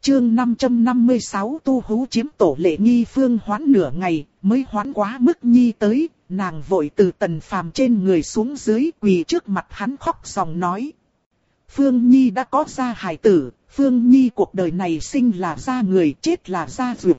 chương 556 tu hú chiếm tổ. Lệ Nghi Phương hoãn nửa ngày, mới hoãn quá mức nhi tới, nàng vội từ Tần Phàm trên người xuống dưới quỳ trước mặt hắn khóc ròng nói. Phương Nhi đã có ra hài tử, Phương Nhi cuộc đời này sinh là ra người, chết là ra duyệt.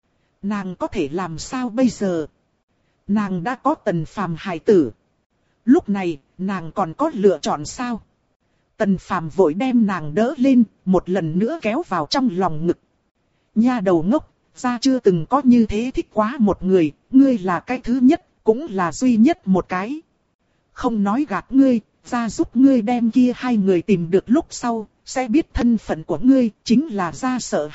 Nàng có thể làm sao bây giờ? Nàng đã có Tần Phàm hài tử. Lúc này, nàng còn có lựa chọn sao? Tần Phàm vội đem nàng đỡ lên, một lần nữa kéo vào trong lòng ngực. Nha đầu ngốc, gia chưa từng có như thế thích quá một người, ngươi là cái thứ nhất, cũng là duy nhất một cái. Không nói gạt ngươi, gia giúp ngươi đem kia hai người tìm được lúc sau, sẽ biết thân phận của ngươi, chính là gia sợ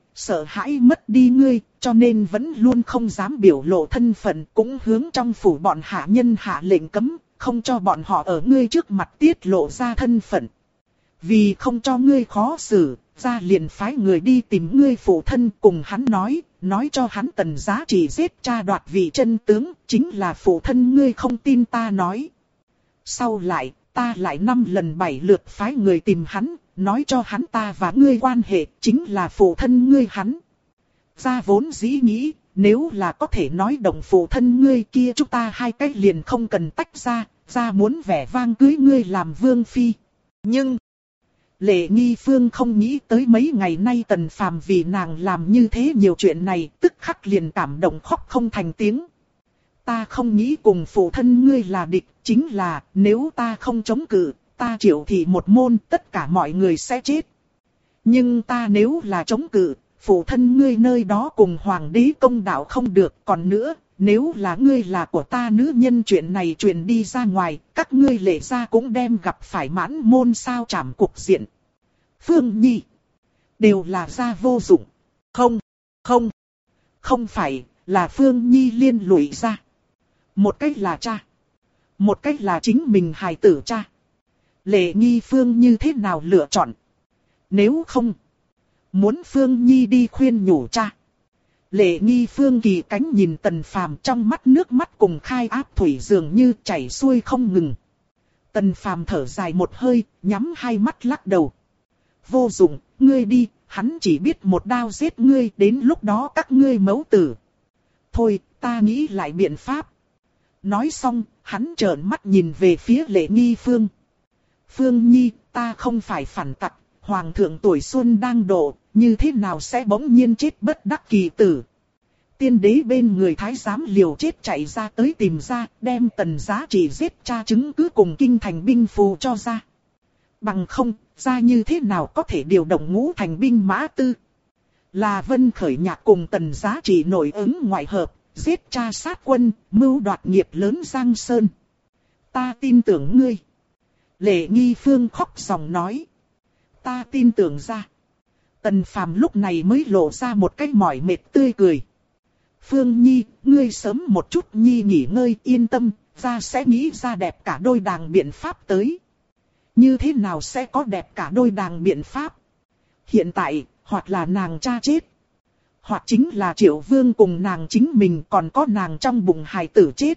hãi mất đi ngươi, cho nên vẫn luôn không dám biểu lộ thân phận, cũng hướng trong phủ bọn hạ nhân hạ lệnh cấm, không cho bọn họ ở ngươi trước mặt tiết lộ ra thân phận. Vì không cho ngươi khó xử, gia liền phái người đi tìm ngươi phụ thân, cùng hắn nói cho hắn Tần Giá chỉ giết cha đoạt vị chân tướng, chính là phụ thân ngươi không tin ta nói. Sau lại, ta lại 5 lần 7 lượt phái người tìm hắn, nói cho hắn ta và ngươi quan hệ, chính là phụ thân ngươi hắn. Gia vốn dĩ nghĩ, nếu là có thể nói động phụ thân ngươi kia chúng ta hai cái liền không cần tách ra, gia muốn vẻ vang cưới ngươi làm vương phi. Nhưng, Lệ Nghi Phương không nghĩ tới mấy ngày nay Tần Phàm vì nàng làm như thế nhiều chuyện này, tức khắc liền cảm động khóc không thành tiếng. Ta không nghĩ cùng phụ thân ngươi là địch, chính là nếu ta không chống cự, ta Triệu thị một môn tất cả mọi người sẽ chết. Nhưng ta nếu là chống cự, phụ thân ngươi nơi đó cùng hoàng đế công đạo không được. Còn nữa, nếu là ngươi là của ta nữ nhân chuyện này truyền đi ra ngoài, các ngươi Lệ gia cũng đem gặp phải mãn môn sao trảm cục diện. Phương Nhi, đều là gia vô dụng. Không phải, là Phương Nhi liên lụy ra. Một cách là cha, một cách là chính mình hài tử cha. Lệ Nghi Phương như thế nào lựa chọn? Nếu không, muốn Phương Nhi đi khuyên nhủ cha. Lệ Nghi Phương kỳ cánh nhìn Tần Phàm, trong mắt nước mắt cùng khai áp thủy dường như chảy xuôi không ngừng. Tần Phàm thở dài một hơi, nhắm hai mắt lắc đầu. Vô dụng, ngươi đi, hắn chỉ biết một đao giết ngươi, đến lúc đó các ngươi mẫu tử. Thôi, ta nghĩ lại biện pháp. Nói xong, hắn trợn mắt nhìn về phía Lệ Nghi Phương. Phương Nhi, ta không phải phản tặc, hoàng thượng tuổi xuân đang độ, như thế nào sẽ bỗng nhiên chết bất đắc kỳ tử. Tiên đế bên người thái giám liều chết chạy ra tới tìm ra, đem Tần Giá chỉ giết cha chứng cứ cùng kinh thành binh phù cho ra. Bằng không, ra như thế nào có thể điều động ngũ thành binh mã tư. Là Vân Khởi Nhạc cùng Tần Giá chỉ nội ứng ngoại hợp, giết cha sát quân, mưu đoạt nghiệp lớn Giang Sơn. Ta tin tưởng ngươi. Lệ Nghi Phương khóc ròng nói. Ta tin tưởng ra. Tần Phàm lúc này mới lộ ra một cái mỏi mệt tươi cười. Phương Nhi, ngươi sớm một chút Nhi nghỉ ngơi yên tâm, ra sẽ nghĩ ra đẹp cả đôi đàng biện pháp tới. Như thế nào sẽ có đẹp cả đôi đàng biện pháp? Hiện tại, hoặc là nàng cha chết, hoặc chính là Triệu Vương cùng nàng chính mình, còn có nàng trong bụng hài tử chết.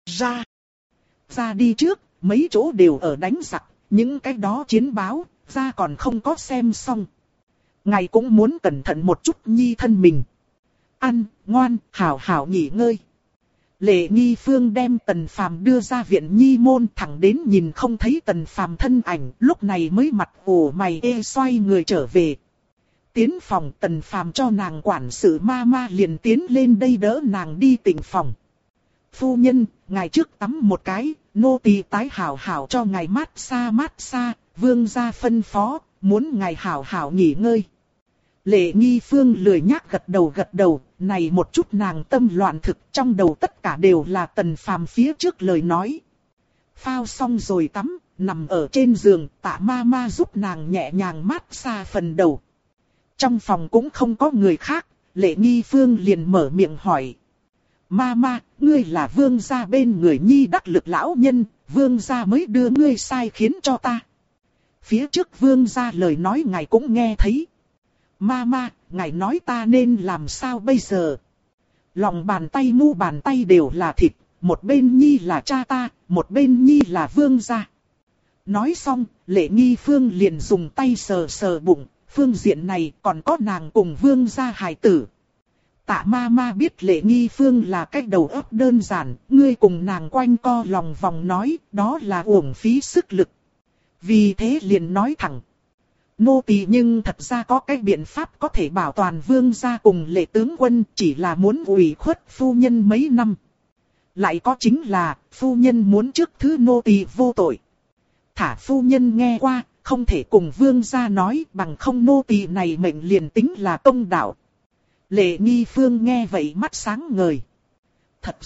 Ra đi trước, mấy chỗ đều ở đánh giặc, những cái đó chiến báo, ra còn không có xem xong. Ngài cũng muốn cẩn thận một chút Nhi thân mình. Ăn, ngoan, hảo hảo nghỉ ngơi. Lệ Nghi Phương đem Tần Phàm đưa ra viện nhi môn, thẳng đến nhìn không thấy Tần Phàm thân ảnh, lúc này mới mặt ủ mày xoay người trở về. Tiến phòng, Tần Phàm cho nàng quản sự ma liền tiến lên đây đỡ nàng đi tịnh phòng. Phu nhân, ngài trước tắm một cái, nô tỳ tái hảo hảo cho ngài mát xa, vương gia phân phó, muốn ngài hảo hảo nghỉ ngơi. Lệ Nghi Phương lười nhác gật đầu, này một chút nàng tâm loạn thực, trong đầu tất cả đều là Tần Phàm phía trước lời nói. Phao xong rồi tắm, nằm ở trên giường, Tạ ma giúp nàng nhẹ nhàng mát xa phần đầu. Trong phòng cũng không có người khác, Lệ Nghi Phương liền mở miệng hỏi. Ma, ngươi là vương gia bên người Nhi đắc lực lão nhân, vương gia mới đưa ngươi sai khiến cho ta. Phía trước vương gia lời nói ngài cũng nghe thấy. Ma, ngài nói ta nên làm sao bây giờ? Lòng bàn tay mu bàn tay đều là thịt, một bên Nhi là cha ta, một bên Nhi là vương gia. Nói xong, Lệ Nghi Phương liền dùng tay sờ bụng, phương diện này còn có nàng cùng vương gia hài tử. Tạ ma ma biết Lệ Nghi Phương là cái đầu óc đơn giản, ngươi cùng nàng quanh co lòng vòng nói, đó là uổng phí sức lực. Vì thế liền nói thẳng. Nô tỳ nhưng thật ra có cái biện pháp có thể bảo toàn vương gia cùng Lệ tướng quân, chỉ là muốn ủy khuất phu nhân mấy năm. Lại có chính là, phu nhân muốn trước thứ nô tỳ vô tội. Thả phu nhân nghe qua, không thể cùng vương gia nói, bằng không nô tỳ này mệnh liền tính là công đạo. Lệ Nghi Phương nghe vậy mắt sáng ngời. Thật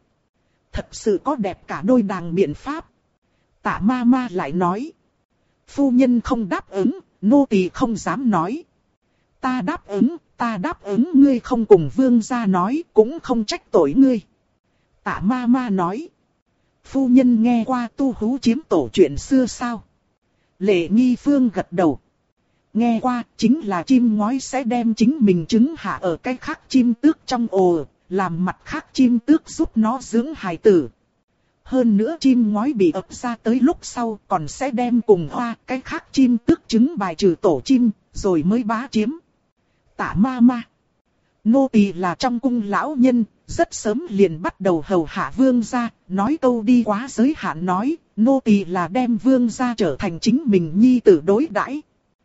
sự có đẹp cả đôi đàng biện pháp. Tạ ma ma lại nói. Phu nhân không đáp ứng, nô tỳ không dám nói. Ta đáp ứng ngươi không cùng vương gia nói, cũng không trách tội ngươi. Tạ ma ma nói. Phu nhân nghe qua Tu Hú chiếm tổ chuyện xưa sao? Lệ Nghi Phương gật đầu. Nghe qua, chính là chim ngói sẽ đem chính mình trứng hạ ở cái khác chim tước trong ổ, làm mặt khác chim tước giúp nó dưỡng hài tử. Hơn nữa chim ngói bị ấp ra tới lúc sau còn sẽ đem cùng hoa cái khác chim tước trứng bài trừ tổ chim, rồi mới bá chiếm. Tạ ma ma. Nô tỳ là trong cung lão nhân, rất sớm liền bắt đầu hầu hạ vương gia, nói câu đi quá giới hạn nói, nô tỳ là đem vương gia trở thành chính mình nhi tử đối đãi.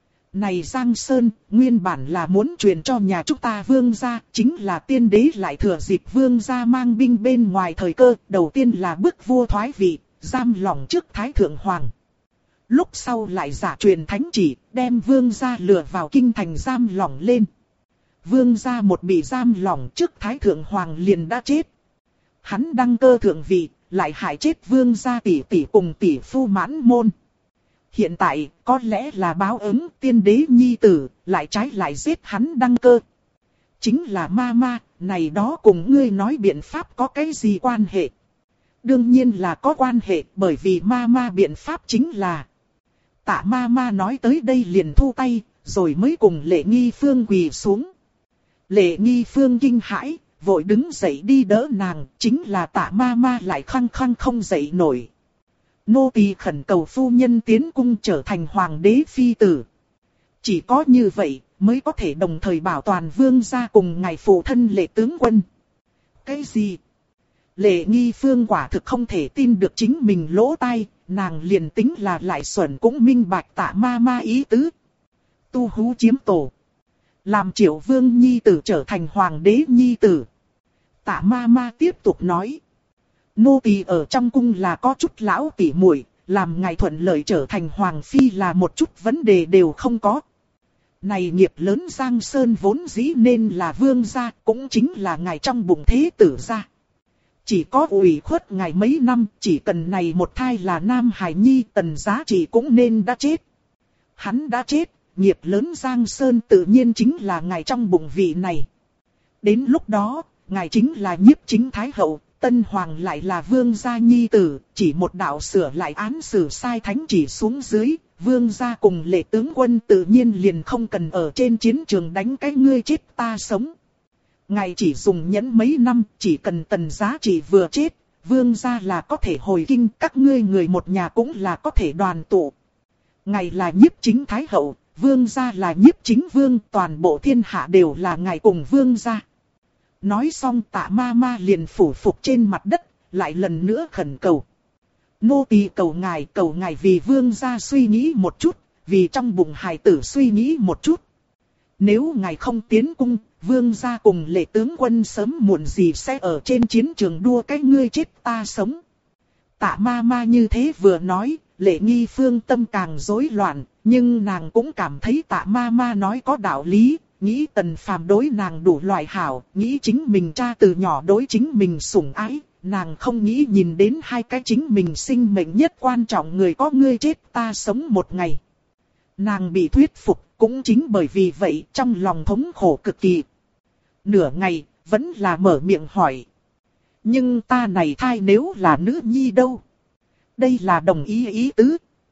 Này Giang Sơn, nguyên bản là muốn truyền cho nhà chúng ta vương gia, chính là tiên đế lại thừa dịp vương gia mang binh bên ngoài thời cơ, đầu tiên là bức vua thoái vị, giam lỏng trước Thái Thượng Hoàng. Lúc sau lại giả truyền thánh chỉ, đem vương gia lừa vào kinh thành giam lỏng lên. Vương gia một bị giam lỏng trước Thái Thượng Hoàng liền đã chết. Hắn đăng cơ thượng vị, lại hại chết vương gia tỷ tỷ cùng tỷ phu Mãn Môn. Hiện tại, có lẽ là báo ứng tiên đế nhi tử, lại trái lại giết hắn đăng cơ. Chính là ma ma, này đó cùng ngươi nói biện pháp có cái gì quan hệ? Đương nhiên là có quan hệ, bởi vì ma ma biện pháp chính là... Tạ ma ma nói tới đây liền thu tay, rồi mới cùng Lệ Nghi Phương quỳ xuống. Lệ Nghi Phương kinh hãi, vội đứng dậy đi đỡ nàng, chính là tạ ma ma lại khăng khăng không dậy nổi. Nô tỳ khẩn cầu phu nhân tiến cung trở thành hoàng đế phi tử. Chỉ có như vậy mới có thể đồng thời bảo toàn vương gia cùng ngài phụ thân Lệ tướng quân. Cái gì? Lệ Nghi Phương quả thực không thể tin được chính mình lỗ tai, nàng liền tính là lại xuẩn cũng minh bạch tạ ma ma ý tứ. Tu Hú chiếm tổ. Làm Triệu Vương nhi tử trở thành hoàng đế nhi tử. Tạ ma ma tiếp tục nói. Nô tỳ ở trong cung là có chút lão tỉ muội, làm ngài thuận lợi trở thành hoàng phi là một chút vấn đề đều không có. Này nghiệp lớn Giang Sơn vốn dĩ nên là vương gia, cũng chính là ngài trong bụng thế tử gia. Chỉ có ủy khuất ngài mấy năm, chỉ cần này một thai là Nam Hải Nhi, Tần Giá Trị cũng nên đã chết. Hắn đã chết, nghiệp lớn Giang Sơn tự nhiên chính là ngài trong bụng vị này. Đến lúc đó, ngài chính là Nhiếp Chính Thái Hậu. Tân Hoàng lại là vương gia nhi tử, chỉ một đạo sửa lại án xử sai thánh chỉ xuống dưới, vương gia cùng Lệ tướng quân tự nhiên liền không cần ở trên chiến trường đánh cái ngươi chết ta sống. Ngài chỉ dùng nhẫn mấy năm, chỉ cần Tần Giá Trị vừa chết, vương gia là có thể hồi kinh, các ngươi người một nhà cũng là có thể đoàn tụ. Ngài là Nhiếp Chính Thái Hậu, vương gia là Nhiếp Chính Vương, toàn bộ thiên hạ đều là ngài cùng vương gia. Nói xong tạ ma ma liền phủ phục trên mặt đất, lại lần nữa khẩn cầu. Nô tỳ cầu ngài vì vương gia suy nghĩ một chút, vì trong bụng hài tử suy nghĩ một chút. Nếu ngài không tiến cung, vương gia cùng Lệ tướng quân sớm muộn gì sẽ ở trên chiến trường đua cái ngươi chết ta sống. Tạ ma ma như thế vừa nói, Lệ Nghi Phương tâm càng rối loạn, nhưng nàng cũng cảm thấy tạ ma ma nói có đạo lý. Nghĩ Tần Phàm đối nàng đủ loại hảo, nghĩ chính mình cha từ nhỏ đối chính mình sủng ái, nàng không nghĩ nhìn đến hai cái chính mình sinh mệnh nhất quan trọng người có ngươi chết ta sống một ngày. Nàng bị thuyết phục, cũng chính bởi vì vậy trong lòng thống khổ cực kỳ. Nửa ngày, vẫn là mở miệng hỏi. Nhưng ta này thai nếu là nữ nhi đâu? Đây là đồng ý tứ.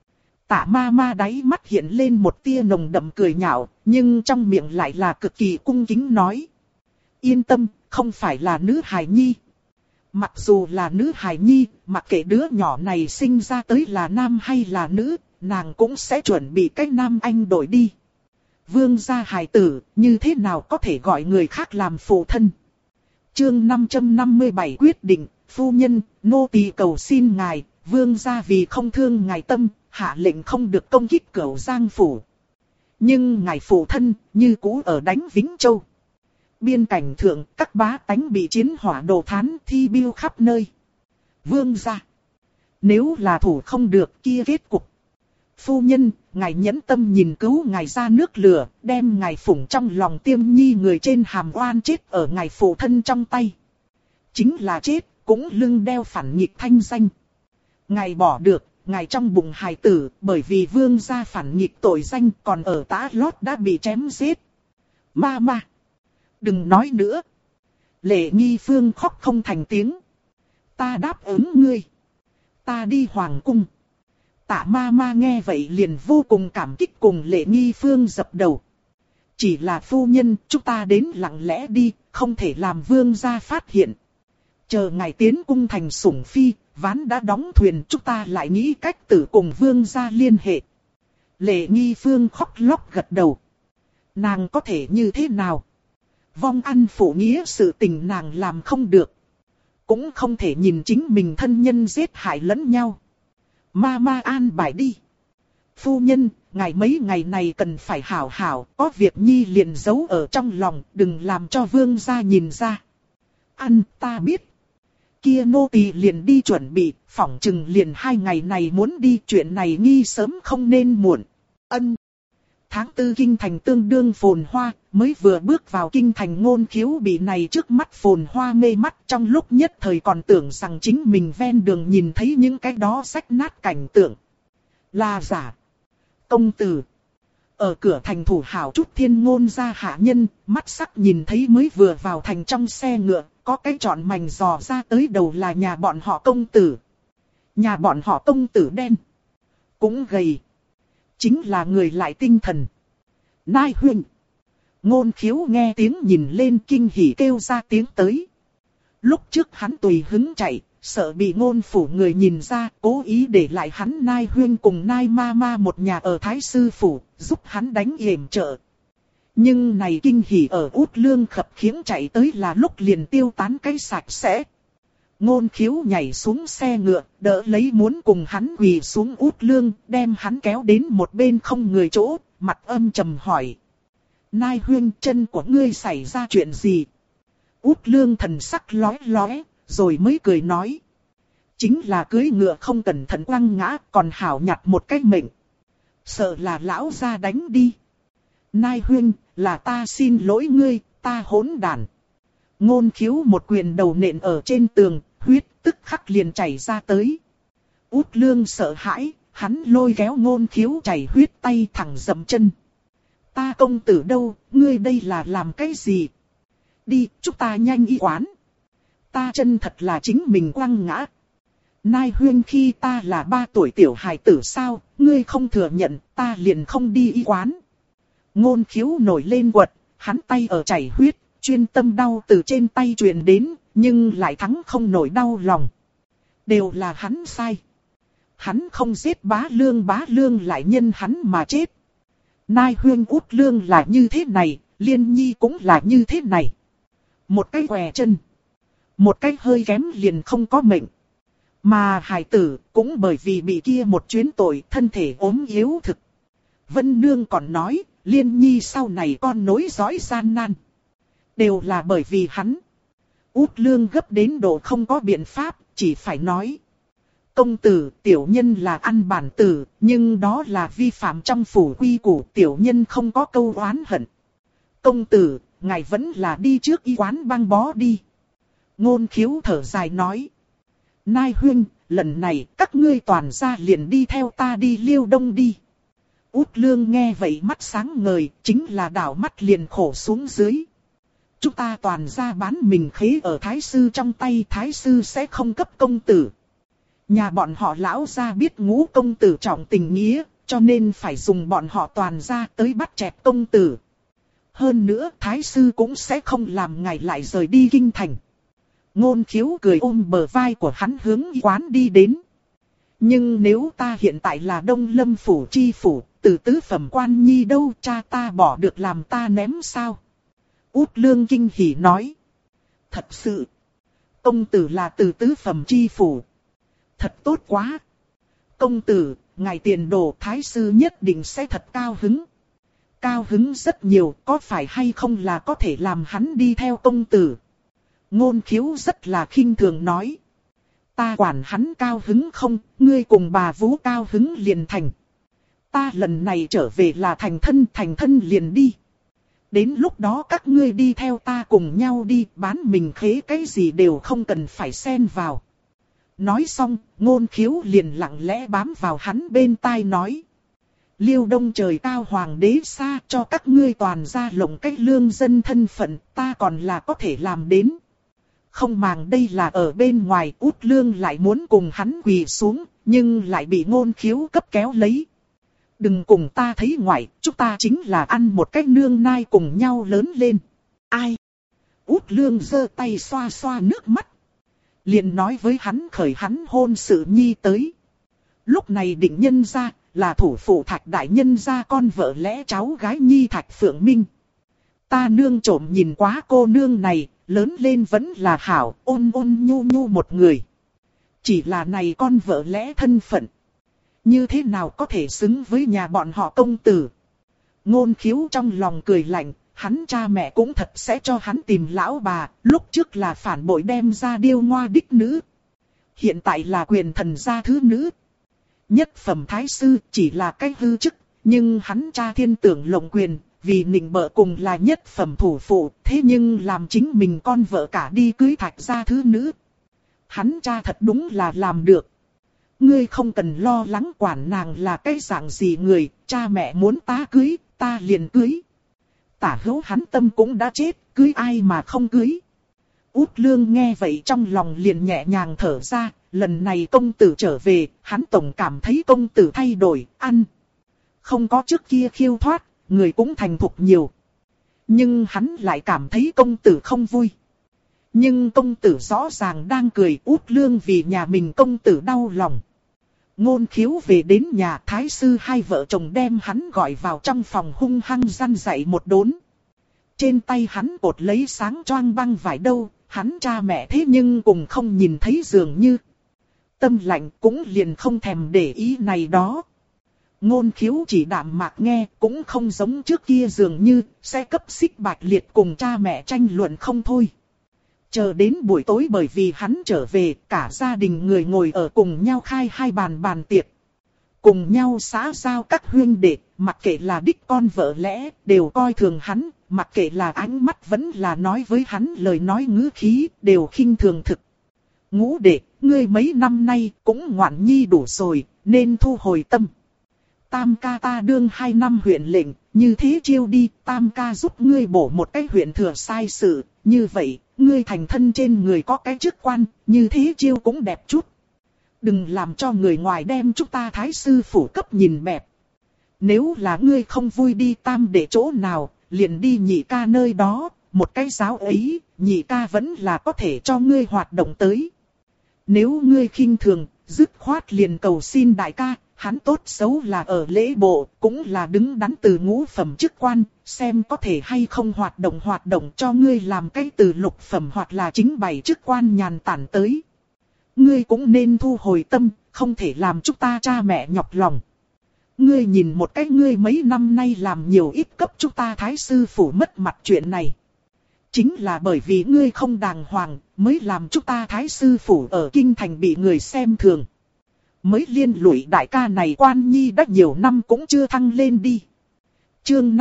Tạ ma ma đáy mắt hiện lên một tia nồng đậm cười nhạo, nhưng trong miệng lại là cực kỳ cung kính nói. Yên tâm, không phải là nữ hài nhi. Mặc dù là nữ hài nhi, mặc kệ đứa nhỏ này sinh ra tới là nam hay là nữ, nàng cũng sẽ chuẩn bị cách nam anh đổi đi. Vương gia hài tử, như thế nào có thể gọi người khác làm phụ thân? Chương 557 quyết định, phu nhân, nô tỳ cầu xin ngài, vương gia vì không thương ngài tâm, hạ lệnh không được công kích Cửu Giang phủ. Nhưng ngài phụ thân, như cũ ở đánh Vĩnh Châu. Biên cảnh thượng, các bá tánh bị chiến hỏa đổ thán thi biêu khắp nơi. Vương gia, nếu là thủ không được kia kết cục. Phu nhân, ngài nhẫn tâm nhìn cứu ngài ra nước lửa, đem ngài phủng trong lòng Tiêm Nhi người trên hàm oan chết ở ngài phụ thân trong tay. Chính là chết, cũng lưng đeo phản nghịch thanh danh. Ngài bỏ được, ngài trong bụng hài tử, bởi vì vương gia phản nghịch tội danh còn ở Tã Lót đã bị chém giết. Ma, đừng nói nữa. Lệ Nghi Phương khóc không thành tiếng. Ta đáp ứng ngươi. Ta đi hoàng cung. Tạ ma nghe vậy liền vô cùng cảm kích cùng Lệ Nghi Phương dập đầu. Chỉ là phu nhân, chúng ta đến lặng lẽ đi, không thể làm vương gia phát hiện. Chờ ngài tiến cung thành sủng phi, ván đã đóng thuyền, chúng ta lại nghĩ cách tử cùng vương gia liên hệ. Lệ Nghi Phương khóc lóc gật đầu. Nàng có thể như thế nào? Vong ăn phụ nghĩa sự tình nàng làm không được. Cũng không thể nhìn chính mình thân nhân giết hại lẫn nhau. Ma an bài đi. Phu nhân, ngài mấy ngày này cần phải hảo hảo, có việc nhi liền giấu ở trong lòng, đừng làm cho vương gia nhìn ra. Ăn, ta biết. Kia nô tỳ liền đi chuẩn bị, phỏng chừng liền 2 ngày này muốn đi, chuyện này nghi sớm không nên muộn. Ân. Tháng 4 kinh thành tương đương phồn hoa, mới vừa bước vào kinh thành Ngôn Khiếu bị này trước mắt phồn hoa mê mắt, trong lúc nhất thời còn tưởng rằng chính mình ven đường nhìn thấy những cái đó rách nát cảnh tượng. Là giả. Công tử. Ở cửa thành thủ hảo chút Thiên Ngôn gia hạ nhân, mắt sắc nhìn thấy mới vừa vào thành trong xe ngựa, có cái trọn mảnh dò ra tới đầu là nhà bọn họ công tử. Nhà bọn họ công tử đen. Cũng gầy. Chính là người lại tinh thần. Nai huynh. Ngôn Khiếu nghe tiếng nhìn lên kinh hỉ kêu ra tiếng tới. Lúc trước hắn tùy hứng chạy, sợ bị Ngôn phủ người nhìn ra, cố ý để lại hắn Nai huynh cùng Nai ma một nhà ở Thái sư phủ, giúp hắn đánh yểm trợ. Nhưng này kinh hỉ ở Út Lương khập khiễng chạy tới là lúc liền tiêu tán cái sạch sẽ. Ngôn Khiếu nhảy xuống xe ngựa, đỡ lấy muốn cùng hắn quỳ xuống Út Lương, đem hắn kéo đến một bên không người chỗ, mặt âm trầm hỏi. Nai huynh, chân của ngươi xảy ra chuyện gì? Út Lương thần sắc lóe lóe, rồi mới cười nói. Chính là cưỡi ngựa không cẩn thận quăng ngã, còn hảo nhặt một cái mệnh. Sợ là lão gia đánh đi. Nai huynh, là ta xin lỗi ngươi, ta hỗn đản. Ngôn Khiếu một quyền đầu nện ở trên tường, huyết tức khắc liền chảy ra tới. Út Lương sợ hãi, hắn lôi kéo Ngôn Khiếu chảy huyết tay thẳng dậm chân. Ta công tử đâu, ngươi đây là làm cái gì? Đi, chúng ta nhanh y quán. Ta chân thật là chính mình quăng ngã. Nai huynh, khi ta là 3 tuổi tiểu hài tử sao, ngươi không thừa nhận, ta liền không đi y quán. Ngôn Khiếu nổi lên quật, hắn tay ở chảy huyết, chuyên tâm đau từ trên tay truyền đến, nhưng lại thắng không nổi đau lòng. Đều là hắn sai. Hắn không giết bá lương lại nhân hắn mà chết. Nai huynh, Út Lương là như thế này, Liên Nhi cũng là như thế này. Một cái què chân, một cái hơi kém liền không có mệnh. Mà hài tử cũng bởi vì bị kia một chuyến tội, thân thể ốm yếu thực. Vân Nương còn nói, Liên Nhi sau này con nối dõi gian nan. Đều là bởi vì hắn. Út Lương gấp đến độ không có biện pháp, chỉ phải nói. Công tử, tiểu nhân là ăn bản tử, nhưng đó là vi phạm trong phủ quy củ, tiểu nhân không có câu oán hận. Công tử, ngài vẫn là đi trước y quán băng bó đi. Ngôn Khiếu thở dài nói. Nai huynh, lần này các ngươi toàn ra liền đi theo ta đi Liêu Đông đi. Út Lương nghe vậy mắt sáng ngời, chính là đảo mắt liền khổ xuống dưới. Chúng ta toàn ra bán mình khế ở Thái sư trong tay, Thái sư sẽ không cấp công tử. Nhà bọn họ lão gia biết Ngũ công tử trọng tình nghĩa, cho nên phải dùng bọn họ toàn ra tới bắt chẹt công tử. Hơn nữa Thái sư cũng sẽ không làm ngài lại rời đi kinh thành. Ngôn Khiếu cười ôm bờ vai của hắn hướng y quán đi đến. Nhưng nếu ta hiện tại là Đông Lâm phủ chi phủ, tử tứ phẩm quan nhi đâu, cha ta bỏ được làm ta ném sao? Út Lương kinh hỉ nói. Thật sự, công tử là từ tứ phẩm chi phủ. Thật tốt quá. Công tử, ngài tiền đồ thái sư nhất định sẽ thật cao hứng. Cao hứng rất nhiều, có phải hay không là có thể làm hắn đi theo công tử? Ngôn Khiếu rất là khinh thường nói. Ta quản hắn cao hứng không, ngươi cùng bà Vũ cao hứng liền thành. Ta lần này trở về là thành thân liền đi. Đến lúc đó các ngươi đi theo ta cùng nhau đi, bán mình khế cái gì đều không cần phải xen vào. Nói xong, Ngôn Khiếu liền lặng lẽ bám vào hắn bên tai nói. Liêu Đông trời cao hoàng đế xa, cho các ngươi toàn ra lộng cách lương dân thân phận, ta còn là có thể làm đến. Không màng đây là ở bên ngoài, Út Lương lại muốn cùng hắn quỳ xuống, nhưng lại bị Ngôn Khiếu cấp kéo lấy. Đừng cùng ta thấy ngoại, chúng ta chính là ăn một cái nương nai cùng nhau lớn lên. Ai? Út Lương giơ tay xoa xoa nước mắt. Liền nói với hắn khởi hắn hôn sự nhi tới. Lúc này định nhân ra, là thủ phụ Thạch đại nhân gia con vợ lẽ cháu gái nhi Thạch Phượng Minh. Ta nương trộm nhìn quá cô nương này, lớn lên vẫn là hảo, ôn ôn nhu nhu một người. Chỉ là này con vợ lẽ thân phận. Như thế nào có thể xứng với nhà bọn họ công tử? Ngôn Khiếu trong lòng cười lạnh, hắn cha mẹ cũng thật sẽ cho hắn tìm lão bà, lúc trước là phản bội đem ra điêu ngoa đích nữ. Hiện tại là quyền thần gia thứ nữ. Nhất phẩm thái sư chỉ là cái hư chức, nhưng hắn cha thiên tưởng lộng quyền, vì nịnh bợ cùng là nhất phẩm thủ phụ, thế nhưng làm chính mình con vợ cả đi cưới Thạch gia thứ nữ. Hắn cha thật đúng là làm được. Ngươi không cần lo lắng quản nàng là cái dạng gì người, cha mẹ muốn ta cưới, ta liền cưới. Tả Hữu hắn tâm cũng đã chết, cưới ai mà không cưới. Út Lương nghe vậy trong lòng liền nhẹ nhàng thở ra, lần này công tử trở về, hắn tổng cảm thấy công tử thay đổi, ăn. Không có trước kia khiêu thoát, người cũng thành thục nhiều. Nhưng hắn lại cảm thấy công tử không vui. Nhưng công tử rõ ràng đang cười, Út Lương vì nhà mình công tử đau lòng. Ngôn Khiếu về đến nhà, thái sư hai vợ chồng đem hắn gọi vào trong phòng hung hăng răn dạy một đốn. Trên tay hắn cột lấy sáng choang băng vải đâu, hắn cha mẹ thế nhưng cùng không nhìn thấy dường như. Tâm lạnh cũng liền không thèm để ý này đó. Ngôn Khiếu chỉ đạm mạc nghe, cũng không giống trước kia dường như, sẽ cấp xích bạch liệt cùng cha mẹ tranh luận không thôi. Chờ đến buổi tối bởi vì hắn trở về, cả gia đình người ngồi ở cùng nhau khai hai bàn tiệc. Cùng nhau xã giao các huynh đệ, mặc kệ là đích con vợ lẽ, đều coi thường hắn, mặc kệ là ánh mắt vẫn là nói với hắn lời nói ngữ khí, đều khinh thường thực. Ngũ đệ, ngươi mấy năm nay cũng ngoạn nhi đủ rồi, nên thu hồi tâm. Tam ca ta đương 2 năm huyện lệnh, như thế chiêu đi, tam ca giúp ngươi bổ một cái huyện thừa sai sự, như vậy, ngươi thành thân trên người có cái chức quan, như thế chiêu cũng đẹp chút. Đừng làm cho người ngoài đem chúng ta thái sư phủ cấp nhìn bẹp. Nếu là ngươi không vui đi tam để chỗ nào, liền đi nhị ca nơi đó, một cái giáo ấy, nhị ca vẫn là có thể cho ngươi hoạt động tới. Nếu ngươi khinh thường, dứt khoát liền cầu xin đại ca, hắn tốt xấu là ở lễ bộ, cũng là đứng đắn từ ngũ phẩm chức quan, xem có thể hay không hoạt động cho ngươi làm cái từ lục phẩm hoặc là chính bày chức quan nhàn tản tới. Ngươi cũng nên thu hồi tâm, không thể làm chúng ta cha mẹ nhọc lòng. Ngươi nhìn một cái ngươi mấy năm nay làm nhiều ít cấp chúng ta thái sư phủ mất mặt chuyện này. Chính là bởi vì ngươi không đàng hoàng, mới làm chúng ta thái sư phủ ở kinh thành bị người xem thường. Mới liên lụy đại ca này quan nhi đã nhiều năm cũng chưa thăng lên đi. Chương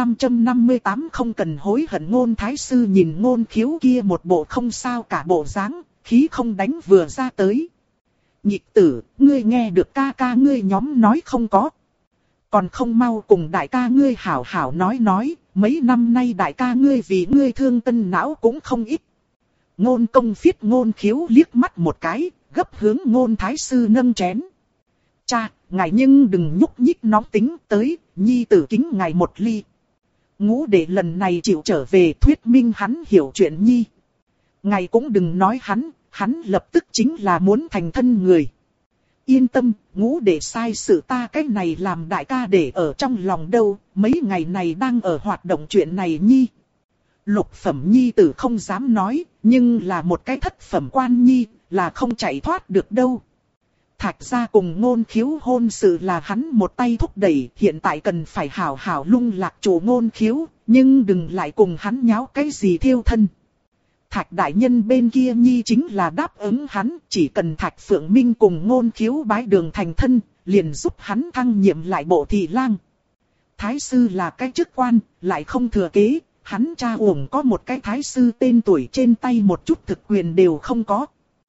558 không cần hối hận. Ngôn thái sư nhìn Ngôn Khiếu kia một bộ không sao cả bộ dáng, khí không đánh vừa ra tới. Nhị tử, ngươi nghe được ca ca ngươi nhóm nói không có. Còn không mau cùng đại ca ngươi hảo hảo nói, mấy năm nay đại ca ngươi vì ngươi thương tân não cũng không ít. Ngôn công phiết Ngôn Khiếu liếc mắt một cái, gấp hướng Ngôn thái sư nâng chén. Cha, ngài nhưng đừng nhúc nhích nóng tính tới, nhi tử kính ngài một ly. Ngũ đệ lần này chịu trở về thuyết minh hắn hiểu chuyện nhi. Ngài cũng đừng nói hắn lập tức chính là muốn thành thân người. Yên tâm, Ngũ đệ sai sự ta cái này làm đại ca để ở trong lòng đâu, mấy ngày này đang ở hoạt động chuyện này nhi. Lục phẩm nhi tử không dám nói, nhưng là một cái thất phẩm quan nhi, là không chạy thoát được đâu. Thạch gia cùng Ngôn Khiếu hôn sự là hắn một tay thúc đẩy, hiện tại cần phải hảo hảo lung lạc chủ Ngôn Khiếu, nhưng đừng lại cùng hắn nháo cái gì thiêu thân. Thạch đại nhân bên kia nhi chính là đáp ứng hắn, chỉ cần Thạch Phượng Minh cùng Ngôn Khiếu bái đường thành thân, liền giúp hắn thăng nhiệm lại bộ thị lang. Thái sư là cái chức quan, lại không thừa kế, hắn cha uổng có một cái thái sư tên tuổi trên tay một chút thực quyền đều không có.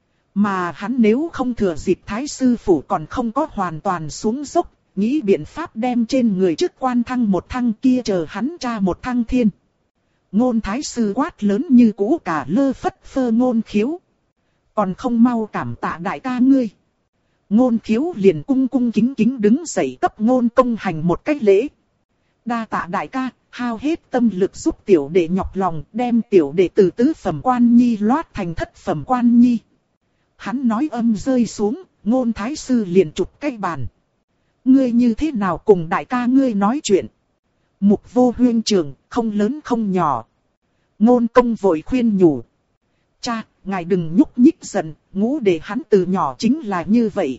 Mà hắn nếu không thừa dịp thái sư phủ còn không có hoàn toàn xuống dốc, nghĩ biện pháp đem trên người chức quan thăng một thăng kia chờ hắn cha một thăng thiên. Ngôn thái sư quát lớn như cũ cả lơ phất phơ Ngôn Khiếu. Còn không mau cảm tạ đại ca ngươi. Ngôn Khiếu liền cung cung kính kính đứng dậy cấp Ngôn Công hành một cách lễ. Đa tạ đại ca, hao hết tâm lực giúp tiểu đệ nhọc lòng đem tiểu đệ từ tứ phẩm quan nhi loát thành thất phẩm quan nhi. Hắn nói âm rơi xuống, Ngôn thái sư liền chụp cái bàn. Ngươi như thế nào cùng đại ca ngươi nói chuyện? Mục Vô Huyên trưởng, không lớn không nhỏ. Ngôn Công vội khuyên nhủ. Cha, ngài đừng nhúc nhích giận, Ngũ đệ hắn từ nhỏ chính là như vậy.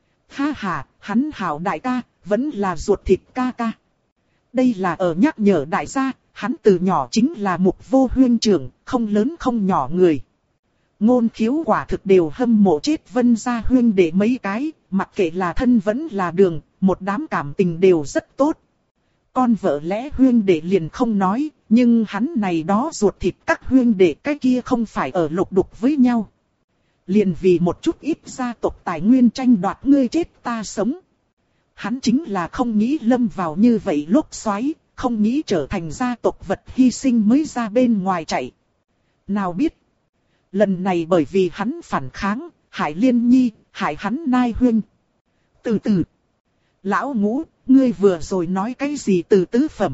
Ha ha, hắn hảo đại ca, vẫn là ruột thịt ca ca. Đây là ở nhắc nhở đại gia, hắn từ nhỏ chính là Mục Vô Huyên trưởng, không lớn không nhỏ người. Ngôn Khiếu quả thực đều hâm mộ chết Vân gia huyên đệ mấy cái, mặc kệ là thân vẫn là đường, một đám cảm tình đều rất tốt. Con vợ lẽ huyên đệ liền không nói, nhưng hắn này đó ruột thịt các huyên đệ cái kia không phải ở lục đục với nhau. Liền vì một chút ít gia tộc tài nguyên tranh đoạt ngươi chết ta sống. Hắn chính là không nghĩ lâm vào như vậy lốc xoáy, không nghĩ trở thành gia tộc vật hy sinh mới ra bên ngoài chạy. Nào biết, lần này bởi vì hắn phản kháng, hại Liên Nhi, hại hắn Nai Huyên. Từ từ, lão Ngũ, ngươi vừa rồi nói cái gì từ tứ phẩm?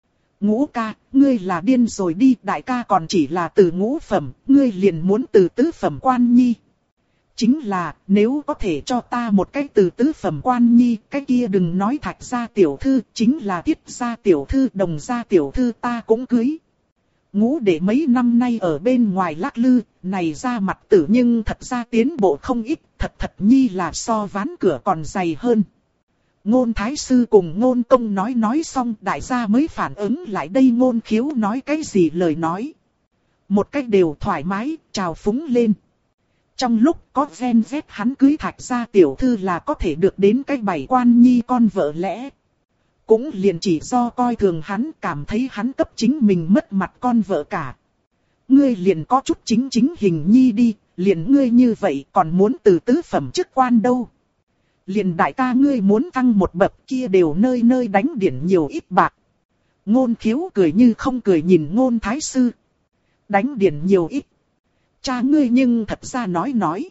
Ngũ ca, ngươi là điên rồi đi, đại ca còn chỉ là từ ngũ phẩm, ngươi liền muốn từ tứ phẩm quan nhi. Chính là, nếu có thể cho ta một cái từ tứ phẩm quan nhi, cái kia đừng nói Thạch gia tiểu thư, chính là Tiết gia tiểu thư, Đồng gia tiểu thư ta cũng cưới. Ngũ đệ mấy năm nay ở bên ngoài lắc lư, này ra mặt tử nhưng thật ra tiến bộ không ít, thật nhi là so ván cửa còn dày hơn. Ngôn thái sư cùng Ngôn Công nói xong đại gia mới phản ứng lại đây Ngôn Khiếu nói cái gì lời nói. Một cách đều thoải mái, trào phúng lên. Trong lúc có ven vét hắn cưới Thạch gia tiểu thư là có thể được đến cái bảy quan nhi con vợ lẽ. Cũng liền chỉ do coi thường hắn cảm thấy hắn cấp chính mình mất mặt con vợ cả. Ngươi liền có chút chính hình nhi đi, liền ngươi như vậy còn muốn từ tứ phẩm chức quan đâu. Liền đại ca ngươi muốn thăng một bậc kia đều nơi nơi đánh điển nhiều ít bạc. Ngôn Khiếu cười như không cười nhìn Ngôn thái sư. Đánh điển nhiều ít. Cha ngươi nhưng thật ra nói.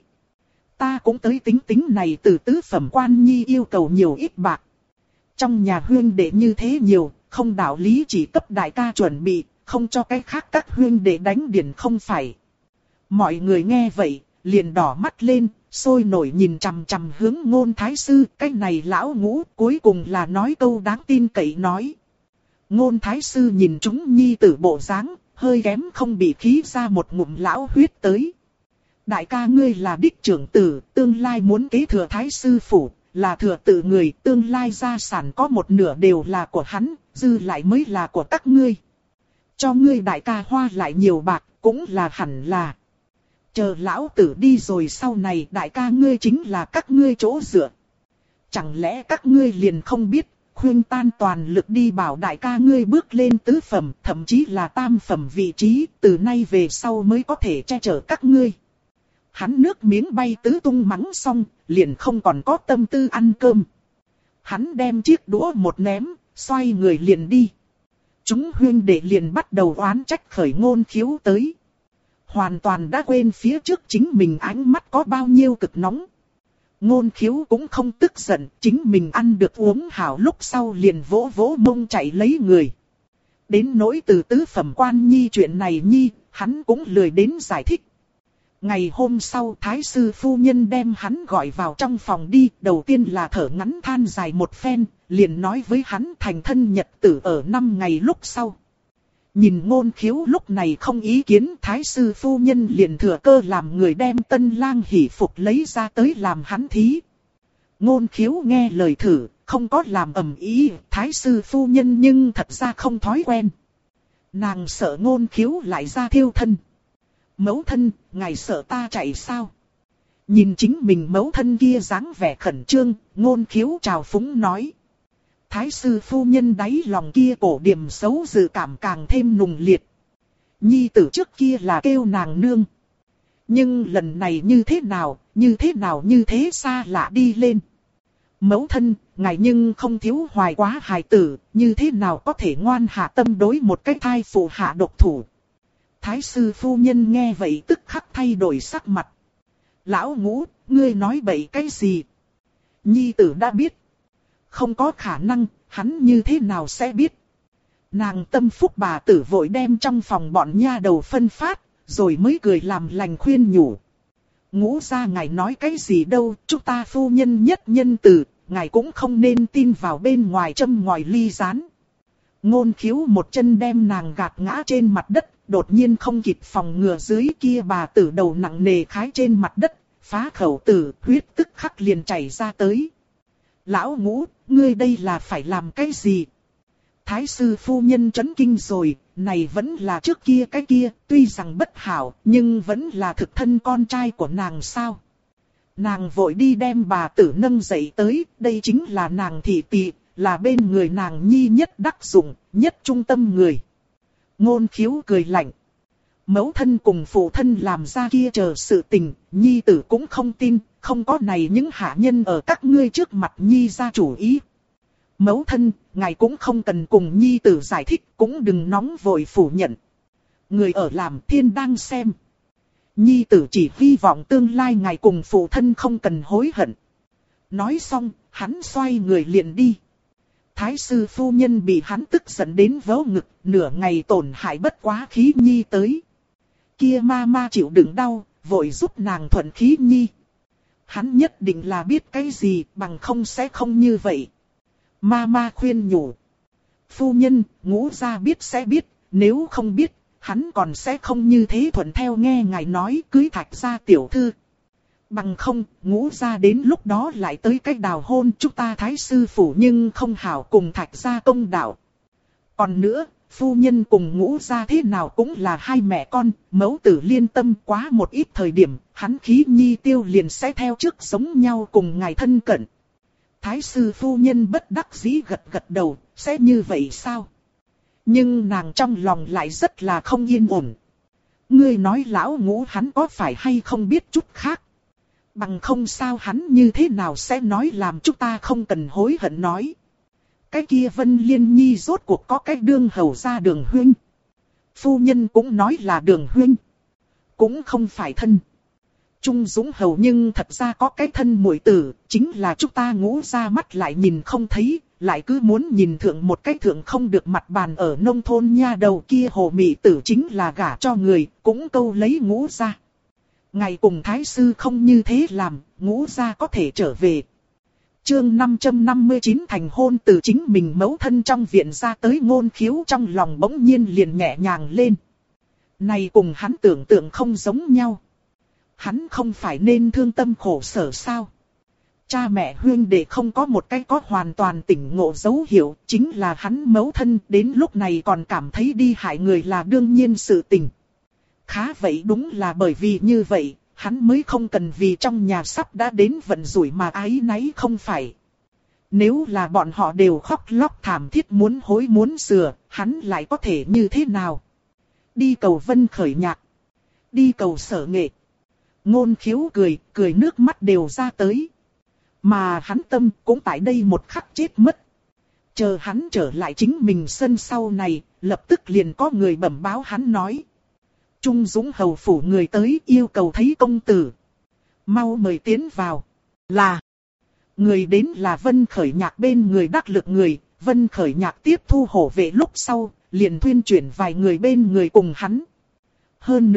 Ta cũng tới tính này từ tứ phẩm quan nhi yêu cầu nhiều ít bạc. Trong nhà huyên đệ như thế nhiều, không đạo lý chỉ cấp đại ca chuẩn bị, không cho cái khác các huyên đệ đánh điển không phải. Mọi người nghe vậy, liền đỏ mắt lên, sôi nổi nhìn chằm chằm hướng Ngôn thái sư, cái này lão Ngũ cuối cùng là nói câu đáng tin cậy nói. Ngôn thái sư nhìn chúng nhi tử bộ dáng, hơi kém không bị khí ra một ngụm lão huyết tới. Đại ca ngươi là đích trưởng tử, tương lai muốn kế thừa thái sư phủ, là thừa tự người, tương lai gia sản có một nửa đều là của hắn, dư lại mới là của các ngươi. Cho ngươi đại ca hoa lại nhiều bạc, cũng là hẳn là. Chờ lão tử đi rồi sau này đại ca ngươi chính là các ngươi chỗ dựa. Chẳng lẽ các ngươi liền không biết, khuyên tan toàn lực đi bảo đại ca ngươi bước lên tứ phẩm, thậm chí là tam phẩm vị trí, từ nay về sau mới có thể che chở các ngươi. Hắn nước miếng bay tứ tung mắng xong, liền không còn có tâm tư ăn cơm. Hắn đem chiếc đũa một ném, xoay người liền đi. Chúng huyên đệ liền bắt đầu oán trách khởi Ngôn Khiếu tới. Hoàn toàn đã quên phía trước chính mình ánh mắt có bao nhiêu cực nóng. Ngôn Khiếu cũng không tức giận, chính mình ăn được uống hảo lúc sau liền vỗ vỗ mông chạy lấy người. Đến nỗi từ tứ phẩm quan nhi chuyện này nhi, hắn cũng lười đến giải thích. Ngày hôm sau Thái sư phu nhân đem hắn gọi vào trong phòng đi, đầu tiên là thở ngắn than dài một phen, liền nói với hắn thành thân nhật tử ở 5 ngày lúc sau. Nhìn Ngôn Khiếu lúc này không ý kiến, Thái sư phu nhân liền thừa cơ làm người đem tân lang hỷ phục lấy ra tới làm hắn thí. Ngôn Khiếu nghe lời thử, không có làm ầm ĩ, Thái sư phu nhân nhưng thật ra không thói quen. Nàng sợ Ngôn Khiếu lại ra thiêu thân. Mẫu thân, ngài sợ ta chạy sao? Nhìn chính mình mẫu thân kia dáng vẻ khẩn trương, Ngôn Khiếu trào phúng nói. Thái sư phu nhân đáy lòng kia cổ điểm xấu dự cảm càng thêm nùng liệt. Nhi tử trước kia là kêu nàng nương. Nhưng lần này như thế nào như thế xa lạ đi lên. Mẫu thân, ngài nhưng không thiếu hoài quá hài tử, như thế nào có thể ngoan hạ tâm đối một cái thai phụ hạ độc thủ. Thái sư phu nhân nghe vậy tức khắc thay đổi sắc mặt. Lão Ngũ, ngươi nói bậy cái gì? Nhi tử đã biết. Không có khả năng, hắn như thế nào sẽ biết? Nàng tâm phúc bà tử vội đem trong phòng bọn nha đầu phân phát, rồi mới cười làm lành khuyên nhủ. Ngũ gia ngài nói cái gì đâu, chúng ta phu nhân nhất nhân từ, ngài cũng không nên tin vào bên ngoài châm ngòi ly gián. Ngôn Khiếu một chân đem nàng gạt ngã trên mặt đất, đột nhiên không kịp phòng ngừa dưới kia bà tử đầu nặng nề khái trên mặt đất, phá khẩu tử, huyết tức khắc liền chảy ra tới. Lão Ngũ, ngươi đây là phải làm cái gì? Thái sư phu nhân chấn kinh rồi, này vẫn là trước kia cái kia, tuy rằng bất hảo, nhưng vẫn là thực thân con trai của nàng sao? Nàng vội đi đem bà tử nâng dậy tới, đây chính là nàng thị tỳ, là bên người nàng nhi nhất đắc dụng, nhất trung tâm người. Ngôn Khiếu cười lạnh. Mẫu thân cùng phụ thân làm ra kia chờ sự tình, nhi tử cũng không tin, không có này những hạ nhân ở các ngươi trước mặt nhi ra chủ ý. Mẫu thân, ngài cũng không cần cùng nhi tử giải thích, cũng đừng nóng vội phủ nhận. Người ở làm thiên đang xem. Nhi tử chỉ hy vọng tương lai ngài cùng phụ thân không cần hối hận. Nói xong, hắn xoay người liền đi. Thái sư phu nhân bị hắn tức giận đến vớ ngực, nửa ngày tổn hại bất quá khí nhi tới. Kia ma chịu đựng đau, vội giúp nàng thuận khí nhi. Hắn nhất định là biết cái gì, bằng không sẽ không như vậy. Ma khuyên nhủ. Phu nhân, Ngũ gia biết sẽ biết, nếu không biết, hắn còn sẽ không như thế thuận theo nghe ngài nói cưới Thạch gia tiểu thư. Bằng không, Ngũ gia đến lúc đó lại tới cách đào hôn chúng ta Thái sư phủ nhưng không hảo cùng Thạch gia công đạo. Còn nữa, phu nhân cùng Ngũ gia thế nào cũng là hai mẹ con, mẫu tử liên tâm quá một ít thời điểm, hắn khí nhi tiêu liền sẽ theo trước sống nhau cùng ngài thân cận. Thái sư phu nhân bất đắc dĩ gật đầu, sẽ như vậy sao? Nhưng nàng trong lòng lại rất là không yên ổn. Ngươi nói lão Ngũ hắn có phải hay không biết chút khác? Bằng không sao hắn như thế nào sẽ nói làm chúng ta không cần hối hận nói. Cái kia Vân Liên Nhi rốt cuộc có cái đương hầu ra Đường huynh. Phu nhân cũng nói là Đường huynh. Cũng không phải thân. Trung Dũng hầu nhưng thật ra có cái thân muội tử, chính là chúng ta Ngũ ra mắt lại nhìn không thấy, lại cứ muốn nhìn thượng một cái thượng không được mặt bàn ở nông thôn nha đầu kia hồ mị tử chính là gả cho người, cũng câu lấy Ngũ ra. Ngày cùng Thái sư không như thế làm, Ngũ ra có thể trở về. Chương 559 thành hôn từ chính mình mẫu thân trong viện ra tới Ngôn Khiếu trong lòng bỗng nhiên liền nhẹ nhàng lên. Này cùng hắn tưởng tượng không giống nhau. Hắn không phải nên thương tâm khổ sở sao? Cha mẹ huynh đệ không có một cái có hoàn toàn tỉnh ngộ dấu hiệu, chính là hắn mẫu thân đến lúc này còn cảm thấy đi hại người là đương nhiên sự tình. Khá vậy đúng là bởi vì như vậy, hắn mới không cần vì trong nhà sắp đã đến vận rủi mà áy náy không phải. Nếu là bọn họ đều khóc lóc thảm thiết muốn hối muốn sửa, hắn lại có thể như thế nào? Đi cầu Vân Khởi nhạc. Đi cầu Sở Nghệ. Ngôn Khiếu cười nước mắt đều ra tới. Mà hắn tâm cũng tại đây một khắc chết mất. Chờ hắn trở lại chính mình sân sau này, lập tức liền có người bẩm báo hắn nói. Trung Dũng hầu phủ người tới yêu cầu thấy công tử. Mau mời tiến vào. Là. Người đến là Vân Khởi nhạc bên người đắc lực người. Vân Khởi nhạc tiếp thu hổ vệ lúc sau, liền thuyên chuyển vài người bên người cùng hắn. Hơn nữa,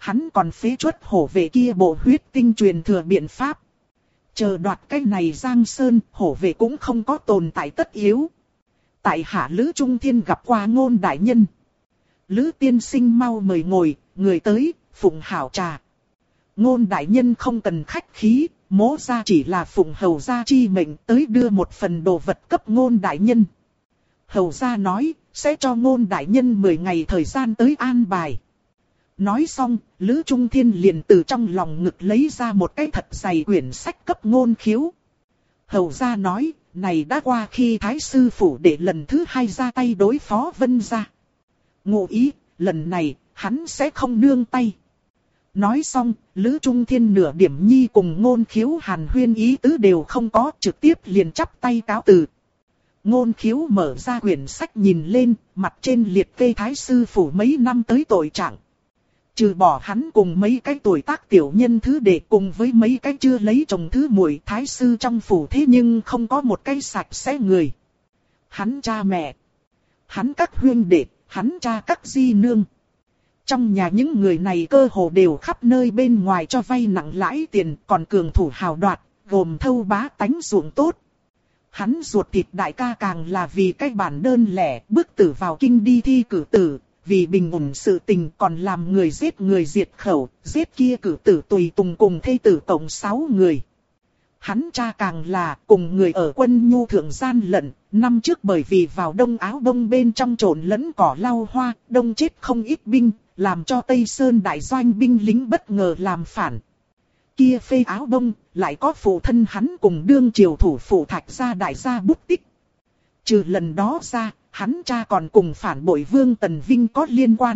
hắn còn phế truất hổ vệ kia bộ huyết tinh truyền thừa biện pháp. Chờ đoạt cái này Giang Sơn, hổ vệ cũng không có tồn tại tất yếu. Tại hạ Lữ Trung Thiên gặp qua Ngôn đại nhân. Lữ tiên sinh mau mời ngồi, người tới, phụng hảo trà. Ngôn đại nhân không cần khách khí, mỗ gia chỉ là phụng hầu gia chi mệnh tới đưa một phần đồ vật cấp Ngôn đại nhân. Hầu gia nói, sẽ cho Ngôn đại nhân 10 ngày thời gian tới an bài. Nói xong, Lữ Trung Thiên liền từ trong lòng ngực lấy ra một cái thật dày quyển sách cấp Ngôn Khiếu. Hầu gia nói, này đã qua khi Thái sư phủ để lần thứ 2 ra tay đối phó Vân gia. Ngụ ý, lần này, hắn sẽ không nương tay. Nói xong, Lữ Trung Thiên nửa điểm nhi cùng Ngôn Khiếu hàn huyên ý tứ đều không có, trực tiếp liền chắp tay cáo từ. Ngôn Khiếu mở ra quyển sách nhìn lên, mặt trên liệt kê Thái sư phủ mấy năm tới tội trạng. Trừ bỏ hắn cùng mấy cái tuổi tác tiểu nhân thứ đệ cùng với mấy cái chưa lấy chồng thứ muội, Thái sư trong phủ thế nhưng không có một cái sạch sẽ người. Hắn cha mẹ, hắn các huynh đệ, hắn cha các di nương. Trong nhà những người này cơ hồ đều khắp nơi bên ngoài cho vay nặng lãi tiền, còn cường thủ hào đoạt, gồm thâu bá tánh ruộng tốt. Hắn ruột thịt đại ca càng là vì cái bản đơn lẻ, bước tử vào kinh đi thi cử tử, vì bình ổn sự tình còn làm người diệt khẩu, giết kia cử tử tùy tùng cùng thê tử tổng 6 người. Hắn cha càng là cùng người ở quân nhu thượng gian lận, năm trước bởi vì vào đông áo bông bên trong trộn lẫn cỏ lau hoa, đông chết không ít binh, làm cho Tây Sơn đại doanh binh lính bất ngờ làm phản. Kia phê áo bông, lại có phụ thân hắn cùng đương triều thủ phủ Thạch gia đại gia bút tích. Trừ lần đó ra, hắn cha còn cùng phản bội Vương Tần Vinh có liên quan.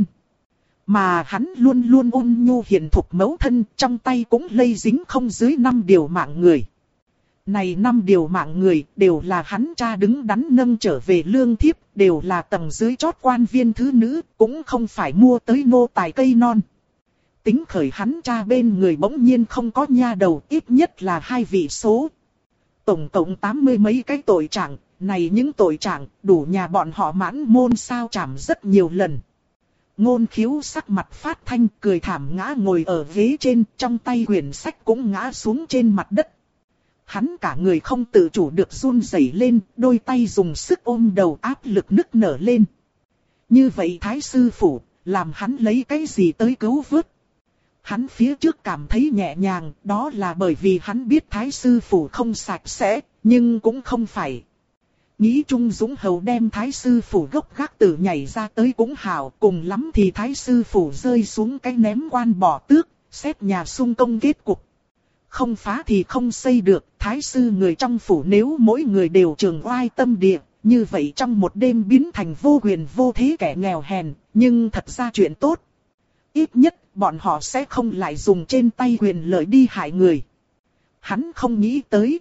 Mà hắn luôn luôn ôn nhu hiền thục mẫu thân, trong tay cũng lây dính không dưới 5 điều mạng người. Này 5 điều mạng người đều là hắn cha đứng đắn nâng trở về lương thiếp, đều là tầng dưới chót quan viên thứ nữ, cũng không phải mua tới nô tài cây non. Tính khởi hắn cha bên người bỗng nhiên không có nha đầu, ít nhất là 2 vị số. Tổng cộng 80 mấy cái tội trạng, này những tội trạng đủ nhà bọn họ mãn môn sao chảm rất nhiều lần. Ngôn Khiếu sắc mặt phát thanh cười thảm ngã ngồi ở ghế trên, trong tay quyển sách cũng ngã xuống trên mặt đất. Hắn cả người không tự chủ được run rẩy lên, đôi tay dùng sức ôm đầu áp lực nức nở lên. Như vậy Thái sư phủ, làm hắn lấy cái gì tới cứu vớt? Hắn phía trước cảm thấy nhẹ nhàng, đó là bởi vì hắn biết Thái sư phủ không sạch sẽ, nhưng cũng không phải. Nghĩ Trung Dũng Hầu đem Thái sư phủ gốc gác tử nhảy ra tới cũng hảo, cùng lắm thì Thái sư phủ rơi xuống cái ném quan bỏ tước, xét nhà xung công kết cục. Không phá thì không xây được, Thái sư người trong phủ nếu mỗi người đều trường oai tâm địa, như vậy trong một đêm biến thành vô quyền vô thế kẻ nghèo hèn, nhưng thật ra chuyện tốt. Ít nhất, bọn họ sẽ không lại dùng trên tay quyền lợi đi hại người. Hắn không nghĩ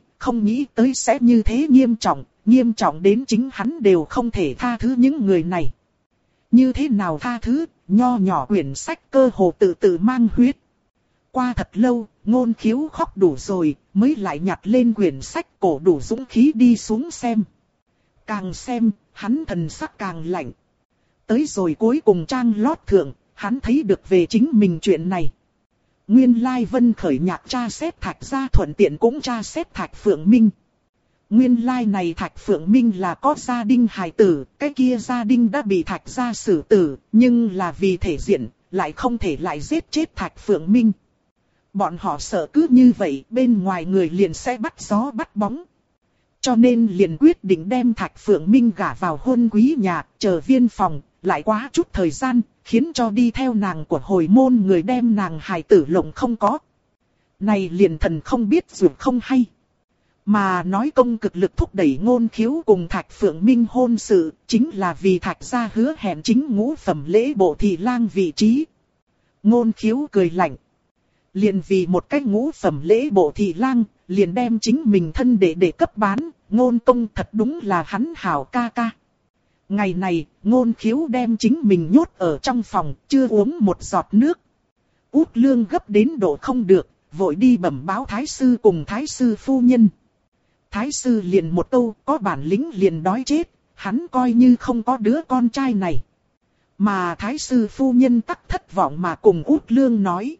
tới sẽ như thế nghiêm trọng đến chính hắn đều không thể tha thứ những người này. Như thế nào tha thứ, nho nhỏ quyển sách cơ hồ tự mang huyết. Qua thật lâu, Ngôn Khiếu khóc đủ rồi, mới lại nhặt lên quyển sách cổ đủ dũng khí đi xuống xem. Càng xem, hắn thần sắc càng lạnh. Tới rồi cuối cùng trang lót thượng, hắn thấy được về chính mình chuyện này. Nguyên lai Vân Khởi nhạc tra xét Thạch gia thuận tiện cũng tra xét Thạch Phượng Minh. Nguyên lai này Thạch Phượng Minh là có gia đình hài tử, cái kia gia đình đã bị Thạch gia xử tử, nhưng là vì thể diện, lại không thể lại giết chết Thạch Phượng Minh. Bọn họ sợ cứ như vậy, bên ngoài người liền sẽ bắt gió bắt bóng. Cho nên liền quyết định đem Thạch Phượng Minh gả vào hôn quý nhà, chờ viên phòng, lại quá chút thời gian, khiến cho đi theo nàng của hồi môn người đem nàng hài tử lộng không có. Này liền thần không biết dù không hay. Mà nói công cực lực thúc đẩy Ngôn Khiếu cùng Thạch Phượng Minh hôn sự, chính là vì Thạch gia hứa hẹn chính ngũ phẩm lễ bộ thị lang vị trí. Ngôn Khiếu cười lạnh. Liền vì một cái ngũ phẩm lễ bộ thị lang, liền đem chính mình thân để cấp bán, Ngôn công thật đúng là hắn hảo ca ca. Ngày này, Ngôn Khiếu đem chính mình nhốt ở trong phòng, chưa uống một giọt nước. Út Lương gấp đến độ không được, vội đi bẩm báo Thái sư cùng Thái sư phu nhân. Thái sư liền một câu, có bản lĩnh liền đói chết, hắn coi như không có đứa con trai này. Mà thái sư phu nhân tắc thất vọng mà cùng Út Lương nói.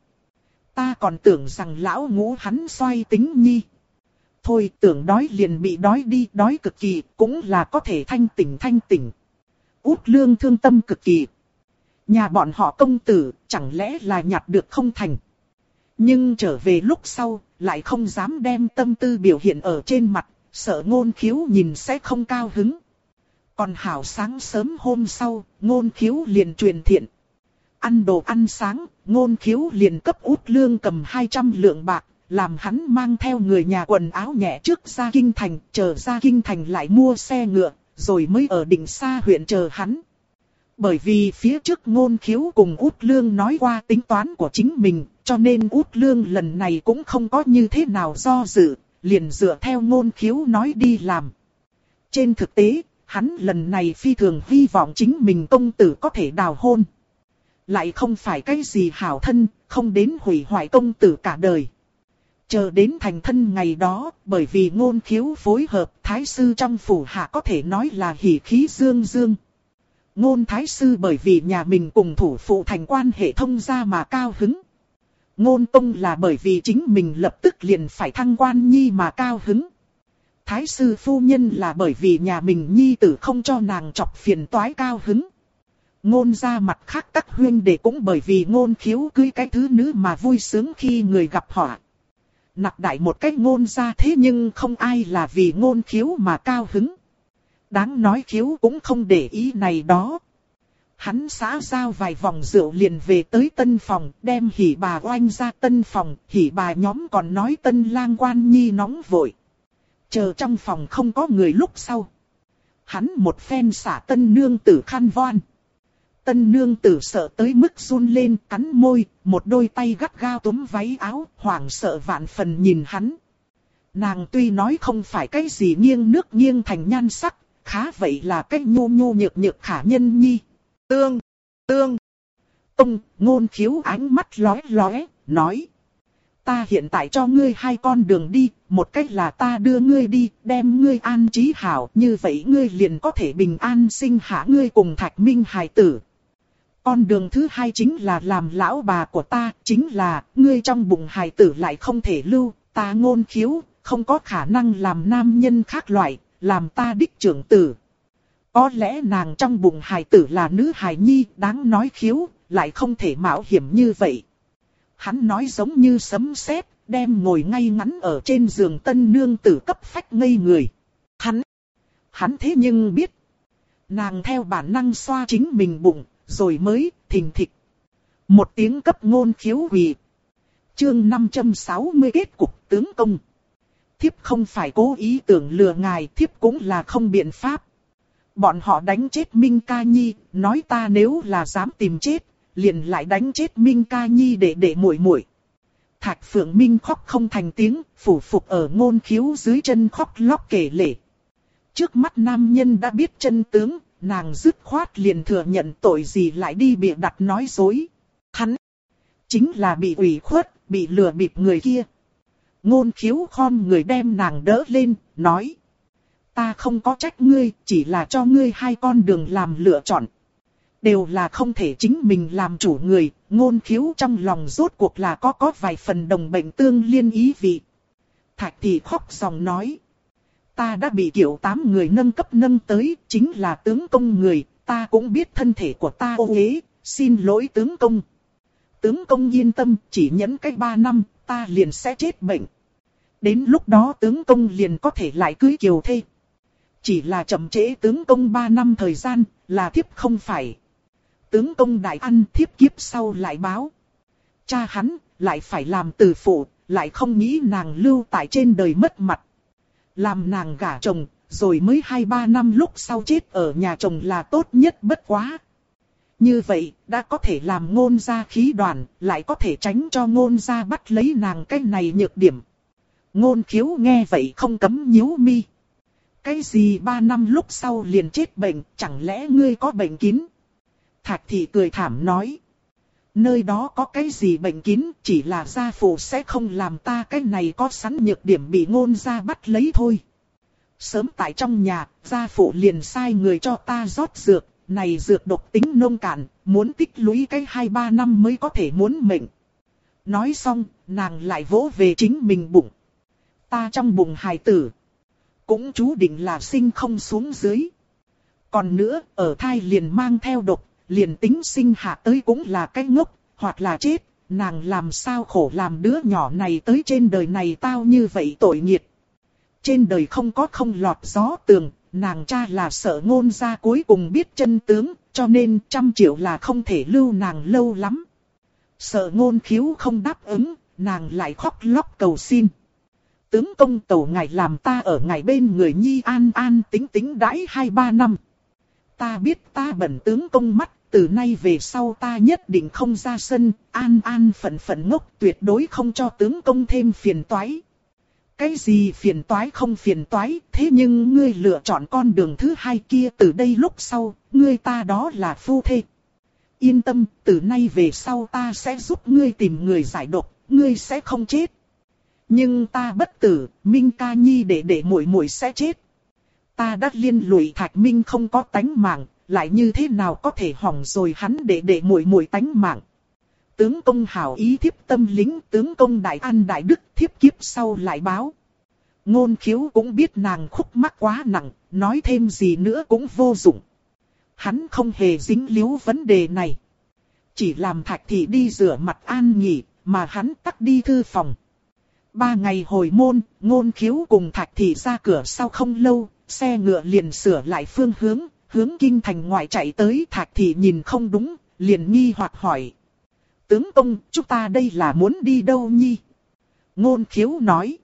Ta còn tưởng rằng lão Ngũ hắn xoay tính nhi. Thôi tưởng đói liền bị đói đi, đói cực kỳ, cũng là có thể thanh tỉnh. Út Lương thương tâm cực kỳ. Nhà bọn họ công tử, chẳng lẽ là nhặt được không thành. Nhưng trở về lúc sau, lại không dám đem tâm tư biểu hiện ở trên mặt, sợ Ngôn Khiếu nhìn sẽ không cao hứng. Còn hảo sáng sớm hôm sau, Ngôn Khiếu liền truyền thiện. Ăn đồ ăn sáng, Ngôn Khiếu liền cấp Út Lương cầm 200 lượng bạc, làm hắn mang theo người nhà quần áo nhẹ trước ra kinh thành, chờ ra kinh thành lại mua xe ngựa, rồi mới ở Định Sa huyện chờ hắn. Bởi vì phía trước Ngôn Khiếu cùng Út Lương nói qua tính toán của chính mình, cho nên Út Lương lần này cũng không có như thế nào do dự, liền dựa theo Ngôn Khiếu nói đi làm. Trên thực tế, hắn lần này phi thường hy vọng chính mình công tử có thể đào hôn. Lại không phải cái gì hảo thân, không đến hủy hoại công tử cả đời. Chờ đến thành thân ngày đó, bởi vì Ngôn Khiếu phối hợp, thái sư trong phủ hạ có thể nói là hỉ khí dương dương. Ngôn thái sư bởi vì nhà mình cùng thủ phụ thành quan hệ thông gia mà cao hứng. Ngôn tông là bởi vì chính mình lập tức liền phải thăng quan nhi mà cao hứng. Thái sư phu nhân là bởi vì nhà mình nhi tử không cho nàng chọc phiền toái cao hứng. Ngôn ra mặt khác các huynh đệ cũng bởi vì Ngôn Khiếu cưới cái thứ nữ mà vui sướng khi người gặp họ. Nặc đại một cách Ngôn ra thế nhưng không ai là vì Ngôn Khiếu mà cao hứng. Đáng nói Khiếu cũng không để ý này đó. Hắn xã giao vài vòng rượu liền về tới tân phòng, đem hỉ bà oanh ra tân phòng, hỉ bà nhóm còn nói tân lang quan nhi nóng vội. Chờ trong phòng không có người lúc sau. Hắn một phen xả tân nương tử khăn voan. Tân nương tử sợ tới mức run lên, cắn môi, một đôi tay gắt gao túm váy áo, hoảng sợ vạn phần nhìn hắn. Nàng tuy nói không phải cái gì nghiêng nước nghiêng thành nhan sắc, khá vậy là cái nhô nhô nhược nhược khả nhân nhi. Tương. Tông, Ngôn Khiếu ánh mắt lóe lóe, nói. Ta hiện tại cho ngươi hai con đường đi, một cách là ta đưa ngươi đi, đem ngươi an trí hảo, như vậy ngươi liền có thể bình an sinh hạ ngươi cùng Thạch Minh hài tử. Con đường thứ hai chính là làm lão bà của ta, chính là, ngươi trong bụng hài tử lại không thể lưu, ta Ngôn Khiếu, không có khả năng làm nam nhân khác loại, làm ta đích trưởng tử. Có lẽ nàng trong bụng hài tử là nữ hài nhi, đáng nói Khiếu, lại không thể mạo hiểm như vậy. Hắn nói giống như sấm sét, đem ngồi ngay ngắn ở trên giường tân nương tử cấp phách ngây người. Hắn thế nhưng biết. Nàng theo bản năng xoa chính mình bụng, rồi mới thình thịch. Một tiếng cấp Ngôn Khiếu quỳ. Chương 560 kết cục tướng công. Thiếp không phải cố ý tưởng lừa ngài, thiếp cũng là không biện pháp. Bọn họ đánh chết Minh Ca Nhi, nói ta nếu là dám tìm chết, liền lại đánh chết Minh Ca Nhi để muội muội. Thạch Phượng Minh khóc không thành tiếng, phủ phục ở Ngôn Khiếu dưới chân khóc lóc kể lể. Trước mắt nam nhân đã biết chân tướng, nàng dứt khoát liền thừa nhận tội gì lại đi bịa đặt nói dối. Hắn chính là bị ủy khuất, bị lừa bịp người kia. Ngôn Khiếu khom người đem nàng đỡ lên, nói. Ta không có trách ngươi, chỉ là cho ngươi hai con đường làm lựa chọn. Đều là không thể chính mình làm chủ người, Ngôn Khiếu trong lòng rốt cuộc là có vài phần đồng bệnh tương liên ý vị. Thạch Thị khóc dòng nói. Ta đã bị kiểu 8 người nâng cấp nâng tới, chính là tướng công người, ta cũng biết thân thể của ta ô uế, xin lỗi tướng công. Tướng công yên tâm, chỉ nhẫn cách 3 năm, ta liền sẽ chết bệnh. Đến lúc đó tướng công liền có thể lại cưới kiều thê. Chỉ là chậm trễ tướng công 3 năm thời gian, là thiếp không phải. Tướng công đại ăn thiếp kiếp sau lại báo. Cha hắn, lại phải làm từ phụ, lại không nghĩ nàng lưu tại trên đời mất mặt. Làm nàng gả chồng, rồi mới 2-3 năm lúc sau chết ở nhà chồng là tốt nhất bất quá. Như vậy, đã có thể làm Ngôn gia khí đoàn, lại có thể tránh cho Ngôn gia bắt lấy nàng cái này nhược điểm. Ngôn Khiếu nghe vậy không cấm nhíu mi. Cái gì 3 năm lúc sau liền chết bệnh, chẳng lẽ ngươi có bệnh kín? Thạch Thị cười thảm nói. Nơi đó có cái gì bệnh kín, chỉ là gia phụ sẽ không làm ta cái này có sẵn nhược điểm bị Ngôn gia bắt lấy thôi. Sớm tại trong nhà, gia phụ liền sai người cho ta rót dược, này dược độc tính nông cạn, muốn tích lũy cái 2-3 năm mới có thể muốn mệnh. Nói xong, nàng lại vỗ về chính mình bụng. Ta trong bụng hài tử, cũng chú định là sinh không xuống dưới. Còn nữa, ở thai liền mang theo độc, liền tính sinh hạ tới cũng là cái ngốc, hoặc là chết. Nàng làm sao khổ làm đứa nhỏ này tới trên đời này tao như vậy tội nghiệt. Trên đời không có không lọt gió tường, nàng cha là sợ Ngôn gia cuối cùng biết chân tướng, cho nên 100 triệu là không thể lưu nàng lâu lắm. Sợ Ngôn Khiếu không đáp ứng, nàng lại khóc lóc cầu xin. Tướng công tẩu ngài làm ta ở ngài bên người nhi an an tính tính đãi 2-3 năm. Ta biết ta bẩn tướng công mắt, từ nay về sau ta nhất định không ra sân, an an phận phận ngốc, tuyệt đối không cho tướng công thêm phiền toái. Cái gì phiền toái không phiền toái, thế nhưng ngươi lựa chọn con đường thứ hai kia, từ đây lúc sau, ngươi ta đó là phu thê. Yên tâm, từ nay về sau ta sẽ giúp ngươi tìm người giải độc, ngươi sẽ không chết. Nhưng ta bất tử, Minh ca nhi để muội muội sẽ chết. Ta đã liên lụy Thạch Minh không có tánh mạng, lại như thế nào có thể hỏng rồi hắn để muội muội tánh mạng. Tướng công hảo ý thiếp tâm lính, tướng công đại an đại đức, thiếp kiếp sau lại báo. Ngôn Khiếu cũng biết nàng khúc mắc quá nặng, nói thêm gì nữa cũng vô dụng. Hắn không hề dính líu vấn đề này. Chỉ làm Thạch Thị đi rửa mặt an nghỉ, mà hắn tắt đi thư phòng. 3 ngày hồi môn, Ngôn Khiếu cùng Thạch Thị ra cửa sau không lâu, xe ngựa liền sửa lại phương hướng, hướng kinh thành ngoại chạy tới. Thạch Thị nhìn không đúng, liền nghi hoặc hỏi. Tướng công, chúng ta đây là muốn đi đâu nhi? Ngôn Khiếu nói.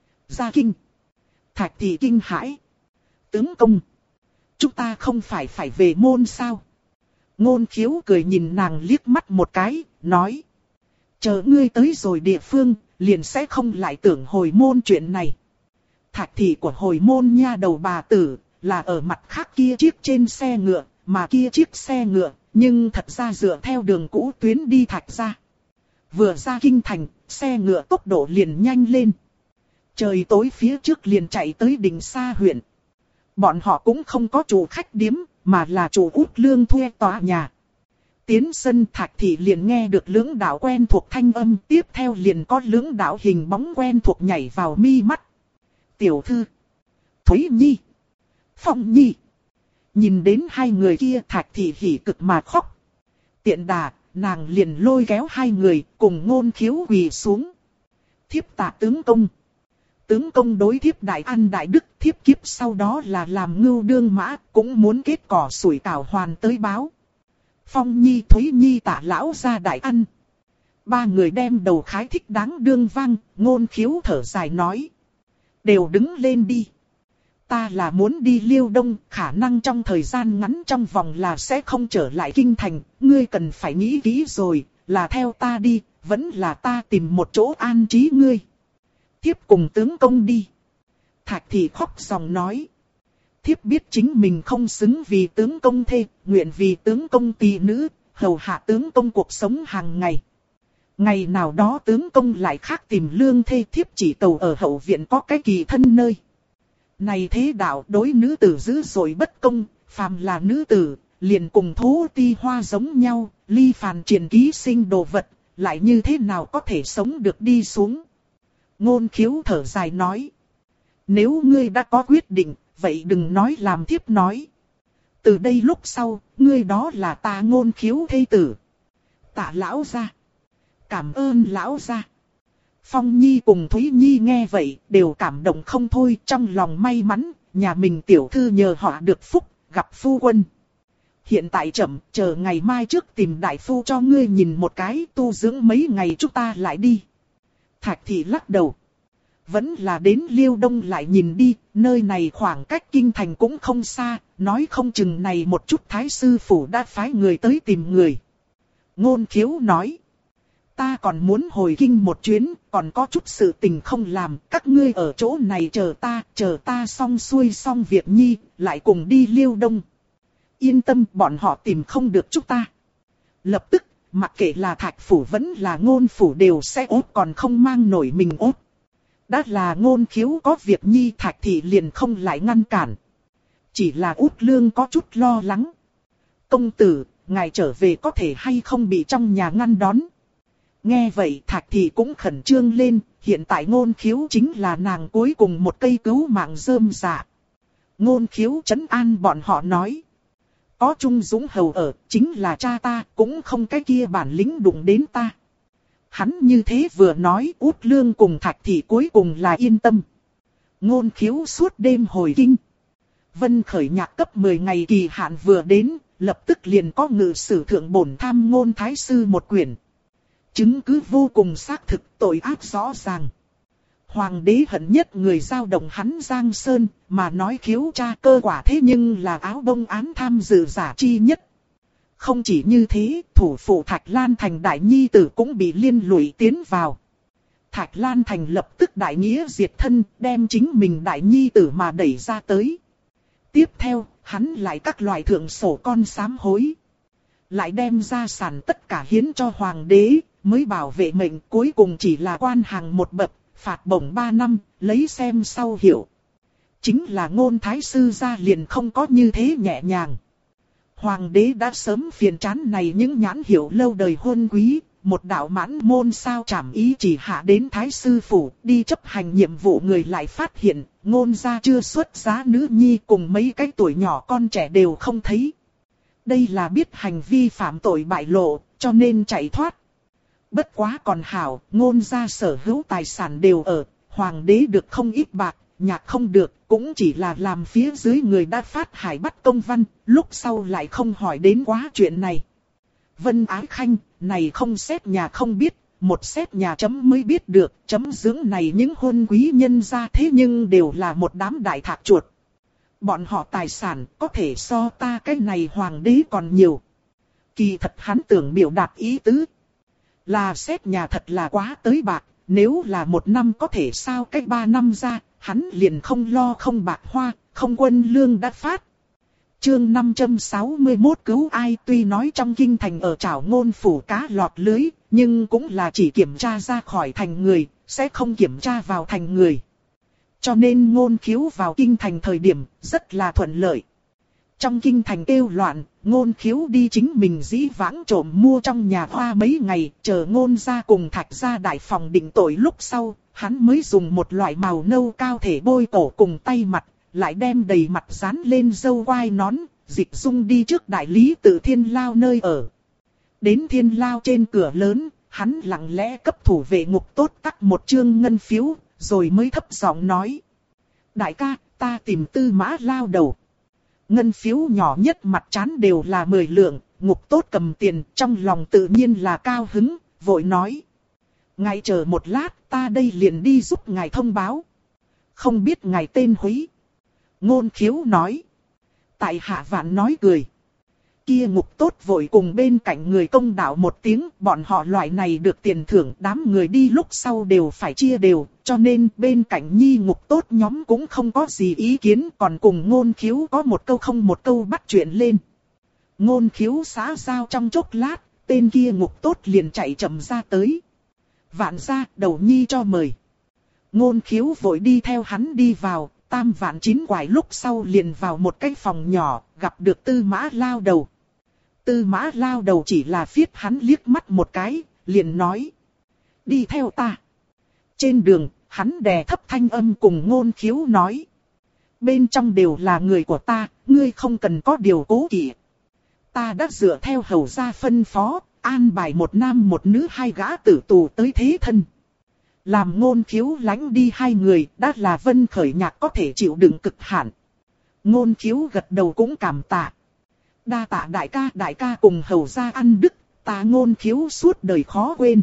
Ra kinh. Thạch Thị kinh hãi. Tướng công, chúng ta không phải về môn sao? Ngôn Khiếu cười nhìn nàng liếc mắt một cái, nói. Chờ ngươi tới rồi địa phương, liền sẽ không lại tưởng hồi môn chuyện này. Thạch Thị của hồi môn nha đầu bà tử, là ở mặt khác kia chiếc trên xe ngựa, mà kia chiếc xe ngựa, nhưng thật ra dựa theo đường cũ tuyến đi Thạch ra. Vừa ra kinh thành, xe ngựa tốc độ liền nhanh lên. Trời tối phía trước liền chạy tới Đình Sa huyện. Bọn họ cũng không có chủ khách điếm, mà là chủ Út Lương thuê tòa nhà. Tiến sân Thạch Thị liền nghe được lưỡng đạo quen thuộc thanh âm, tiếp theo liền có lưỡng đạo hình bóng quen thuộc nhảy vào mi mắt. Tiểu thư, Thúy Nhi, Phong Nhi. Nhìn đến hai người kia Thạch Thị hỉ cực mà khóc. Tiện đà, nàng liền lôi kéo hai người cùng Ngôn Khiếu quỳ xuống. Thiếp tạ tướng công. Tướng công đối thiếp đại an đại đức, thiếp kiếp sau đó là làm ngưu đương mã, cũng muốn kết cỏ sủi cảo hoàn tới báo. Phong Nhi Thúy Nhi tạ lão ra đại ăn. Ba người đem đầu khái thích đáng đương vang, Ngôn Khiếu thở dài nói. Đều đứng lên đi. Ta là muốn đi Liêu Đông, khả năng trong thời gian ngắn trong vòng là sẽ không trở lại kinh thành. Ngươi cần phải nghĩ kỹ rồi, là theo ta đi, vẫn là ta tìm một chỗ an trí ngươi. Thiếp cùng tướng công đi. Thạch Thị khóc dòng nói. Thiếp biết chính mình không xứng vì tướng công thê, nguyện vì tướng công tỳ nữ, hầu hạ tướng công cuộc sống hàng ngày. Ngày nào đó tướng công lại khác tìm lương thê, thiếp chỉ cầu ở hậu viện có cái kỳ thân nơi. Này thế đạo đối nữ tử dữ dội bất công, phàm là nữ tử, liền cùng thú ti hoa giống nhau, ly phàn triển ký sinh đồ vật, lại như thế nào có thể sống được đi xuống. Ngôn Khiếu thở dài nói. Nếu ngươi đã có quyết định, vậy đừng nói làm thiếp nói. Từ đây lúc sau, ngươi đó là ta Ngôn Khiếu thê tử. Tạ lão gia. Cảm ơn lão gia. Phong Nhi cùng Thúy Nhi nghe vậy, đều cảm động không thôi, trong lòng may mắn, nhà mình tiểu thư nhờ họ được phúc, gặp phu quân. Hiện tại chậm, chờ ngày mai trước tìm đại phu cho ngươi nhìn một cái, tu dưỡng mấy ngày chúng ta lại đi. Thạch Thị lắc đầu. Vẫn là đến Liêu Đông lại nhìn đi, nơi này khoảng cách kinh thành cũng không xa, nói không chừng này một chút thái sư phủ đã phái người tới tìm người. Ngôn Khiếu nói. Ta còn muốn hồi kinh một chuyến, còn có chút sự tình không làm, các ngươi ở chỗ này chờ ta xong xuôi xong việc nhi, lại cùng đi Liêu Đông. Yên tâm, bọn họ tìm không được chúng ta. Lập tức, mặc kệ là Thạch phủ vẫn là Ngôn phủ đều sẽ ốt, còn không mang nổi mình ốt. Đã là Ngôn Khiếu có việc nhi, Thạch Thị liền không lại ngăn cản. Chỉ là Út Lương có chút lo lắng. công tử, ngài trở về có thể hay không bị trong nhà ngăn đón. Nghe vậy Thạch Thị cũng khẩn trương lên, hiện tại Ngôn Khiếu chính là nàng cuối cùng một cây cứu mạng rơm rạ. Ngôn Khiếu trấn an bọn họ nói. Có Trung Dũng hầu ở, chính là cha ta, cũng không cái kia bản lĩnh đụng đến ta. Hắn như thế vừa nói, Út Lương cùng Thạch Thị cuối cùng là yên tâm. Ngôn Khiếu suốt đêm hồi kinh. Vân Khởi Nhạc cấp 10 ngày kỳ hạn vừa đến, lập tức liền có ngự sử thượng bổn tham ngôn thái sư một quyển. Chứng cứ vô cùng xác thực, tội ác rõ ràng. Hoàng đế hận nhất người giao động hắn Giang Sơn, mà nói Khiếu cha cơ quả thế nhưng là áo bông án tham dự giả chi nhất. Không chỉ như thế, thủ phủ Thạch Lan Thành đại nhi tử cũng bị liên lụy tiến vào. Thạch Lan Thành lập tức đại nghĩa diệt thân, đem chính mình đại nhi tử mà đẩy ra tới. Tiếp theo, hắn lại các loại thượng sổ con sám hối. Lại đem gia sản tất cả hiến cho hoàng đế, mới bảo vệ mệnh, cuối cùng chỉ là quan hàng một bậc, phạt bổng 3 năm, lấy xem sau hiểu. Chính là Ngôn thái sư gia liền không có như thế nhẹ nhàng. Hoàng đế đã sớm phiền chán này những nhãn hiệu lâu đời hôn quý, một đạo mãn môn sao trảm ý chỉ hạ đến thái sư phủ, đi chấp hành nhiệm vụ người lại phát hiện, Ngôn gia chưa xuất giá nữ nhi cùng mấy cái tuổi nhỏ con trẻ đều không thấy. Đây là biết hành vi phạm tội bại lộ, cho nên chạy thoát. Bất quá còn hảo, Ngôn gia sở hữu tài sản đều ở, hoàng đế được không ít bạc, nhạc không được, cũng chỉ là làm phía dưới người đã phát hải bắt công văn, lúc sau lại không hỏi đến quá chuyện này. Vân Ái Khanh, này không xét nhà không biết, một xét nhà chấm mới biết được, chấm dưỡng này những hôn quý nhân gia thế nhưng đều là một đám đại thạc chuột. Bọn họ tài sản có thể so ta cái này hoàng đế còn nhiều. Kỳ thật hắn tưởng biểu đạt ý tứ. Là xét nhà thật là quá tới bạc, nếu là 1 năm có thể sao cách 3 năm ra, hắn liền không lo không bạc hoa, không quân lương đã phát. Chương 561 cứu ai, tuy nói trong kinh thành ở Trảo Ngôn phủ cá lọt lưới, nhưng cũng là chỉ kiểm tra ra khỏi thành người, sẽ không kiểm tra vào thành người. Cho nên Ngôn Khiếu vào kinh thành thời điểm rất là thuận lợi. Trong kinh thành kêu loạn, Ngôn Khiếu đi chính mình dĩ vãng trộm mua trong nhà hoa mấy ngày, chờ Ngôn gia cùng Thạch gia đại phòng định tội lúc sau, hắn mới dùng một loại màu nâu cao thể bôi cổ cùng tay mặt, lại đem đầy mặt dán lên râu quai nón, Dịch Dung đi trước đại lý tự Thiên Lao nơi ở. Đến Thiên Lao trên cửa lớn, hắn lặng lẽ cấp thủ vệ ngục tốt tắc một chương ngân phiếu, rồi mới thấp giọng nói. Đại ca, ta tìm Tư Mã Lao đầu. Ngân phiếu nhỏ nhất mặt trán đều là 10 lượng, ngục tốt cầm tiền, trong lòng tự nhiên là cao hứng, vội nói. Ngài chờ một lát, ta đây liền đi giúp ngài thông báo. Không biết ngài tên Húy. Ngôn Khiếu nói. Tại hạ vạn nói cười. Kia ngục tốt vội cùng bên cạnh người công đạo một tiếng, bọn họ loại này được tiền thưởng, đám người đi lúc sau đều phải chia đều, cho nên bên cạnh nhi ngục tốt nhóm cũng không có gì ý kiến, còn cùng Ngôn Khiếu có một câu không một câu bắt chuyện lên. Ngôn Khiếu xã giao trong chốc lát, tên kia ngục tốt liền chạy chậm ra tới. Vạn gia, đầu nhi cho mời. Ngôn Khiếu vội đi theo hắn đi vào, tam vạn 9 quải lúc sau liền vào một cái phòng nhỏ, gặp được Tư Mã Lao đầu. Tư Mã Lao đầu chỉ là phiết hắn liếc mắt một cái, liền nói. Đi theo ta. Trên đường, hắn đè thấp thanh âm cùng Ngôn Khiếu nói. Bên trong đều là người của ta, ngươi không cần có điều cố kỵ. Ta đã dựa theo hầu gia phân phó, an bài một nam một nữ 2 gã tử tù tới thế thân. Làm Ngôn Khiếu lánh đi 2 người, đã là Vân Khởi Nhạc có thể chịu đựng cực hạn. Ngôn Khiếu gật đầu cũng cảm tạ. Đa tạ đại ca cùng hầu gia ăn đức, ta Ngôn Khiếu suốt đời khó quên.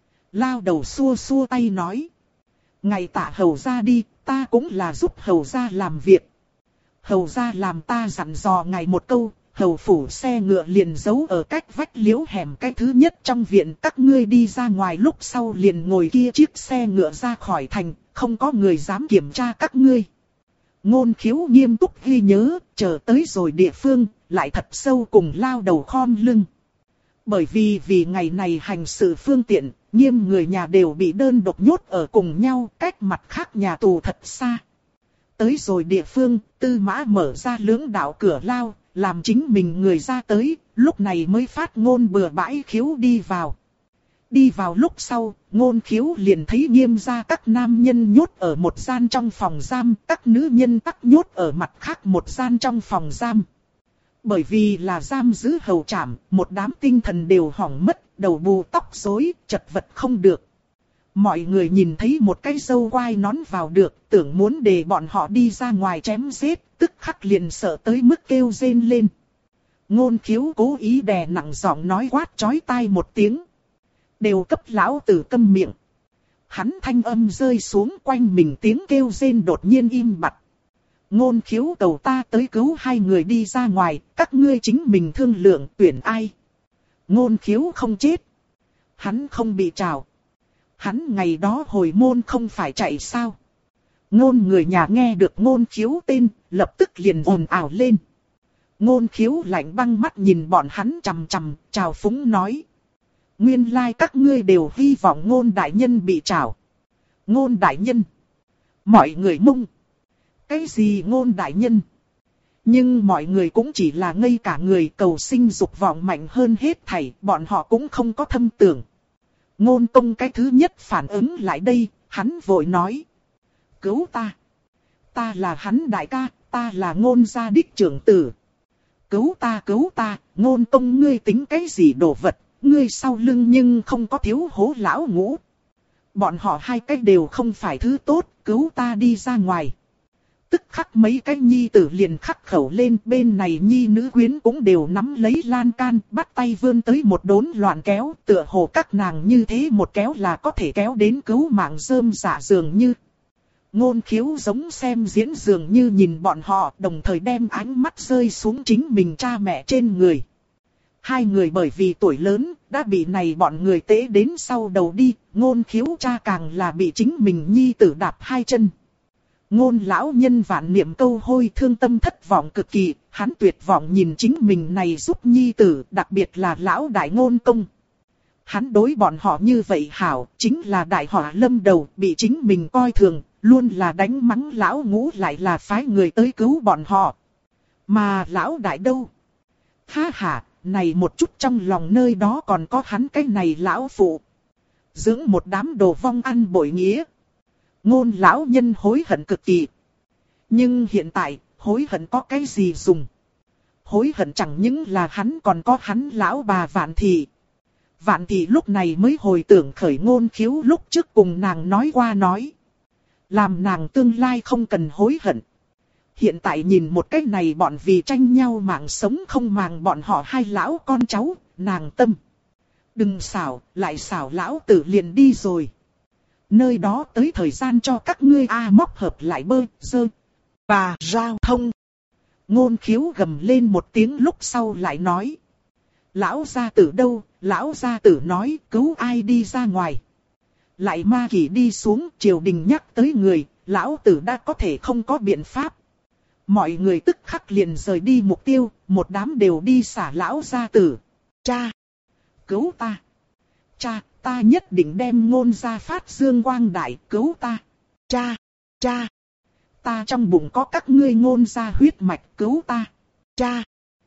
Lao đầu xua xua tay nói. Ngày tạ hầu gia đi, ta cũng là giúp hầu gia làm việc. Hầu gia làm ta dặn dò ngài một câu, hầu phủ xe ngựa liền giấu ở cách vách liễu hẻm cái thứ nhất trong viện, các ngươi đi ra ngoài lúc sau liền ngồi kia chiếc xe ngựa ra khỏi thành, không có người dám kiểm tra các ngươi. Ngôn Khiếu nghiêm túc ghi nhớ, chờ tới rồi địa phương, lại thật sâu cùng Lao đầu khom lưng. Bởi vì ngày này hành sự phương tiện, Nghiêm người nhà đều bị đơn độc nhốt ở cùng nhau, cách mặt khác nhà tù thật xa. Tới rồi địa phương, Tư Mã mở ra lưỡng đạo cửa lao, làm chính mình người ra tới, lúc này mới phát ngôn bừa bãi khiếu đi vào. Đi vào lúc sau, ngôn khiếu liền thấy Nghiêm gia các nam nhân nhốt ở một gian trong phòng giam, các nữ nhân tắc nhốt ở mặt khác một gian trong phòng giam. Bởi vì là giam giữ hầu trảm, một đám tinh thần đều hỏng mất, đầu bù tóc rối, chật vật không được. Mọi người nhìn thấy một cái râu quai nón vào được, tưởng muốn để bọn họ đi ra ngoài chém giết, tức khắc liền sợ tới mức kêu rên lên. Ngôn khiếu cố ý đè nặng giọng nói quát chói tai một tiếng. Đều cấp lão tử câm miệng. Hắn thanh âm rơi xuống, quanh mình tiếng kêu rên đột nhiên im bặt. Ngôn khiếu cầu ta tới cứu hai người đi ra ngoài, các ngươi chính mình thương lượng tuyển ai. Ngôn khiếu không chết. Hắn không bị trào. Hắn ngày đó hồi môn không phải chạy sao. Ngôn người nhà nghe được ngôn khiếu tên, lập tức liền ồn ào lên. Ngôn khiếu lạnh băng mắt nhìn bọn hắn chằm chằm, chào phúng nói. Nguyên lai các ngươi đều hy vọng ngôn đại nhân bị trảo. Ngôn đại nhân. Mọi người mông. Cái gì ngôn đại nhân? Nhưng mọi người cũng chỉ là ngây cả người, cầu sinh dục vọng mạnh hơn hết thảy, bọn họ cũng không có thâm tưởng. Ngôn Tông cái thứ nhất phản ứng lại đây, hắn vội nói. Cứu ta. Ta là hắn đại ca, ta là ngôn gia đích trưởng tử. Cứu ta, Ngôn Tông ngươi tính cái gì đồ vật, ngươi sau lưng nhưng không có thiếu hố lão ngũ. Bọn họ hai cái đều không phải thứ tốt, cứu ta đi ra ngoài. Tức khắc mấy cái nhi tử liền khắc khẩu lên, bên này nhi nữ quyến cũng đều nắm lấy lan can, bắt tay vươn tới một đốn loạn kéo, tựa hồ các nàng như thế một kéo là có thể kéo đến cứu mạng rơm dạ dường như. Ngôn khiếu giống xem diễn dường như nhìn bọn họ, đồng thời đem ánh mắt rơi xuống chính mình cha mẹ trên người. Hai người bởi vì tuổi lớn, đã bị này bọn người tế đến sau đầu đi, ngôn khiếu cha càng là bị chính mình nhi tử đạp hai chân. Ngôn lão nhân vạn niệm câu hôi, thương tâm thất vọng cực kỳ, hắn tuyệt vọng nhìn chính mình này giúp nhi tử, đặc biệt là lão đại Ngôn Công. Hắn đối bọn họ như vậy hảo, chính là đại họa lâm đầu, bị chính mình coi thường, luôn là đánh mắng lão ngũ lại là phái người tới cứu bọn họ. Mà lão đại đâu? Ha ha, này một chút trong lòng nơi đó còn có hắn cái này lão phụ. Dưỡng một đám đồ vong ăn bội nghĩa. Ngôn lão nhân hối hận cực kỳ. Nhưng hiện tại, hối hận có cái gì dùng? Hối hận chẳng những là hắn còn có hắn lão bà Vạn Thị. Vạn Thị lúc này mới hồi tưởng khởi ngôn khiếu lúc trước cùng nàng nói qua nói. Làm nàng tương lai không cần hối hận. Hiện tại nhìn một cách này bọn vì tranh nhau mạng sống không màng bọn họ hai lão con cháu, nàng tâm. Đừng xảo, lại xảo lão tử liền đi rồi. Nơi đó tới thời gian cho các ngươi móc hợp lại bơ, dơ, và giao thông. Ngôn khiếu gầm lên một tiếng lúc sau lại nói. Lão gia tử đâu, lão gia tử nói cứu ai đi ra ngoài. Lại ma kỷ đi xuống, triều đình nhắc tới người, lão tử đã có thể không có biện pháp. Mọi người tức khắc liền rời đi mục tiêu, một đám đều đi xả lão gia tử. Cha! Cứu ta! Cha! Ta nhất định đem Ngôn gia phát dương quang đại, cứu ta! Cha! Cha! Ta trong bụng có các ngươi Ngôn gia huyết mạch, cứu ta! Cha!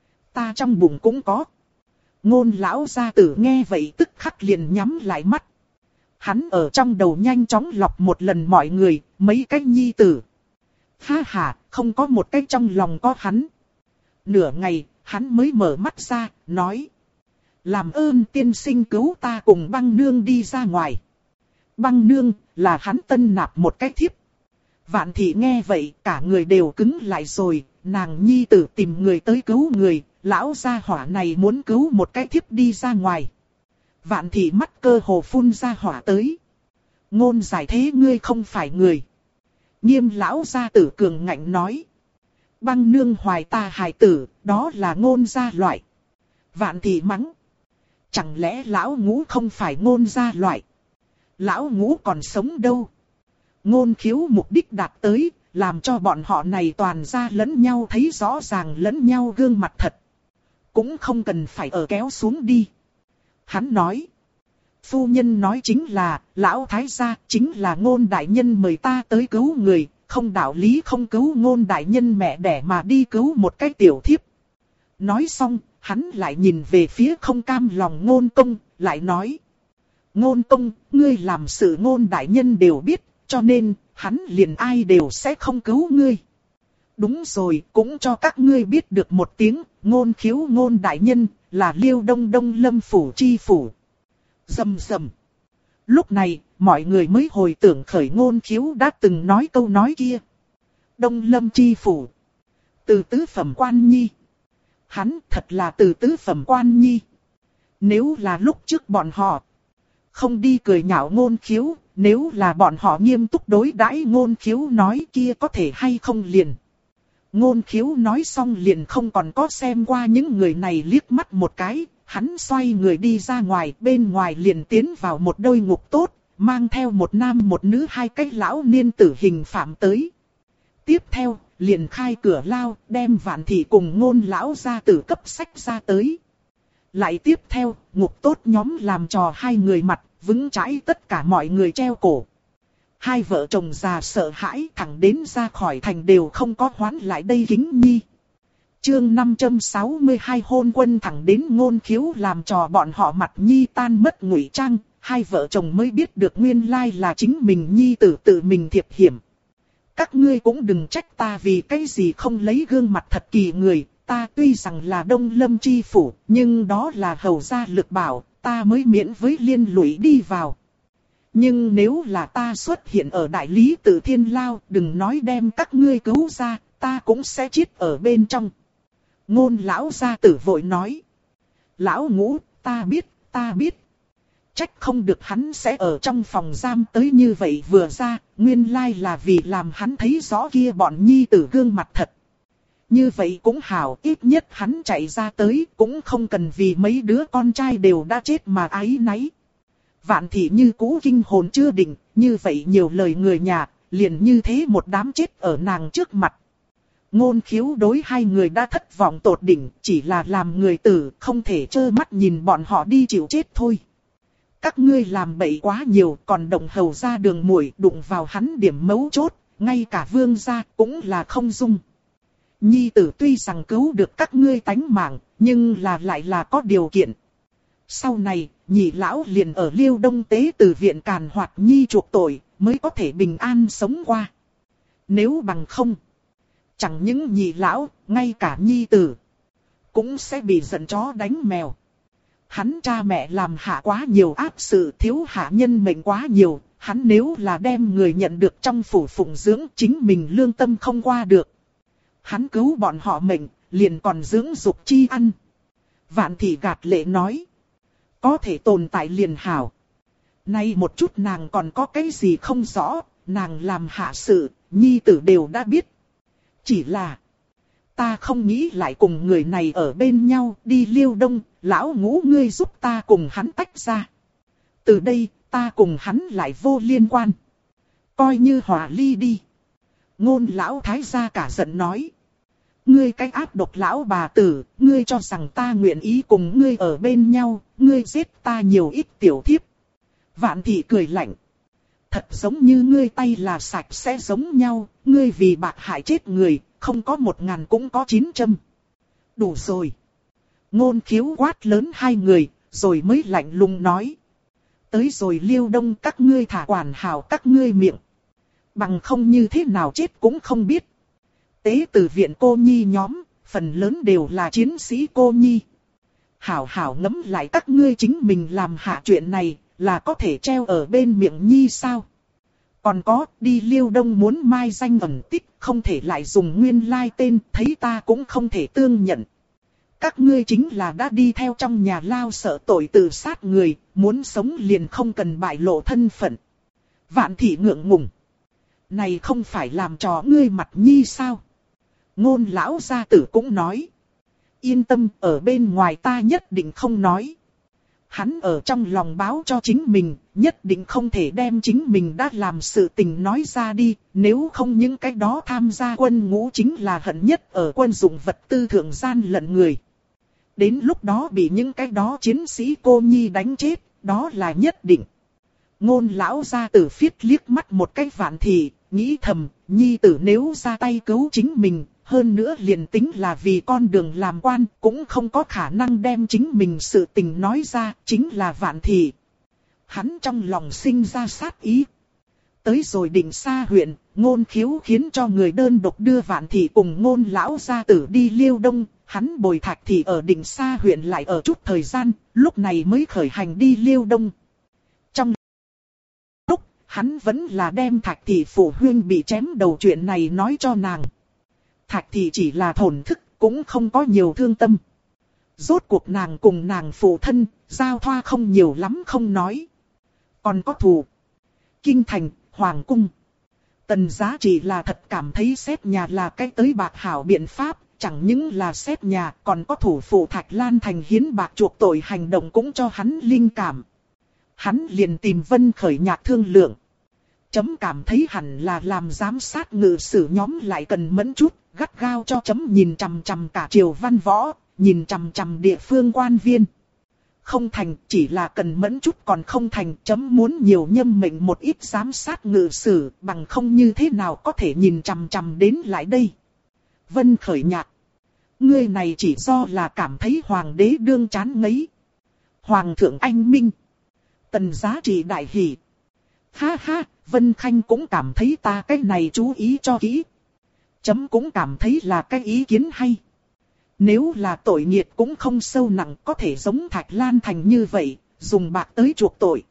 Ta trong bụng cũng có. Ngôn lão gia tử nghe vậy tức khắc liền nhắm lại mắt. Hắn ở trong đầu nhanh chóng lọc một lần mọi người, mấy cái nhi tử. Ha ha, không có một cái trong lòng có hắn. Nửa ngày, hắn mới mở mắt ra, nói. Làm ơn tiên sinh cứu ta cùng Băng Nương đi ra ngoài. Băng Nương là hắn tân nạp một cái thiếp. Vạn Thị nghe vậy, cả người đều cứng lại rồi, nàng nhi tử tìm người tới cứu người, lão gia hỏa này muốn cứu một cái thiếp đi ra ngoài. Vạn Thị mắt cơ hồ phun ra hỏa tới. Ngôn giải thế ngươi không phải người. Nghiêm lão gia tử cường ngạnh nói. Băng Nương hoài ta hài tử, đó là Ngôn gia loại. Vạn Thị mắng. Chẳng lẽ lão ngũ không phải Ngôn gia loại? Lão ngũ còn sống đâu? Ngôn khiếu mục đích đạt tới, làm cho bọn họ này toàn ra lẫn nhau thấy rõ ràng lẫn nhau gương mặt thật. Cũng không cần phải ở kéo xuống đi. Hắn nói. Phu nhân nói chính là, lão thái gia chính là Ngôn đại nhân mời ta tới cứu người, không đạo lý không cứu Ngôn đại nhân mẹ đẻ mà đi cứu một cái tiểu thiếp. Nói xong, hắn lại nhìn về phía không cam lòng Ngôn Công, lại nói. Ngôn Công, ngươi làm sự Ngôn đại nhân đều biết, cho nên, hắn liền ai đều sẽ không cứu ngươi. Đúng rồi, cũng cho các ngươi biết được một tiếng, Ngôn Khiếu Ngôn đại nhân, là Liêu Đông Đông Lâm phủ chi phủ. Rầm rầm. Lúc này, mọi người mới hồi tưởng khởi Ngôn Khiếu đã từng nói câu nói kia. Đông Lâm chi phủ. Từ tứ phẩm quan nhi. Hắn thật là từ tứ phẩm quan nhi. Nếu là lúc trước bọn họ không đi cười nhạo Ngôn Khiếu, nếu là bọn họ nghiêm túc đối đãi Ngôn Khiếu nói kia có thể hay không liền. Ngôn Khiếu nói xong liền không còn có xem qua những người này liếc mắt một cái, hắn xoay người đi ra ngoài, bên ngoài liền tiến vào một đôi ngục tốt, mang theo một nam một nữ hai cái lão niên tử hình phạm tới. Tiếp theo, liền khai cửa lao, đem Vạn Thị cùng Ngôn lão gia tử cấp sách ra tới. Lại tiếp theo, ngục tốt nhóm làm trò hai người mặt, vững chãi tất cả mọi người treo cổ. Hai vợ chồng già sợ hãi thẳng đến ra khỏi thành đều không có hoán lại đây Kính Nhi. Chương 562 hôn quân thẳng đến Ngôn Khiếu làm trò bọn họ mặt Nhi tan mất ngụy trang, hai vợ chồng mới biết được nguyên lai là chính mình Nhi tử tự mình thiệp hiểm. Các ngươi cũng đừng trách ta vì cái gì không lấy gương mặt thật kỳ người, ta tuy rằng là Đông Lâm chi phủ, nhưng đó là hầu gia lực bảo, ta mới miễn với liên lụy đi vào. Nhưng nếu là ta xuất hiện ở đại lý tự Thiên Lao, đừng nói đem các ngươi cứu ra, ta cũng sẽ chết ở bên trong. Ngôn lão gia tử vội nói. Lão Ngũ, ta biết. Trách không được hắn sẽ ở trong phòng giam tới như vậy vừa ra, nguyên lai là vì làm hắn thấy rõ kia bọn nhi tử gương mặt thật. Như vậy cũng hảo, ít nhất hắn chạy ra tới cũng không cần vì mấy đứa con trai đều đã chết mà áy náy. Vạn Thị như cũ kinh hồn chưa định, như vậy nhiều lời người nhà, liền như thế một đám chết ở nàng trước mặt. Ngôn Khiếu đối hai người đã thất vọng tột đỉnh, chỉ là làm người tử, không thể trơ mắt nhìn bọn họ đi chịu chết thôi. Các ngươi làm bậy quá nhiều, còn động hầu ra đường muội đụng vào hắn điểm mấu chốt, ngay cả vương gia cũng là không dung. Nhi tử tuy rằng cứu được các ngươi tánh mạng, nhưng lại là có điều kiện. Sau này, nhị lão liền ở Liêu Đông Tế từ viện càn hoạt nhi chuộc tội, mới có thể bình an sống qua. Nếu bằng không, chẳng những nhị lão, ngay cả nhi tử cũng sẽ bị giận chó đánh mèo. Hắn cha mẹ làm hạ quá nhiều ác sự, thiếu hạ nhân mệnh quá nhiều, hắn nếu là đem người nhận được trong phủ phụng dưỡng, chính mình lương tâm không qua được. Hắn cứu bọn họ mệnh, liền còn dưỡng dục chi ăn. Vạn Thị gạt lệ nói. Có thể tồn tại liền hảo. Nay một chút nàng còn có cái gì không rõ, nàng làm hạ sự, nhi tử đều đã biết. Chỉ là, ta không nghĩ lại cùng người này ở bên nhau, đi Liêu Đông, Lão Ngũ ngươi giúp ta cùng hắn tách ra. Từ đây, ta cùng hắn lại vô liên quan. Coi như hòa ly đi. Ngôn lão thái gia cả giận nói. Ngươi cái ác độc lão bà tử, ngươi cho rằng ta nguyện ý cùng ngươi ở bên nhau, ngươi giết ta nhiều ít tiểu thiếp. Vạn Thị cười lạnh. Thật giống như ngươi tay là sạch sẽ giống nhau, ngươi vì bạc hại chết người, không có 1000 cũng có 900. Đủ rồi. Ngôn Khiếu quát lớn hai người, rồi mới lạnh lùng nói. Tới rồi Liêu Đông các ngươi thả quản hảo các ngươi miệng. Bằng không như thế nào chết cũng không biết. Tế từ viện cô nhi nhóm, phần lớn đều là chiến sĩ cô nhi. Hảo hảo ngẫm lại các ngươi chính mình làm hạ chuyện này, là có thể treo ở bên miệng nhi sao? Còn có, đi Liêu Đông muốn mai danh ẩn tích, không thể lại dùng nguyên lai tên, thấy ta cũng không thể tương nhận. Các ngươi chính là đã đi theo trong nhà lao sợ tội tự sát người, muốn sống liền không cần bại lộ thân phận. Vạn Thị ngượng ngùng. Này không phải làm trò ngươi mặt nhi sao? Ngôn lão gia tử cũng nói. Yên tâm, ở bên ngoài ta nhất định không nói. Hắn ở trong lòng báo cho chính mình, nhất định không thể đem chính mình đã làm sự tình nói ra đi, nếu không những cái đó tham gia quân ngũ chính là hận nhất ở quân dụng vật tư thượng gian lận người. Đến lúc đó bị những cái đó chiến sĩ cô nhi đánh chết, đó là nhất định. Ngôn lão gia tử phiết liếc mắt một cái Vạn Thị, nghĩ thầm, nhi tử nếu ra tay cứu chính mình, hơn nữa liền tính là vì con đường làm quan, cũng không có khả năng đem chính mình sự tình nói ra, chính là Vạn Thị. Hắn trong lòng sinh ra sát ý. Tới rồi Định Sa huyện, Ngôn Khiếu khiến cho người đơn độc đưa Vạn Thị cùng Ngôn lão gia tử đi Liêu Đông, hắn bồi Thạch Thị ở Định Sa huyện lại ở chút thời gian, lúc này mới khởi hành đi Liêu Đông. Trong lúc, hắn vẫn là đem Thạch Thị phụ huynh bị chém đầu chuyện này nói cho nàng. Thạch Thị chỉ là thổn thức, cũng không có nhiều thương tâm. Rốt cuộc nàng cùng nàng phụ thân, giao thoa không nhiều lắm không nói. Còn có thù. Kinh thành, Hoàng cung. Tần Giá Trị là thật cảm thấy xét nhà là cái tới bạc hảo biện pháp, chẳng những là xét nhà, còn có thủ phụ Thạch Lan Thành hiến bạc chuộc tội hành động cũng cho hắn linh cảm. Hắn liền tìm Vân Khởi Nhạc thương lượng. Chấm cảm thấy hẳn là làm giám sát ngự sử nhóm lại cần mẫn chút, gắt gao cho chấm nhìn chằm chằm cả triều văn võ, nhìn chằm chằm địa phương quan viên. Không thành, chỉ là cần mẫn chút còn không thành, chấm muốn nhiều nhâm mệnh một ít giám sát ngự sử, bằng không như thế nào có thể nhìn chằm chằm đến lại đây. Vân Khởi Nhạc. Ngươi này chỉ do là cảm thấy hoàng đế đương chán ngấy. Hoàng thượng anh minh. Tần Giá Trị đại hỉ. Ha ha, Vân Khanh cũng cảm thấy ta cái này chú ý cho kỹ. Chấm cũng cảm thấy là cái ý kiến hay. Nếu là tội nghiệt cũng không sâu nặng, có thể giống Thạch Lan Thành như vậy, dùng bạc tới chuộc tội.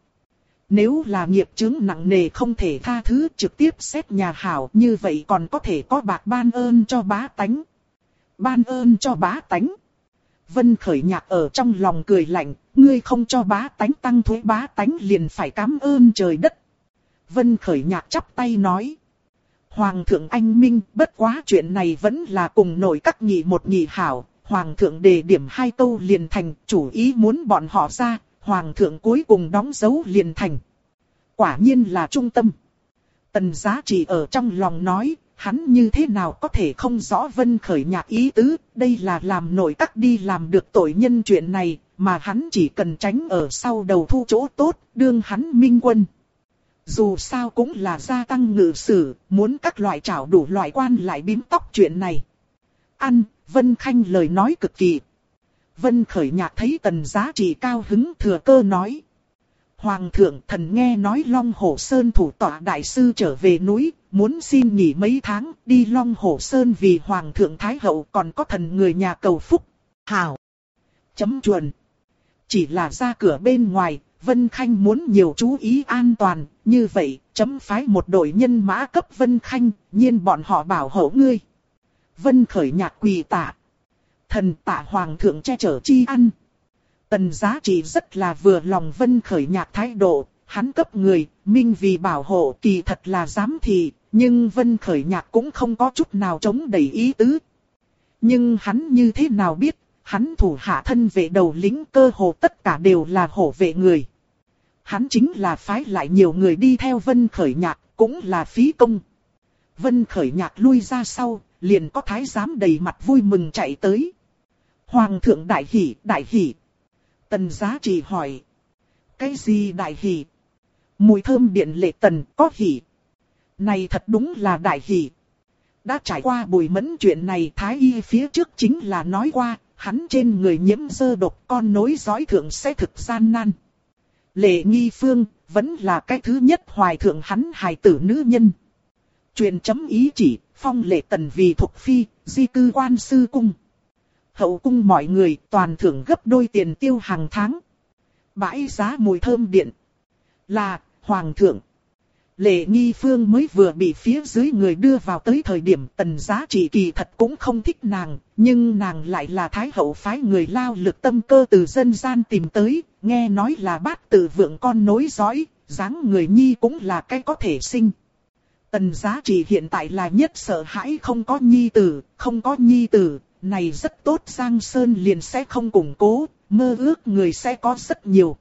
Nếu là nghiệp chướng nặng nề không thể tha thứ, trực tiếp xét nhà hảo, như vậy còn có thể có bạc ban ơn cho bá tánh. Ban ơn cho bá tánh. Vân Khởi Nhạc ở trong lòng cười lạnh, ngươi không cho bá tánh tăng thuế, bá tánh liền phải cảm ơn trời đất. Vân Khởi Nhạc chắp tay nói. Hoàng thượng anh minh, bất quá chuyện này vẫn là cùng nội các nghị một nghị hảo. Hoàng thượng đề điểm 2 câu liền thành, chủ ý muốn bọn họ ra, Hoàng thượng cuối cùng đóng dấu liền thành. Quả nhiên là trung tâm. Tần Giá Trị ở trong lòng nói, hắn như thế nào có thể không rõ Vân Khởi Nhạc ý tứ, đây là làm nội các đi làm được tội nhân chuyện này, mà hắn chỉ cần tránh ở sau đầu thu chỗ tốt, đương hắn minh quân. Dù sao cũng là gia tăng ngự sử, muốn các loại trảo đủ loại quan lại bím tóc chuyện này. Ăn, Vân Khanh lời nói cực kỳ. Vân Khởi Nhạc thấy Tần Giá Trị cao hứng thừa cơ nói. Hoàng thượng, thần nghe nói Long Hổ Sơn thủ tọa đại sư trở về núi, muốn xin nghỉ mấy tháng, đi Long Hổ Sơn vì Hoàng thượng Thái Hậu còn có thần người nhà cầu phúc. Hảo. Chấm chuẩn. Chỉ là ra cửa bên ngoài, Vân Khanh muốn nhiều chú ý an toàn, như vậy, chấm phái một đội nhân mã cấp Vân Khanh, nhiên bọn họ bảo hộ ngươi. Vân Khởi Nhạc quỳ tạ. Thần tạ Hoàng thượng che chở chi ăn. Tần Giá Trị rất là vừa lòng Vân Khởi Nhạc thái độ, hắn cấp người, minh vì bảo hộ kỳ thật là giám thị, nhưng Vân Khởi Nhạc cũng không có chút nào chống đẩy ý tứ. Nhưng hắn như thế nào biết, hắn thủ hạ thân vệ đầu lĩnh cơ hồ tất cả đều là hổ vệ người. Hắn chính là phái lại nhiều người đi theo Vân Khởi Nhạc, cũng là phí công. Vân Khởi Nhạc lui ra sau, liền có thái giám đầy mặt vui mừng chạy tới. Hoàng thượng đại hỉ, đại hỉ. Tần Giá Trị hỏi. Cái gì đại hỉ? Mùi thơm điện lệ tần có hỉ. Này thật đúng là đại hỉ. Đã trải qua Bùi Mẫn chuyện này, thái y phía trước chính là nói qua, hắn trên người nhiễm dơ độc, con nối dõi thượng sẽ thực gian nan. Lệ Nghi Phương vẫn là cái thứ nhất hoài thượng hắn hài tử nữ nhân. Truyền chấm ý chỉ, phong lệ tần vì thuộc phi, di cư quan sư cung. Hậu cung mọi người toàn thưởng gấp đôi tiền tiêu hàng tháng. Bãi giá mùi thơm điện. Là, Hoàng thượng. Lệ Nghi Phương mới vừa bị phía dưới người đưa vào tới thời điểm Tần Giá Trị kỳ thật cũng không thích nàng, nhưng nàng lại là Thái Hậu phái người lao lực tâm cơ từ dân gian tìm tới, nghe nói là bát tự vượng con nối dõi, dáng người nhi cũng là cái có thể sinh. Tần Giá Trị hiện tại là nhất sợ hãi không có nhi tử, không có nhi tử, này rất tốt, Giang Sơn liền sẽ không củng cố, mơ ước người sẽ có rất nhiều.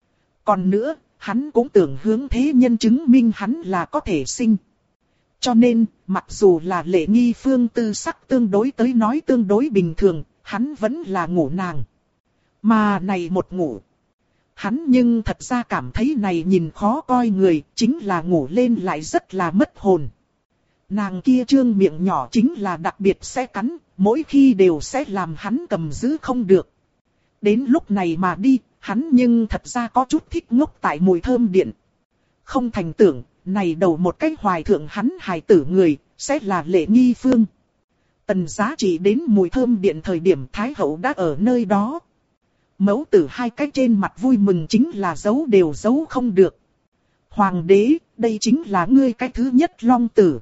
Còn nữa, hắn cũng tưởng hướng thế nhân chứng minh hắn là có thể sinh. Cho nên, mặc dù là Lệ Nghi Phương tư sắc tương đối tới nói tương đối bình thường, hắn vẫn là ngủ nàng. Mà này một ngủ, hắn nhưng thật ra cảm thấy này nhìn khó coi người, chính là ngủ lên lại rất là mất hồn. Nàng kia trương miệng nhỏ chính là đặc biệt sẽ cắn, mỗi khi đều sẽ làm hắn cầm giữ không được. Đến lúc này mà đi, hắn nhưng thật ra có chút thích ngốc tại mùi thơm điện. Không thành tưởng, này đầu một cái hoài thượng hắn hài tử người, sẽ là Lệ Nghi Phương. Tần Giá Trị đến mùi thơm điện thời điểm Thái Hậu đã ở nơi đó. Mẫu tử hai cái trên mặt vui mừng chính là giấu đều giấu không được. Hoàng đế, đây chính là ngươi cái thứ nhất long tử.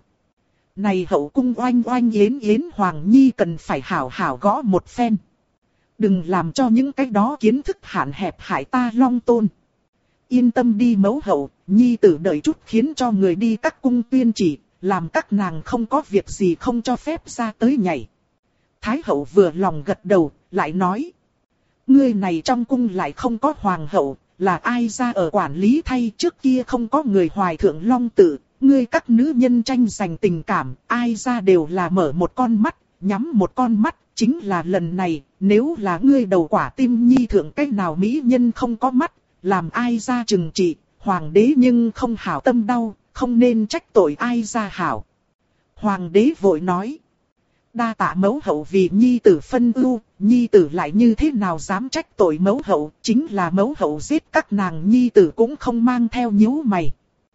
Này hậu cung oanh oanh yến yến Hoàng Nhi cần phải hảo hảo gõ một phen. Đừng làm cho những cái đó kiến thức hạn hẹp hại ta long tôn. Yên tâm đi mẫu hậu, Nhi tử đợi chút khiến cho người đi các cung tuyên chỉ, làm các nàng không có việc gì không cho phép ra tới nhảy. Thái hậu vừa lòng gật đầu, lại nói. Ngươi này trong cung lại không có hoàng hậu, là ai ra ở quản lý thay, trước kia không có người hoài thượng long tử, ngươi các nữ nhân tranh giành tình cảm, ai ra đều là mở một con mắt, nhắm một con mắt, chính là lần này, nếu là ngươi đầu quả tim nhi thượng cách nào mỹ nhân không có mắt, làm ai ra trừng trị, hoàng đế nhưng không hảo tâm đau, không nên trách tội ai ra hảo. Hoàng đế vội nói. Đa tạ mẫu hậu vì nhi tử phân ưu, nhi tử lại như thế nào dám trách tội mẫu hậu, chính là mẫu hậu giết các nàng nhi tử cũng không mang theo nhíu mày.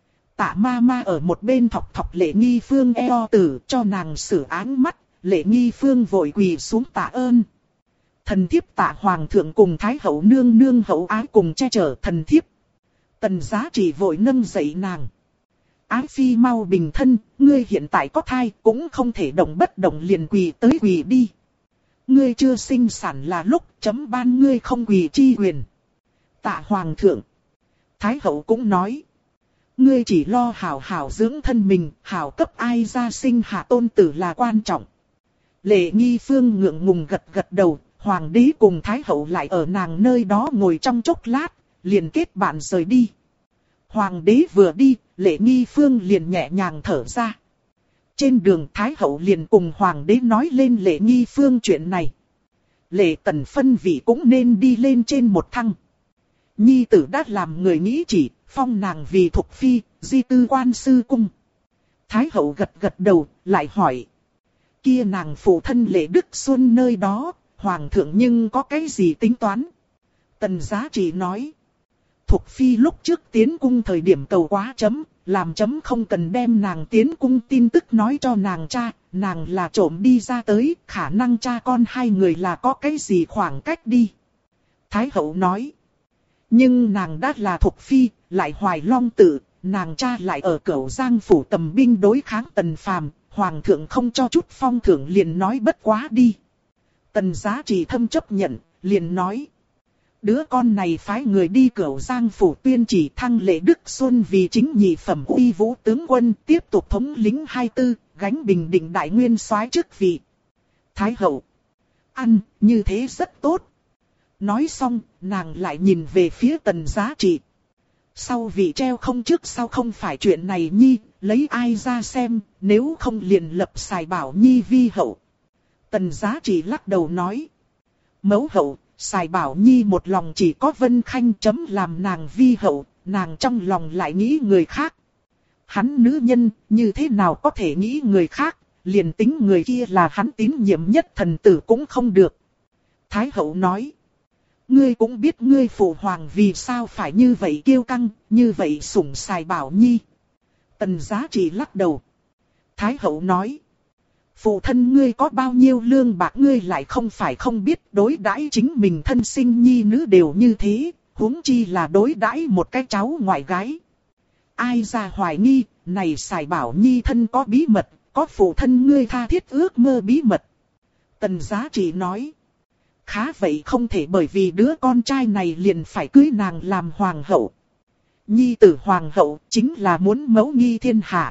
Tạ ma ma ở một bên thọc thọc Lệ Nghi Phương eo tử cho nàng xử áng mắt, Lệ Nghi Phương vội quỳ xuống tạ ơn. Thần thiếp tạ hoàng thượng cùng thái hậu nương nương hậu ái cùng che chở thần thiếp. Tần Giá Trị vội nâng dậy nàng. Ái phi mau bình thân, ngươi hiện tại có thai cũng không thể động bất động liền quỳ tới quỳ đi. Ngươi chưa sinh sản là lúc chấm ban ngươi không quỳ chi quyền. Tạ hoàng thượng. Thái hậu cũng nói. Ngươi chỉ lo hảo hảo dưỡng thân mình, hảo cấp ai ra sinh hạ tôn tử là quan trọng. Lệ Nghi Phương ngượng ngùng gật gật đầu, hoàng đế cùng thái hậu lại ở nàng nơi đó ngồi trong chốc lát, liền kết bạn rời đi. Hoàng đế vừa đi, Lệ Nghi Phương liền nhẹ nhàng thở ra. Trên đường thái hậu liền cùng hoàng đế nói lên Lệ Nghi Phương chuyện này. Lệ Tần phân vị cũng nên đi lên trên một thăng. Nhi tử đã làm người nghĩ chỉ, phong nàng vì thục phi, di tư quan sư cung. Thái hậu gật gật đầu, lại hỏi. Kia nàng phụ thân Lệ Đức Xuân nơi đó, hoàng thượng nhưng có cái gì tính toán? Tần Giá Trị nói. Thục phi lúc trước tiến cung thời điểm cầu quá chấm, làm chấm không cần đem nàng tiến cung tin tức nói cho nàng cha, nàng là trộm đi ra tới, khả năng cha con hai người là có cái gì khoảng cách đi. Thái hậu nói. Nhưng nàng đã là thục phi, lại hoài long tử, nàng cha lại ở Cửu Giang phủ tầm binh đối kháng Tần Phàm, hoàng thượng không cho chút phong thưởng liền nói bất quá đi. Tần Giá Trị thâm chấp nhận, liền nói. Đứa con này phái người đi Cửu Giang phủ tuyên chỉ thăng Lệ Đức Xuân vì chính nhị phẩm uy vũ tướng quân tiếp tục thống lĩnh 24, gánh Bình Định đại nguyên soái chức vị. Thái hậu. Ăn, như thế rất tốt. Nói xong, nàng lại nhìn về phía Tần Giá Trị. Sau vị treo không trước sau không phải chuyện này nhi, lấy ai ra xem, nếu không liền lập Sài Bảo Nhi vi hậu. Tần Giá Trị lắc đầu nói. Mẫu hậu, Sài Bảo Nhi một lòng chỉ có Vân Khanh chấm làm nàng vi hậu, nàng trong lòng lại nghĩ người khác. Hắn nữ nhân, như thế nào có thể nghĩ người khác, liền tính người kia là hắn tín nhiệm nhất thần tử cũng không được. Thái hậu nói. Ngươi cũng biết ngươi phụ hoàng vì sao phải như vậy kiêu căng, như vậy sủng Sài Bảo Nhi. Tần Giá Trị lắc đầu. Thái hậu nói. Phụ thân ngươi có bao nhiêu lương bạc ngươi lại không phải không biết, đối đãi chính mình thân sinh nhi nữ đều như thế, huống chi là đối đãi một cái cháu ngoại gái. Ai ra hoài nghi, này Sài Bảo Nhi thân có bí mật, có phụ thân ngươi tha thiết ước mơ bí mật. Tần Giá Trị nói. Khá vậy không thể bởi vì đứa con trai này liền phải cưới nàng làm hoàng hậu. Nhi tử hoàng hậu chính là muốn mẫu nghi thiên hạ.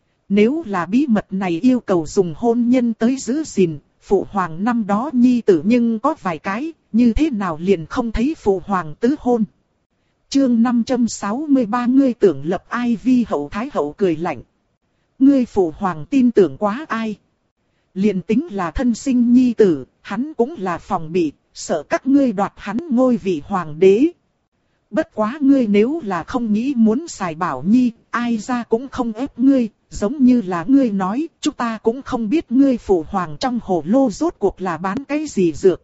Nếu là bí mật này yêu cầu dùng hôn nhân tới giữ gìn, phụ hoàng năm đó nhi tử nhưng có vài cái, như thế nào liền không thấy phụ hoàng tứ hôn. Chương 563 ngươi tưởng lập ai vi hậu thái hậu cười lạnh. Ngươi phụ hoàng tin tưởng quá ai. Liền tính là thân sinh nhi tử, hắn cũng là phòng bị, sợ các ngươi đoạt hắn ngôi vị hoàng đế. Bất quá ngươi nếu là không nghĩ muốn xài Bảo Nhi, ai ra cũng không ép ngươi, giống như là ngươi nói, chúng ta cũng không biết ngươi phụ hoàng trong hồ lô rốt cuộc là bán cái gì dược.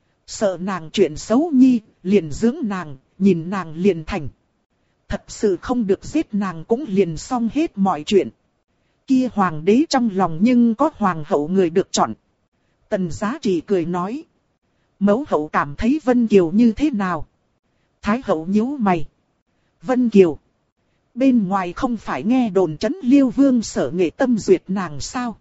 Sợ nàng chuyện xấu Nhi, liền dưỡng nàng, nhìn nàng liền thành. Thật sự không được giết nàng cũng liền xong hết mọi chuyện. Kia hoàng đế trong lòng nhưng có hoàng hậu người được chọn. Tần Giá Trị cười nói. Mẫu hậu cảm thấy Vân Kiều như thế nào? Thái hậu nhíu mày. Vân Kiều. Bên ngoài không phải nghe đồn trấn Liêu Vương Sở Nghệ tâm duyệt nàng sao?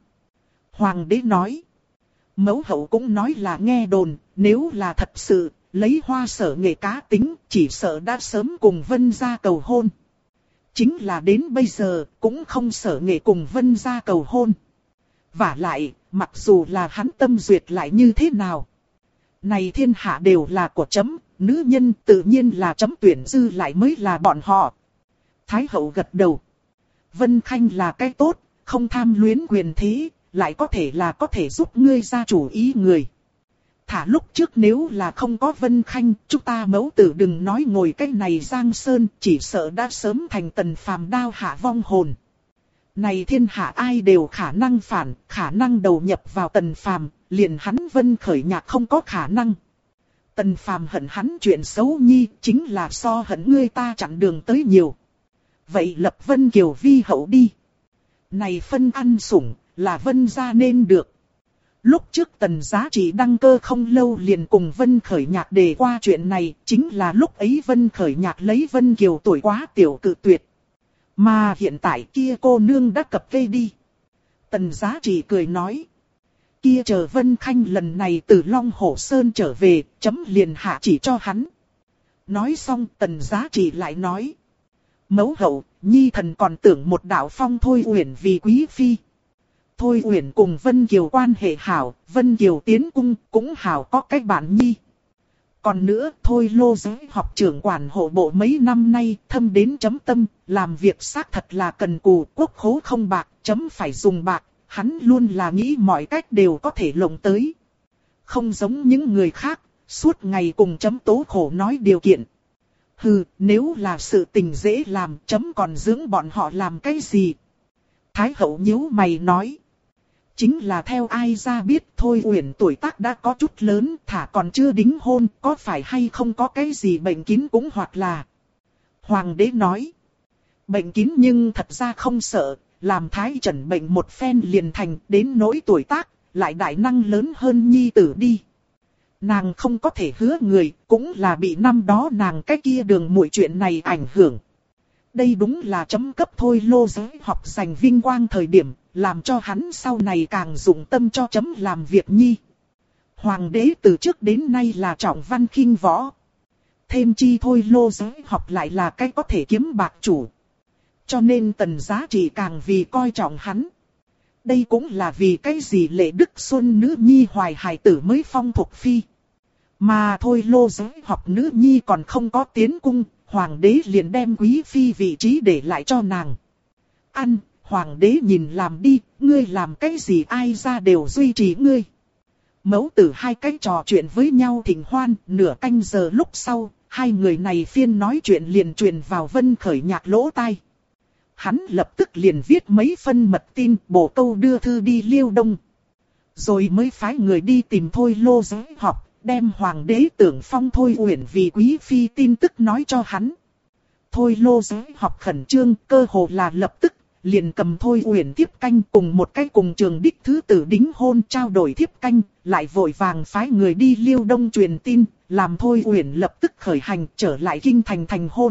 Hoàng đế nói. Mẫu hậu cũng nói là nghe đồn, nếu là thật sự, lấy Hoa Sở Nghệ cá tính, chỉ sợ đã sớm cùng Vân gia cầu hôn. Chính là đến bây giờ, cũng không Sở Nghệ cùng Vân gia cầu hôn. Vả lại, mặc dù là hắn tâm duyệt lại như thế nào? Này thiên hạ đều là của chấm, nữ nhân tự nhiên là chấm tuyển dư lại mới là bọn họ. Thái hậu gật đầu. Vân Khanh là cái tốt, không tham luyến quyền thế, lại có thể giúp ngươi ra chủ ý người. Thả lúc trước nếu là không có Vân Khanh, chúng ta mẫu tử đừng nói ngồi cái này giang sơn, chỉ sợ đã sớm thành Tần Phàm đao hạ vong hồn. Này thiên hạ ai đều khả năng phản, khả năng đầu nhập vào Tần Phàm, liền hắn Vân Khởi Nhạc không có khả năng. Tần Phàm hận hắn chuyện xấu Nhi, chính là so hận ngươi ta chặn đường tới nhiều. Vậy lập Vân Kiều vi hậu đi. Này phân ăn sủng, là Vân gia nên được. Lúc trước Tần Giá Trị đăng cơ không lâu liền cùng Vân Khởi Nhạc đề qua chuyện này, chính là lúc ấy Vân Khởi Nhạc lấy Vân Kiều tuổi quá tiểu cự tuyệt. Mà hiện tại kia cô nương đã cập kê đi. Tần Giá Trị cười nói. Kia chờ Vân Khanh lần này từ Long Hổ Sơn trở về, chấm liền hạ chỉ cho hắn. Nói xong Tần Giá Trị lại nói. Mẫu hậu, Nhi thần còn tưởng một đạo phong Thôi Uyển vì quý phi. Thôi Uyển cùng Vân Kiều quan hệ hảo, Vân Kiều tiến cung cũng hảo có cách bạn Nhi. Còn nữa, Thôi Lô Giới học trưởng quản hộ bộ mấy năm nay, thâm đến chấm tâm, làm việc xác thật là cần cù, quốc khố không bạc, chấm phải dùng bạc, hắn luôn là nghĩ mọi cách đều có thể lộng tới. Không giống những người khác, suốt ngày cùng chấm tố khổ nói điều kiện. Hừ, nếu là sự tình dễ làm, chấm còn dưỡng bọn họ làm cái gì? Thái hậu nhíu mày nói. Chính là theo ai ra biết Thôi Uyển tuổi tác đã có chút lớn, thả còn chưa đính hôn, có phải hay không có cái gì bệnh kín cũng hoặc là. Hoàng đế nói. Bệnh kín nhưng thật ra không sợ, làm thái trần bệnh một phen liền thành, đến nỗi tuổi tác, lại đại năng lớn hơn Nhi tử đi. Nàng không có thể hứa người, cũng là bị năm đó nàng cái kia đường muội chuyện này ảnh hưởng. Đây đúng là chấm cấp Thôi Lô Giới học giành vinh quang thời điểm, làm cho hắn sau này càng dụng tâm cho chấm làm việc Nhi. Hoàng đế từ trước đến nay là trọng văn khinh võ. Thêm chi Thôi Lô Giới học lại là cái có thể kiếm bạc chủ. Cho nên Tần Giá Trị càng vì coi trọng hắn. Đây cũng là vì cái gì Lệ Đức Xuân nữ nhi hoài hài tử mới phong thuộc phi. Mà Thôi Lô Giới học nữ nhi còn không có tiến cung, hoàng đế liền đem quý phi vị trí để lại cho nàng. Ăn, hoàng đế nhìn làm đi, ngươi làm cái gì ai ra đều duy trì ngươi. Mẫu tử hai cái trò chuyện với nhau thỉnh hoan, nửa canh giờ lúc sau, hai người này phiên nói chuyện liền truyền vào Vân Khởi Nhạc lỗ tai. Hắn lập tức liền viết mấy phân mật tin, bổ câu đưa thư đi Liêu Đông. Rồi mới phái người đi tìm Thôi Lô Giới học, đem hoàng đế tưởng phong Thôi Uyển vì quý phi tin tức nói cho hắn. Thôi Lô Giới học khẩn trương, cơ hồ là lập tức, liền cầm Thôi Uyển tiếp canh cùng một cái cùng trường đích thứ tử đính hôn trao đổi tiếp canh, lại vội vàng phái người đi Liêu Đông truyền tin, làm Thôi Uyển lập tức khởi hành trở lại kinh thành thành hôn.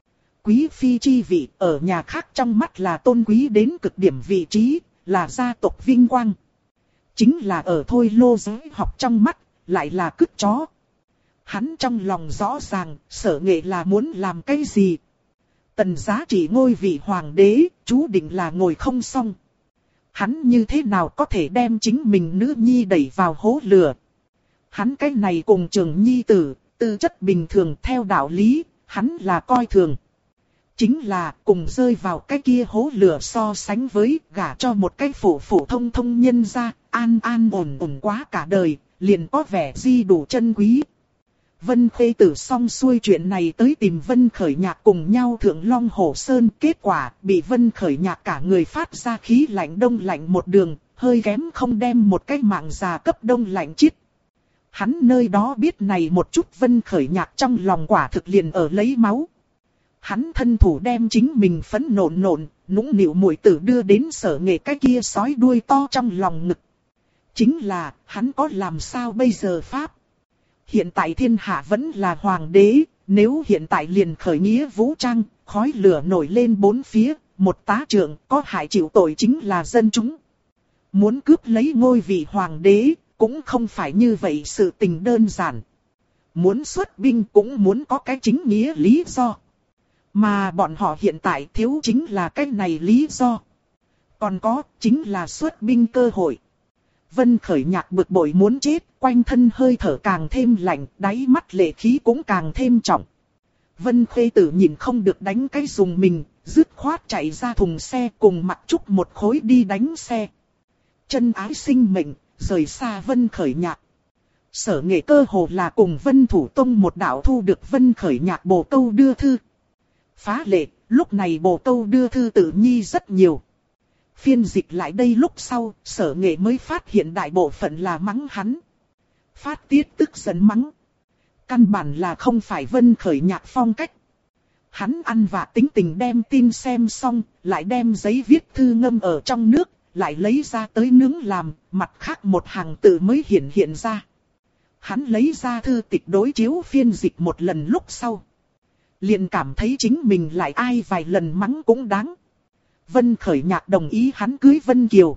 Quý phi chi vị ở nhà khác trong mắt là tôn quý đến cực điểm vị trí, là gia tộc vinh quang. Chính là ở Thôi Lô Giới học trong mắt, lại là cứt chó. Hắn trong lòng rõ ràng, Sở Nghệ là muốn làm cái gì. Tần Giá Trị ngôi vị hoàng đế, chú định là ngồi không xong. Hắn như thế nào có thể đem chính mình nữ nhi đẩy vào hố lửa. Hắn cái này cùng Trường nhi tử, tư chất bình thường theo đạo lý, hắn là coi thường. Chính là cùng rơi vào cái kia hố lửa so sánh với gả cho một cái phổ thông thông nhân gia, an ổn quá cả đời, liền có vẻ di đủ chân quý. Vân Khê Tử xong xuôi chuyện này tới tìm Vân Khởi Nhạc cùng nhau thượng Long Hổ Sơn, kết quả bị Vân Khởi Nhạc cả người phát ra khí lạnh đông lạnh một đường, hơi kém không đem một cái mạng già cấp đông lạnh chết. Hắn nơi đó biết này một chút Vân Khởi Nhạc trong lòng quả thực liền ở lấy máu. Hắn thân thủ đem chính mình phẫn nộn, nũng nịu muội tử đưa đến Sở Nghệ cái kia sói đuôi to trong lòng ngực. Chính là, hắn có làm sao bây giờ pháp? Hiện tại thiên hạ vẫn là hoàng đế, nếu hiện tại liền khởi nghĩa vũ trang, khói lửa nổi lên bốn phía, một tá trưởng có hại chịu tội chính là dân chúng. Muốn cướp lấy ngôi vị hoàng đế, cũng không phải như vậy sự tình đơn giản. Muốn xuất binh cũng muốn có cái chính nghĩa lý do. Mà bọn họ hiện tại thiếu chính là cái này lý do. Còn có chính là xuất binh cơ hội. Vân Khởi Nhạc bực bội muốn chết, quanh thân hơi thở càng thêm lạnh, đáy mắt lệ khí cũng càng thêm trọng. Vân Khê Tử nhìn không được đánh cái dùng mình, dứt khoát chạy ra thùng xe cùng Mặc Trúc một khối đi đánh xe. Chân ái sinh mệnh, rời xa Vân Khởi Nhạc. Sở Nghệ cơ hồ là cùng Vân Thủ Tông một đạo thu được Vân Khởi Nhạc bổ câu đưa thư. Phá lệ, lúc này bổ câu đưa thư tự nhi rất nhiều. Phiên dịch lại đây lúc sau, Sở Nghệ mới phát hiện đại bộ phận là mắng hắn. Phát tiết tức giận mắng. Căn bản là không phải Vân Khởi Nhạc phong cách. Hắn ăn vạ tính tình đem tin xem xong, lại đem giấy viết thư ngâm ở trong nước, lại lấy ra tới nướng làm, mặt khác một hàng tự mới hiện ra. Hắn lấy ra thư tịch đối chiếu phiên dịch một lần lúc sau. Liền cảm thấy chính mình lại ai vài lần mắng cũng đáng. Vân Khởi Nhạc đồng ý hắn cưới Vân Kiều.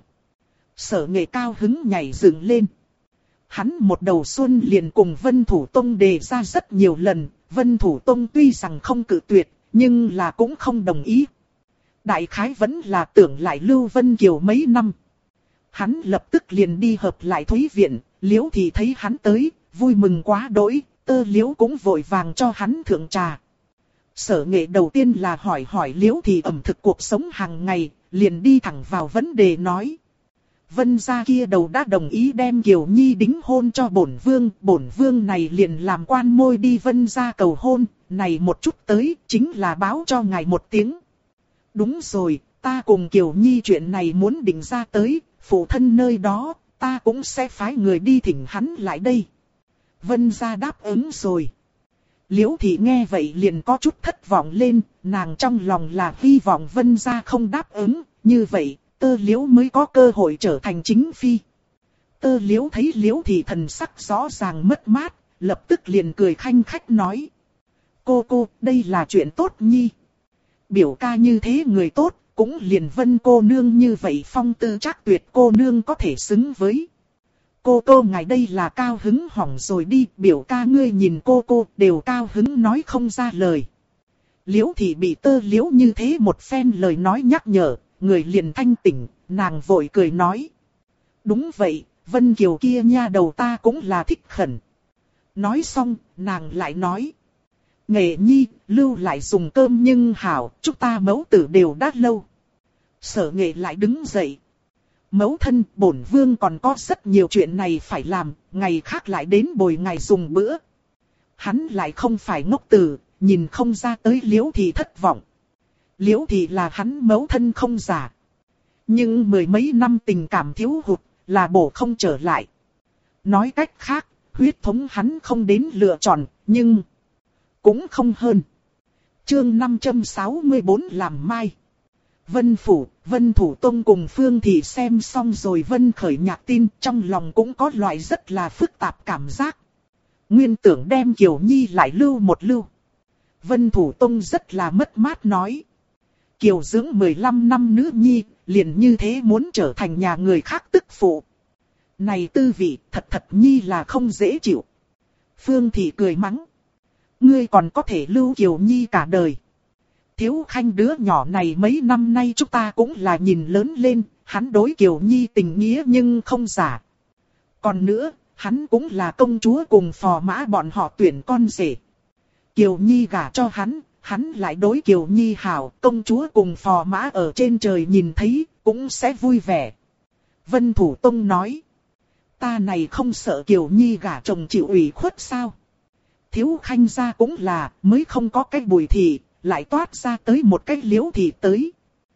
Sở Nghệ cao hứng nhảy dựng lên. Hắn một đầu xuân liền cùng Vân Thủ Tông đề ra rất nhiều lần. Vân Thủ Tông tuy rằng không cự tuyệt, nhưng là cũng không đồng ý. Đại khái vẫn là tưởng lại lưu Vân Kiều mấy năm. Hắn lập tức liền đi hợp lại Thúy Viện, Liễu thì thấy hắn tới, vui mừng quá đỗi, Tơ Liễu cũng vội vàng cho hắn thượng trà. Sở Nghệ đầu tiên là hỏi Liễu thì ẩm thực cuộc sống hàng ngày, liền đi thẳng vào vấn đề nói. Vân gia kia đầu đã đồng ý đem Kiều Nhi đính hôn cho bổn vương này liền làm quan môi đi Vân gia cầu hôn, này một chút tới chính là báo cho ngài một tiếng. Đúng rồi, ta cùng Kiều Nhi chuyện này muốn định ra tới, phụ thân nơi đó, ta cũng sẽ phái người đi thỉnh hắn lại đây. Vân gia đáp ứng rồi. Liễu thị nghe vậy liền có chút thất vọng lên, nàng trong lòng là hy vọng Vân gia không đáp ứng, như vậy, Tơ Liễu mới có cơ hội trở thành chính phi. Tơ Liễu thấy Liễu thị thần sắc rõ ràng mất mát, lập tức liền cười khanh khách nói. Cô, đây là chuyện tốt nhi. Biểu ca như thế người tốt, cũng liền Vân cô nương như vậy phong tư trác tuyệt cô nương có thể xứng với. Cô ngài đây là cao hứng hỏng rồi đi, biểu ca ngươi nhìn cô đều cao hứng nói không ra lời. Liễu thị bị Tơ Liễu như thế một phen lời nói nhắc nhở, người liền thanh tỉnh, nàng vội cười nói. Đúng vậy, Vân Kiều kia nha đầu ta cũng là thích khẩn. Nói xong, nàng lại nói. Nghệ nhi, lưu lại dùng cơm nhưng hảo, chúng ta mẫu tử đều đã lâu. Sở Nghệ lại đứng dậy. Mẫu thân, bổn vương còn có rất nhiều chuyện này phải làm, ngày khác lại đến bồi ngài dùng bữa. Hắn lại không phải ngốc tử, nhìn không ra tới Liễu thị thất vọng. Liễu thị là hắn mẫu thân không giả. Nhưng mười mấy năm tình cảm thiếu hụt, là bổ không trở lại. Nói cách khác, huyết thống hắn không đến lựa chọn, nhưng cũng không hơn. Chương 564 làm mai. Vân Phủ, Vân Thủ Tông cùng Phương Thị xem xong rồi Vân Khởi Nhạc tin, trong lòng cũng có loại rất là phức tạp cảm giác. Nguyên tưởng đem Kiều Nhi lại lưu một lưu. Vân Thủ Tông rất là mất mát nói. Kiều dưỡng 15 năm nữ nhi, liền như thế muốn trở thành nhà người khác tức phụ. Này tư vị, thật nhi là không dễ chịu. Phương Thị cười mắng. Ngươi còn có thể lưu Kiều Nhi cả đời. Thiếu Khanh đứa nhỏ này mấy năm nay chúng ta cũng là nhìn lớn lên, hắn đối Kiều Nhi tình nghĩa nhưng không giả. Còn nữa, hắn cũng là công chúa cùng phò mã bọn họ tuyển con rể. Kiều Nhi gả cho hắn lại đối Kiều Nhi hảo, công chúa cùng phò mã ở trên trời nhìn thấy, cũng sẽ vui vẻ. Vân Thủ Tông nói, ta này không sợ Kiều Nhi gả chồng chịu ủy khuất sao? Thiếu Khanh ra cũng là, mới không có cái Bùi thị, lại toát ra tới một cái Liễu thị tới.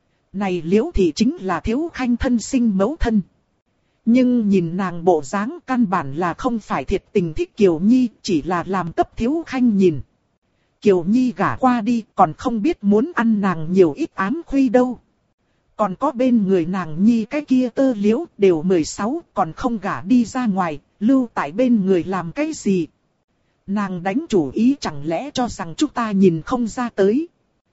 Này Liễu thị chính là Thiếu Khanh thân sinh mẫu thân. Nhưng nhìn nàng bộ dáng căn bản là không phải thiệt tình thích Kiều Nhi, chỉ là làm cấp Thiếu Khanh nhìn. Kiều Nhi gả qua đi còn không biết muốn ăn nàng nhiều ít ám khuy đâu. Còn có bên người nàng Nhi cái kia Tơ Liễu đều 16 còn không gả đi ra ngoài, lưu tại bên người làm cái gì. Nàng đánh chủ ý chẳng lẽ cho rằng chúng ta nhìn không ra tới.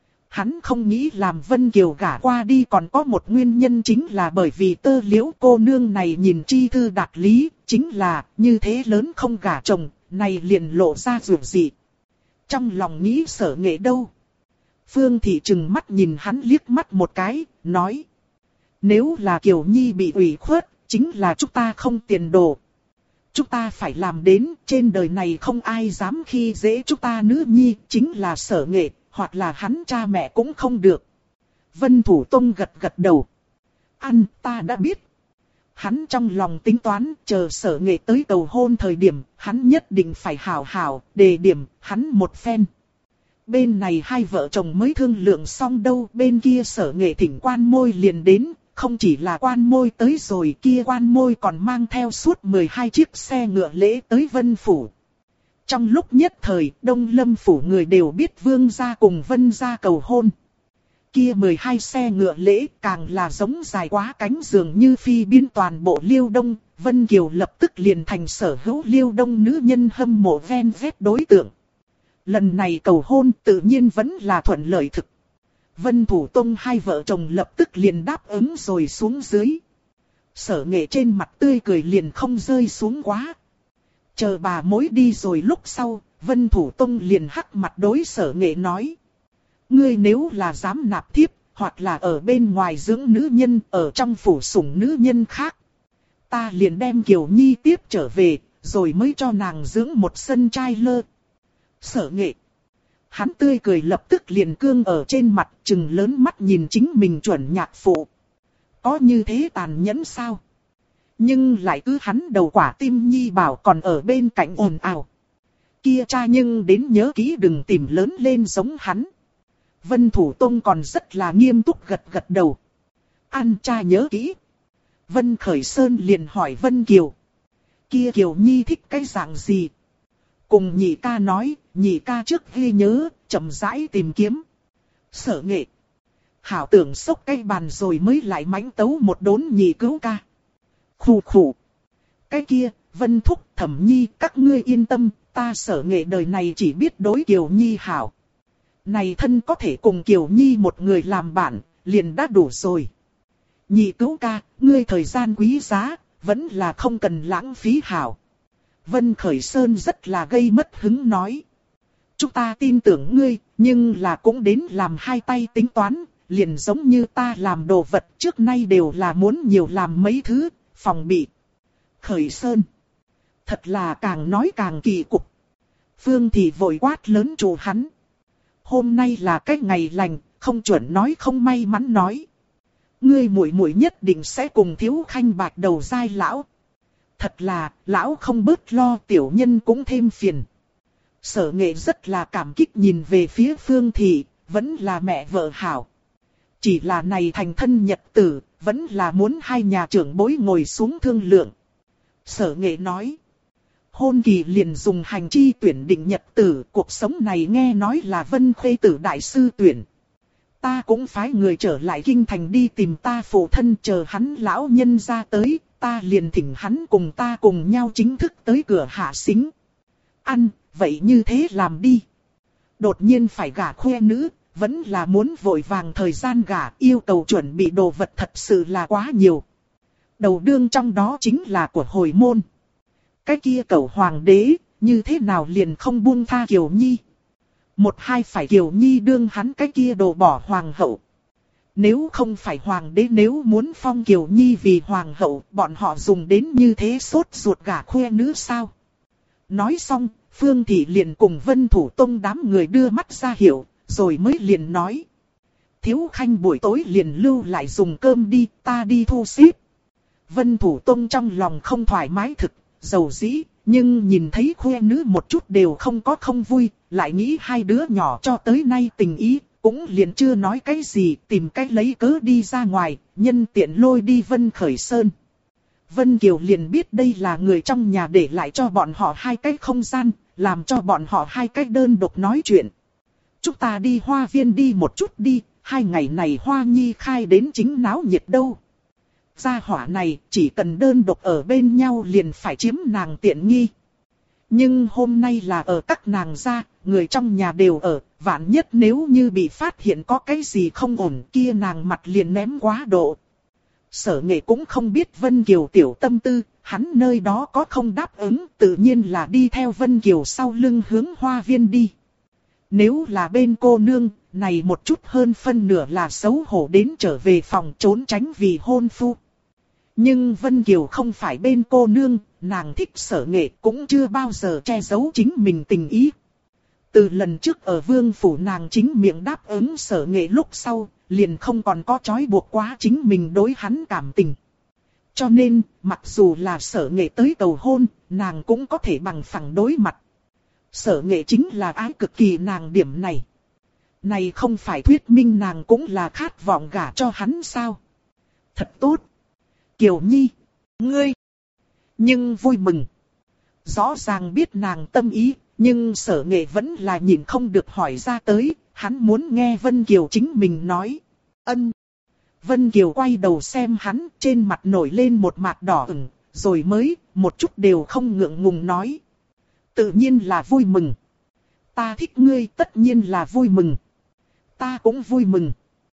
Hắn không nghĩ làm Vân Kiều gả qua đi còn có một nguyên nhân chính là bởi vì Tơ Liễu cô nương này nhìn chi thư đạt lý, chính là như thế lớn không gả chồng, này liền lộ ra rủi dị. Trong lòng nghĩ Sở Nghệ đâu. Phương Thị trừng mắt nhìn hắn liếc mắt một cái, nói. Nếu là Kiều Nhi bị ủy khuất, chính là chúng ta không tiền đồ. Chúng ta phải làm đến, trên đời này không ai dám khi dễ chúng ta nữ nhi, chính là Sở Nghệ, hoặc là hắn cha mẹ cũng không được. Vân Thủ Tông gật gật đầu. Ăn, ta đã biết. Hắn trong lòng tính toán, chờ Sở Nghệ tới cầu hôn thời điểm, hắn nhất định phải hảo hảo, đề điểm, hắn một phen. Bên này hai vợ chồng mới thương lượng xong đâu, bên kia Sở Nghệ thỉnh quan môi liền đến, không chỉ là quan môi tới rồi, kia quan môi còn mang theo suốt 12 chiếc xe ngựa lễ tới Vân Phủ. Trong lúc nhất thời, Đông Lâm Phủ người đều biết Vương gia cùng Vân gia cầu hôn. Kia 12 xe ngựa lễ càng là giống dài quá cánh dường như phi biến toàn bộ Liêu Đông, Vân Kiều lập tức liền thành sở hữu Liêu Đông nữ nhân hâm mộ ven vét đối tượng. Lần này cầu hôn tự nhiên vẫn là thuận lợi thực. Vân Thủ Tông hai vợ chồng lập tức liền đáp ứng rồi xuống dưới. Sở Nghệ trên mặt tươi cười liền không rơi xuống quá. Chờ bà mối đi rồi lúc sau, Vân Thủ Tông liền hắc mặt đối Sở Nghệ nói. Ngươi nếu là dám nạp thiếp, hoặc là ở bên ngoài dưỡng nữ nhân, ở trong phủ sủng nữ nhân khác. Ta liền đem Kiều Nhi tiếp trở về, rồi mới cho nàng dưỡng một sân trai lơ. Sở Nghệ. Hắn tươi cười lập tức liền cương ở trên mặt, trừng lớn mắt nhìn chính mình chuẩn nhạc phụ. Có như thế tàn nhẫn sao? Nhưng lại cứ hắn đầu quả tim Nhi bảo còn ở bên cạnh ồn ào. Kia cha nhưng đến nhớ kỹ đừng tìm lớn lên giống hắn. Vân Thủ Tông còn rất là nghiêm túc gật gật đầu. Ăn cha nhớ kỹ. Vân Khởi Sơn liền hỏi Vân Kiều. Kia Kiều Nhi thích cái dạng gì? Cùng nhị ca nói, nhị ca trước ghi nhớ, chậm rãi tìm kiếm. Sở Nghệ. Hảo tưởng sốc cây bàn rồi mới lại mãnh tấu một đốn nhị cứu ca. Khủ khủ. Cái kia, Vân Thúc, Thẩm Nhi, các ngươi yên tâm, ta Sở Nghệ đời này chỉ biết đối Kiều Nhi hảo. Này thân có thể cùng Kiều Nhi một người làm bạn, liền đã đủ rồi. Nhị cứu ca, ngươi thời gian quý giá, vẫn là không cần lãng phí hảo. Vân Khởi Sơn rất là gây mất hứng nói. Chúng ta tin tưởng ngươi, nhưng là cũng đến làm hai tay tính toán, liền giống như ta làm đồ vật trước nay đều là muốn nhiều làm mấy thứ, phòng bị. Khởi Sơn. Thật là càng nói càng kỳ cục. Phương Thị vội quát lớn chủ hắn. Hôm nay là cái ngày lành, không chuẩn nói không may mắn nói. Ngươi muội muội nhất định sẽ cùng Thiếu Khanh bạc đầu dai lão. Thật là, lão không bớt lo, tiểu nhân cũng thêm phiền. Sở Nghệ rất là cảm kích nhìn về phía Phương Thị, vẫn là mẹ vợ hảo. Chỉ là này thành thân nhật tử, vẫn là muốn hai nhà trưởng bối ngồi xuống thương lượng. Sở Nghệ nói. Hôn kỳ liền dùng hành chi tuyển định nhật tử, cuộc sống này nghe nói là Vân Khuê Tử đại sư tuyển. Ta cũng phái người trở lại kinh thành đi tìm ta phụ thân, chờ hắn lão nhân ra tới, ta liền thỉnh hắn cùng ta cùng nhau chính thức tới cửa hạ xính. Ăn, vậy như thế làm đi. Đột nhiên phải gả khoe nữ, vẫn là muốn vội vàng thời gian gả, yêu cầu chuẩn bị đồ vật thật sự là quá nhiều. Đầu đương trong đó chính là của hồi môn. Cái kia cẩu hoàng đế, như thế nào liền không buông tha Kiều Nhi. Một hai phải Kiều Nhi đương hắn cái kia đồ bỏ hoàng hậu. Nếu không phải hoàng đế nếu muốn phong Kiều Nhi vì hoàng hậu, bọn họ dùng đến như thế sốt ruột gả khoe nữ sao? Nói xong, Phương Thị liền cùng Vân Thủ Tông đám người đưa mắt ra hiệu, rồi mới liền nói. Thiếu Khanh buổi tối liền lưu lại dùng cơm đi, ta đi thu xếp. Vân Thủ Tông trong lòng không thoải mái thực, dầu dĩ, Nhưng nhìn thấy khuê nữ một chút đều không có không vui, lại nghĩ hai đứa nhỏ cho tới nay tình ý, cũng liền chưa nói cái gì, tìm cách lấy cớ đi ra ngoài, nhân tiện lôi đi Vân Khởi Sơn. Vân Kiều liền biết đây là người trong nhà để lại cho bọn họ hai cái không gian, làm cho bọn họ hai cái đơn độc nói chuyện. Chúng ta đi hoa viên đi một chút đi, 2 ngày này hoa nhi khai đến chính náo nhiệt đâu. Gia hỏa này chỉ cần đơn độc ở bên nhau liền phải chiếm nàng tiện nghi. Nhưng hôm nay là ở các nàng gia, người trong nhà đều ở, vạn nhất nếu như bị phát hiện có cái gì không ổn kia nàng mặt liền ném quá độ. Sở Nghệ cũng không biết Vân Kiều tiểu tâm tư, hắn nơi đó có không đáp ứng, tự nhiên là đi theo Vân Kiều sau lưng hướng hoa viên đi. Nếu là bên cô nương, này một chút hơn phân nửa là xấu hổ đến trở về phòng trốn tránh vì hôn phu. Nhưng Vân Kiều không phải bên cô nương, nàng thích Sở Nghệ cũng chưa bao giờ che giấu chính mình tình ý. Từ lần trước ở vương phủ nàng chính miệng đáp ứng Sở Nghệ lúc sau, liền không còn có trói buộc quá chính mình đối hắn cảm tình. Cho nên, mặc dù là Sở Nghệ tới cầu hôn, nàng cũng có thể bằng phẳng đối mặt. Sở Nghệ chính là ái cực kỳ nàng điểm này. Này không phải thuyết minh nàng cũng là khát vọng gả cho hắn sao? Thật tốt. Kiều Nhi, ngươi, nhưng vui mừng. Rõ ràng biết nàng tâm ý, nhưng Sở Nghệ vẫn là nhìn không được hỏi ra tới, hắn muốn nghe Vân Kiều chính mình nói. Ân. Vân Kiều quay đầu xem hắn, trên mặt nổi lên một mạt đỏ ửng, rồi mới, một chút đều không ngượng ngùng nói. Tự nhiên là vui mừng. Ta thích ngươi tất nhiên là vui mừng. Ta cũng vui mừng.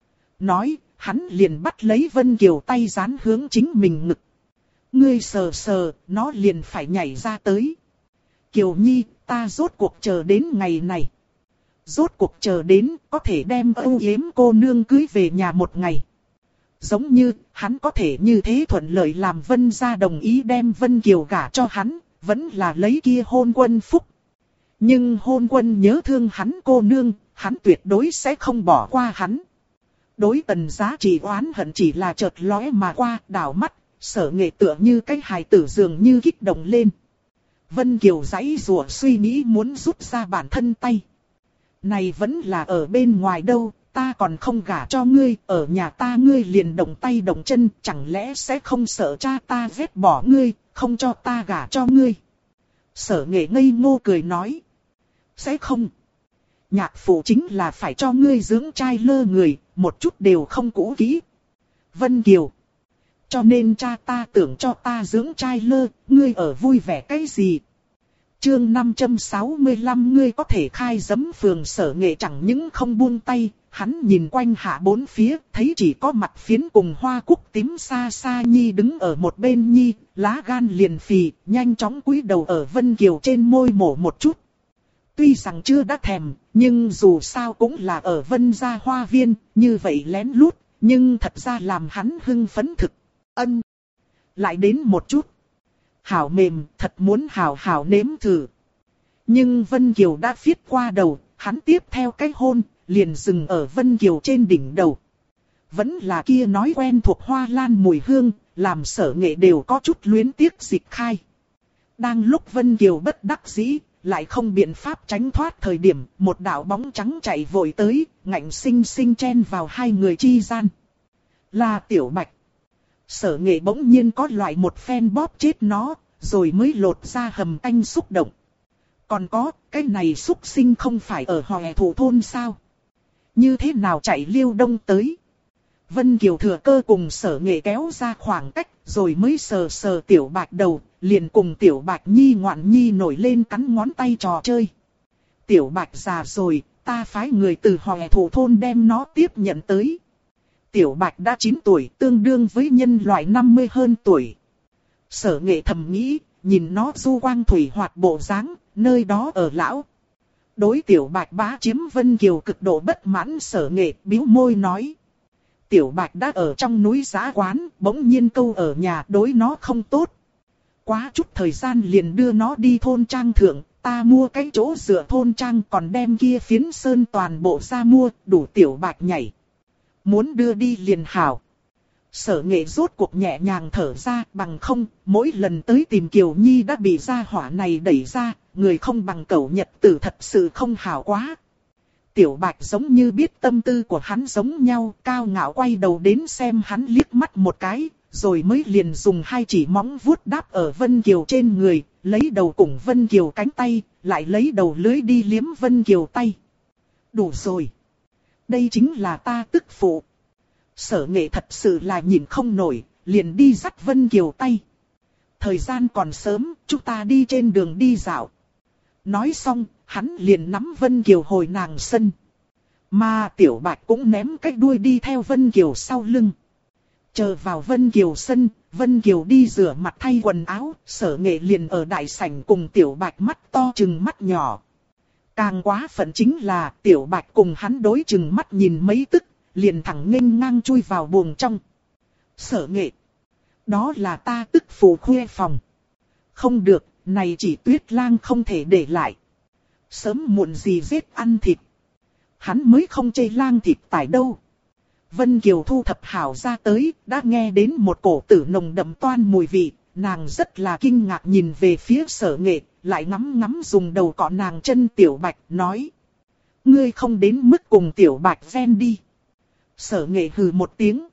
Nói, hắn liền bắt lấy Vân Kiều tay dán hướng chính mình ngực. Ngươi sờ sờ, nó liền phải nhảy ra tới. Kiều Nhi, ta rốt cuộc chờ đến ngày này. Rốt cuộc chờ đến, có thể đem âu yếm cô nương cưới về nhà một ngày. Giống như, hắn có thể như thế thuận lợi làm Vân gia đồng ý đem Vân Kiều gả cho hắn, vẫn là lấy kia hôn quân phúc. Nhưng hôn quân nhớ thương hắn cô nương, hắn tuyệt đối sẽ không bỏ qua hắn. Đối Tần Giá Trị oán hận chỉ là chợt lóe mà qua, đảo mắt, Sở Nghệ tựa như cái hài tử dường như kích động lên. Vân Kiều giãy giụa suy nghĩ muốn rút ra bản thân tay. Này vẫn là ở bên ngoài đâu, ta còn không gả cho ngươi, ở nhà ta ngươi liền động tay động chân, chẳng lẽ sẽ không sợ cha ta ghét bỏ ngươi, không cho ta gả cho ngươi. Sở Nghệ ngây ngô cười nói. Sẽ không. Nhạc phụ chính là phải cho ngươi dưỡng trai lơ người, một chút đều không cũ kỹ. Vân Kiều. Cho nên cha ta tưởng cho ta dưỡng trai lơ, ngươi ở vui vẻ cái gì? Chương 565 ngươi có thể khai giấm phường. Sở Nghệ chẳng những không buông tay, hắn nhìn quanh hạ bốn phía, thấy chỉ có mặt phiến cùng hoa cúc tím xa xa nhi đứng ở một bên nhi, lá gan liền phì, nhanh chóng cúi đầu ở Vân Kiều trên môi mổ một chút. Tuy rằng chưa đã thèm, nhưng dù sao cũng là ở Vân gia hoa viên, như vậy lén lút, nhưng thật ra làm hắn hưng phấn thực. Ân. Lại đến một chút. Hảo mềm, thật muốn hảo hảo nếm thử. Nhưng Vân Kiều đã phiết qua đầu, hắn tiếp theo cái hôn, liền dừng ở Vân Kiều trên đỉnh đầu. Vẫn là kia nói quen thuộc hoa lan mùi hương, làm Sở Nghệ đều có chút luyến tiếc dịch khai. Đang lúc Vân Kiều bất đắc dĩ, lại không biện pháp tránh thoát thời điểm, một đạo bóng trắng chạy vội tới, ngạnh sinh sinh chen vào hai người chi gian. Là Tiểu Bạch. Sở Nghệ bỗng nhiên có loại một phen bóp chết nó, rồi mới lột ra hầm canh xúc động. Còn có, cái này xúc sinh không phải ở Hòe Thủ thôn sao? Như thế nào chạy liêu đông tới? Vân Kiều thừa cơ cùng Sở Nghệ kéo ra khoảng cách, rồi mới sờ sờ Tiểu Bạch đầu, liền cùng Tiểu Bạch Nhi ngoạn nhi nổi lên cắn ngón tay trò chơi. Tiểu Bạch già rồi, ta phái người từ Hòe Thủ thôn đem nó tiếp nhận tới. Tiểu Bạch đã 9 tuổi, tương đương với nhân loại 50 hơn tuổi. Sở Nghệ thầm nghĩ, nhìn nó du quang thủy hoạt bộ dáng, nơi đó ở lão. Đối Tiểu Bạch bá chiếm Vân Kiều cực độ bất mãn. Sở Nghệ bĩu môi nói. Tiểu Bạch đã ở trong núi giã quán, bỗng nhiên câu ở nhà đối nó không tốt. Quá chút thời gian liền đưa nó đi thôn trang thượng, ta mua cái chỗ dựa thôn trang còn đem kia phiến sơn toàn bộ ra mua, đủ Tiểu Bạch nhảy. Muốn đưa đi liền hảo. Sở Nghệ rốt cuộc nhẹ nhàng thở ra, bằng không, mỗi lần tới tìm Kiều Nhi đã bị gia hỏa này đẩy ra, người không bằng cẩu nhật tử thật sự không hảo quá. Tiểu Bạch giống như biết tâm tư của hắn giống nhau, cao ngạo quay đầu đến xem hắn liếc mắt một cái, rồi mới liền dùng hai chỉ móng vuốt đáp ở Vân Kiều trên người, lấy đầu cùng Vân Kiều cánh tay, lại lấy đầu lưới đi liếm Vân Kiều tay. Đủ rồi. Đây chính là ta tức phụ. Sở Nghệ thật sự là nhìn không nổi, liền đi dắt Vân Kiều tay. Thời gian còn sớm, chúng ta đi trên đường đi dạo. Nói xong, hắn liền nắm Vân Kiều hồi nàng sân. Mà Tiểu Bạch cũng ném cái đuôi đi theo Vân Kiều sau lưng. Chờ vào Vân Kiều sân, Vân Kiều đi rửa mặt thay quần áo, Sở Nghệ liền ở đại sảnh cùng Tiểu Bạch mắt to chừng mắt nhỏ. Càng quá phận chính là Tiểu Bạch cùng hắn đối chừng mắt nhìn mấy tức, liền thẳng nghênh ngang chui vào buồng trong. Sở Nghệ, đó là ta tức phụ khuê phòng. Không được, này chỉ Tuyết Lang không thể để lại. Sớm muộn gì giết ăn thịt. Hắn mới không chê lang thịt tại đâu. Vân Kiều thu thập hảo ra tới, đã nghe đến một cổ tử nồng đậm toan mùi vị, nàng rất là kinh ngạc nhìn về phía Sở Nghệ, lại ngắm ngắm dùng đầu cọ nàng chân Tiểu Bạch, nói. Ngươi không đến mức cùng Tiểu Bạch ven đi. Sở Nghệ hừ một tiếng.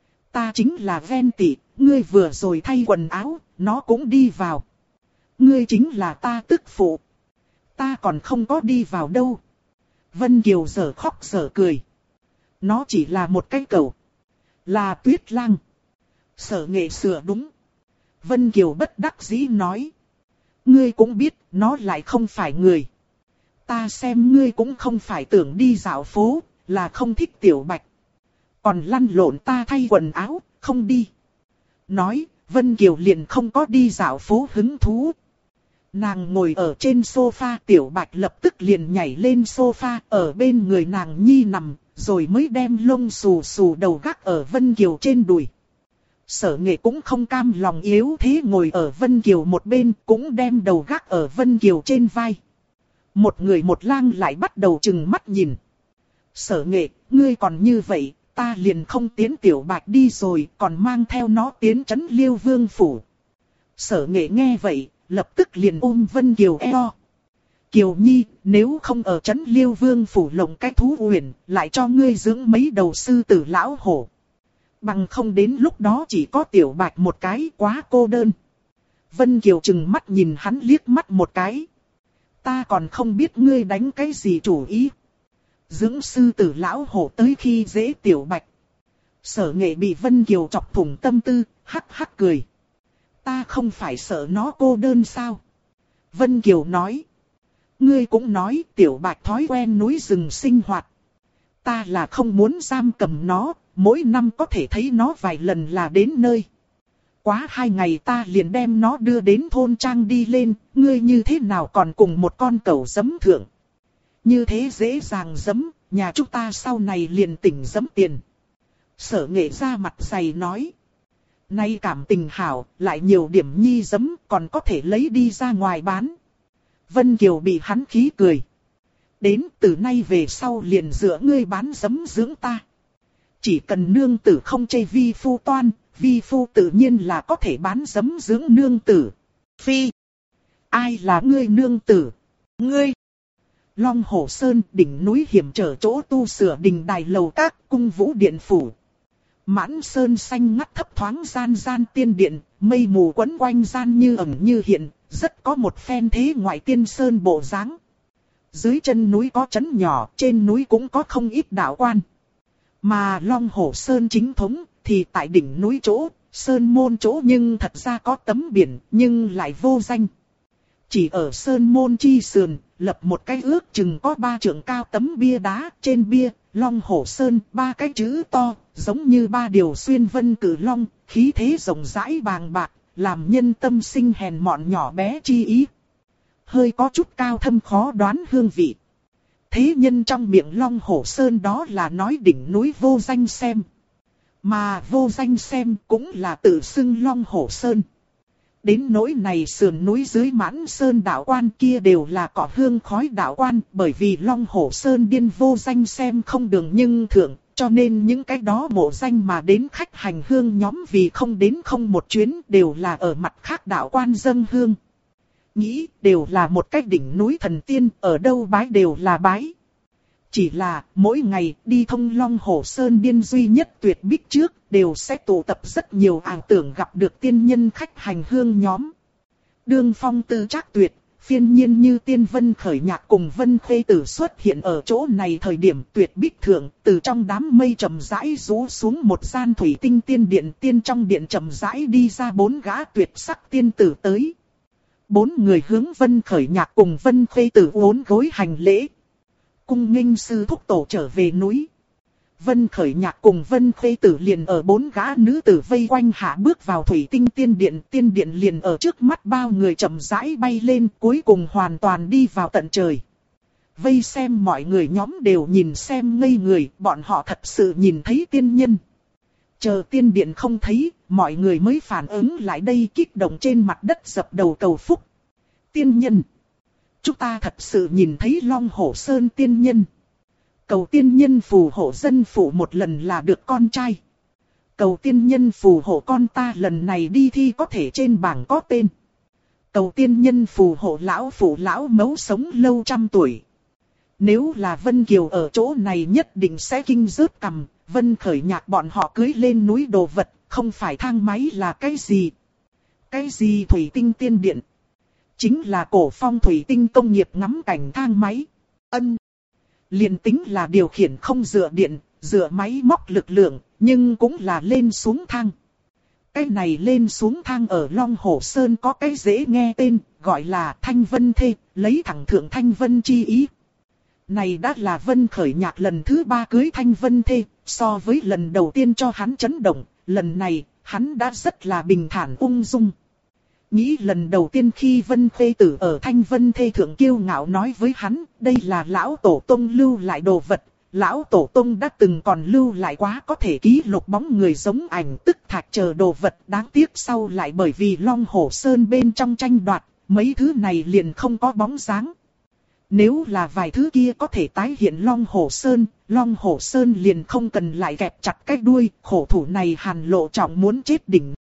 Ta chính là ven tỉ, ngươi vừa rồi thay quần áo, nó cũng đi vào. Ngươi chính là ta tức phụ. Ta còn không có đi vào đâu. Vân Kiều giở khóc giở cười. Nó chỉ là một cái cẩu. Là Tuyết Lang. Sở Nghệ sửa đúng. Vân Kiều bất đắc dĩ nói. Ngươi cũng biết, nó lại không phải người. Ta xem ngươi cũng không phải tưởng đi dạo phố, là không thích Tiểu Bạch. Còn lăn lộn ta thay quần áo, không đi. Nói, Vân Kiều liền không có đi dạo phố hứng thú. Nàng ngồi ở trên sofa, Tiểu Bạch lập tức liền nhảy lên sofa, ở bên người nàng nhi nằm, rồi mới đem lông xù xù đầu gác ở Vân Kiều trên đùi. Sở Nghệ cũng không cam lòng yếu thế ngồi ở Vân Kiều một bên, cũng đem đầu gác ở Vân Kiều trên vai. Một người một lang lại bắt đầu chừng mắt nhìn. Sở Nghệ, ngươi còn như vậy, ta liền không tiến Tiểu Bạch đi rồi, còn mang theo nó tiến trấn Liêu Vương phủ. Sở Nghệ nghe vậy, lập tức liền ôm Vân Kiều eo. Kiều Nhi, nếu không ở trấn Liêu Vương phủ lộng cái thú uyển, lại cho ngươi dưỡng mấy đầu sư tử lão hổ. Bằng không đến lúc đó chỉ có Tiểu Bạch một cái, quá cô đơn. Vân Kiều chừng mắt nhìn hắn liếc mắt một cái. Ta còn không biết ngươi đánh cái gì chủ ý. Dưỡng sư tử lão hổ tới khi dễ Tiểu Bạch. Sở Nghệ bị Vân Kiều chọc thủng tâm tư, hắc hắc cười. Ta không phải sợ nó cô đơn sao? Vân Kiều nói. Ngươi cũng nói Tiểu Bạch thói quen núi rừng sinh hoạt. Ta là không muốn giam cầm nó, mỗi năm có thể thấy nó vài lần là đến nơi. Quá 2 ngày ta liền đem nó đưa đến thôn trang đi lên, ngươi như thế nào còn cùng một con cẩu giấm thượng. Như thế dễ dàng giấm, nhà chúng ta sau này liền tỉnh giấm tiền. Sở Nghệ ra mặt dày nói. Nay cảm tình hảo, lại nhiều điểm nhi giấm, còn có thể lấy đi ra ngoài bán. Vân Kiều bị hắn khí cười. Đến từ nay về sau liền dựa ngươi bán giấm dưỡng ta. Chỉ cần nương tử không chê vi phu toan, vi phu tự nhiên là có thể bán giấm dưỡng nương tử. Phi, ai là ngươi nương tử? Ngươi. Long Hổ Sơn, đỉnh núi hiểm trở chỗ tu sửa đình đài lầu các, cung vũ điện phủ. Mãn sơn xanh ngắt thấp thoáng gian gian tiên điện, mây mù quấn quanh gian như ẩn như hiện, rất có một phen thế ngoại tiên sơn bộ dáng. Dưới chân núi có trấn nhỏ, trên núi cũng có không ít đạo quan. Mà Long Hổ Sơn chính thống thì tại đỉnh núi chỗ, sơn môn chỗ nhưng thật ra có tấm biển, nhưng lại vô danh. Chỉ ở sơn môn chi sườn, lập một cái ước chừng có 3 trượng cao tấm bia đá, trên bia, Long Hổ Sơn, 3 cái chữ to, giống như 3 điều xuyên vân cử long, khí thế rộng rãi bàng bạc, làm nhân tâm sinh hèn mọn nhỏ bé chi ý. Hơi có chút cao thâm khó đoán hương vị. Thế nhân trong miệng Long Hổ Sơn đó là nói đỉnh núi vô danh xem. Mà vô danh xem cũng là tự xưng Long Hổ Sơn. Đến nỗi này sườn núi dưới Mãn Sơn đạo quan kia đều là cỏ hương khói đạo quan, bởi vì Long Hổ Sơn điên vô danh xem không đường nhưng thượng, Cho nên những cái đó mộ danh mà đến khách hành hương nhóm vì không đến không một chuyến đều là ở mặt khác đạo quan dâng hương. Nghĩ đều là một cái đỉnh núi thần tiên, ở đâu bái đều là bái. Chỉ là mỗi ngày đi thông Long Hồ Sơn Điên duy nhất tuyệt bích trước đều sẽ tụ tập rất nhiều ảo tưởng gặp được tiên nhân khách hành hương nhóm. Đương phong tư trác tuyệt, phiên nhiên như tiên Vân Khởi Nhạc cùng Vân Khê Tử xuất hiện ở chỗ này thời điểm tuyệt bích thượng, từ trong đám mây trầm rãi rũ xuống một gian thủy tinh tiên điện, tiên trong điện trầm rãi đi ra 4 gã tuyệt sắc tiên tử tới. 4 người hướng Vân Khởi Nhạc cùng Vân Khê Tử uốn gối hành lễ. Cung nghênh sư thúc tổ trở về núi. Vân Khởi Nhạc cùng Vân Khê Tử liền ở 4 gã nữ tử vây quanh hạ bước vào thủy tinh tiên điện liền ở trước mắt bao người chậm rãi bay lên, cuối cùng hoàn toàn đi vào tận trời. Vây xem mọi người nhóm đều nhìn xem ngây người, bọn họ thật sự nhìn thấy tiên nhân. Chờ tiên điện không thấy, mọi người mới phản ứng lại đây, kích động trên mặt đất dập đầu cầu phúc. Tiên nhân! Chúng ta thật sự nhìn thấy Long Hổ Sơn tiên nhân. Cầu tiên nhân phù hộ dân phụ một lần là được con trai. Cầu tiên nhân phù hộ con ta lần này đi thi có thể trên bảng có tên. Cầu tiên nhân phù hộ lão phụ lão mẫu sống lâu trăm tuổi. Nếu là Vân Kiều ở chỗ này nhất định sẽ kinh rớt cằm. Vân Khởi Nhạc bọn họ cưới lên núi đồ vật, không phải thang máy là cái gì? Cái gì thủy tinh tiên điện? Chính là cổ phong thủy tinh công nghiệp ngắm cảnh thang máy. Liền tính là điều khiển không dựa điện, dựa máy móc lực lượng, nhưng cũng là lên xuống thang. Cái này lên xuống thang ở Long Hổ Sơn có cái dễ nghe tên, gọi là Thanh Vân Thê, lấy thẳng thượng Thanh Vân chi ý. Này đã là Vân Khởi Nhạc lần thứ 3 cưới Thanh Vân Thê, so với lần đầu tiên cho hắn chấn động, lần này, hắn đã rất là bình thản ung dung. Nghĩ lần đầu tiên khi Vân Khê Tử ở Thanh Vân Thê thượng kiêu ngạo nói với hắn, đây là lão tổ tông lưu lại đồ vật, lão tổ tông đã từng còn lưu lại quá có thể ký lục bóng người giống ảnh tức thạch chờ đồ vật, đáng tiếc sau lại bởi vì Long Hổ Sơn bên trong tranh đoạt, mấy thứ này liền không có bóng dáng. Nếu là vài thứ kia có thể tái hiện Long Hổ Sơn liền không cần lại kẹp chặt cái đuôi, khổ thủ này Hàn Lộ Trọng muốn chết đỉnh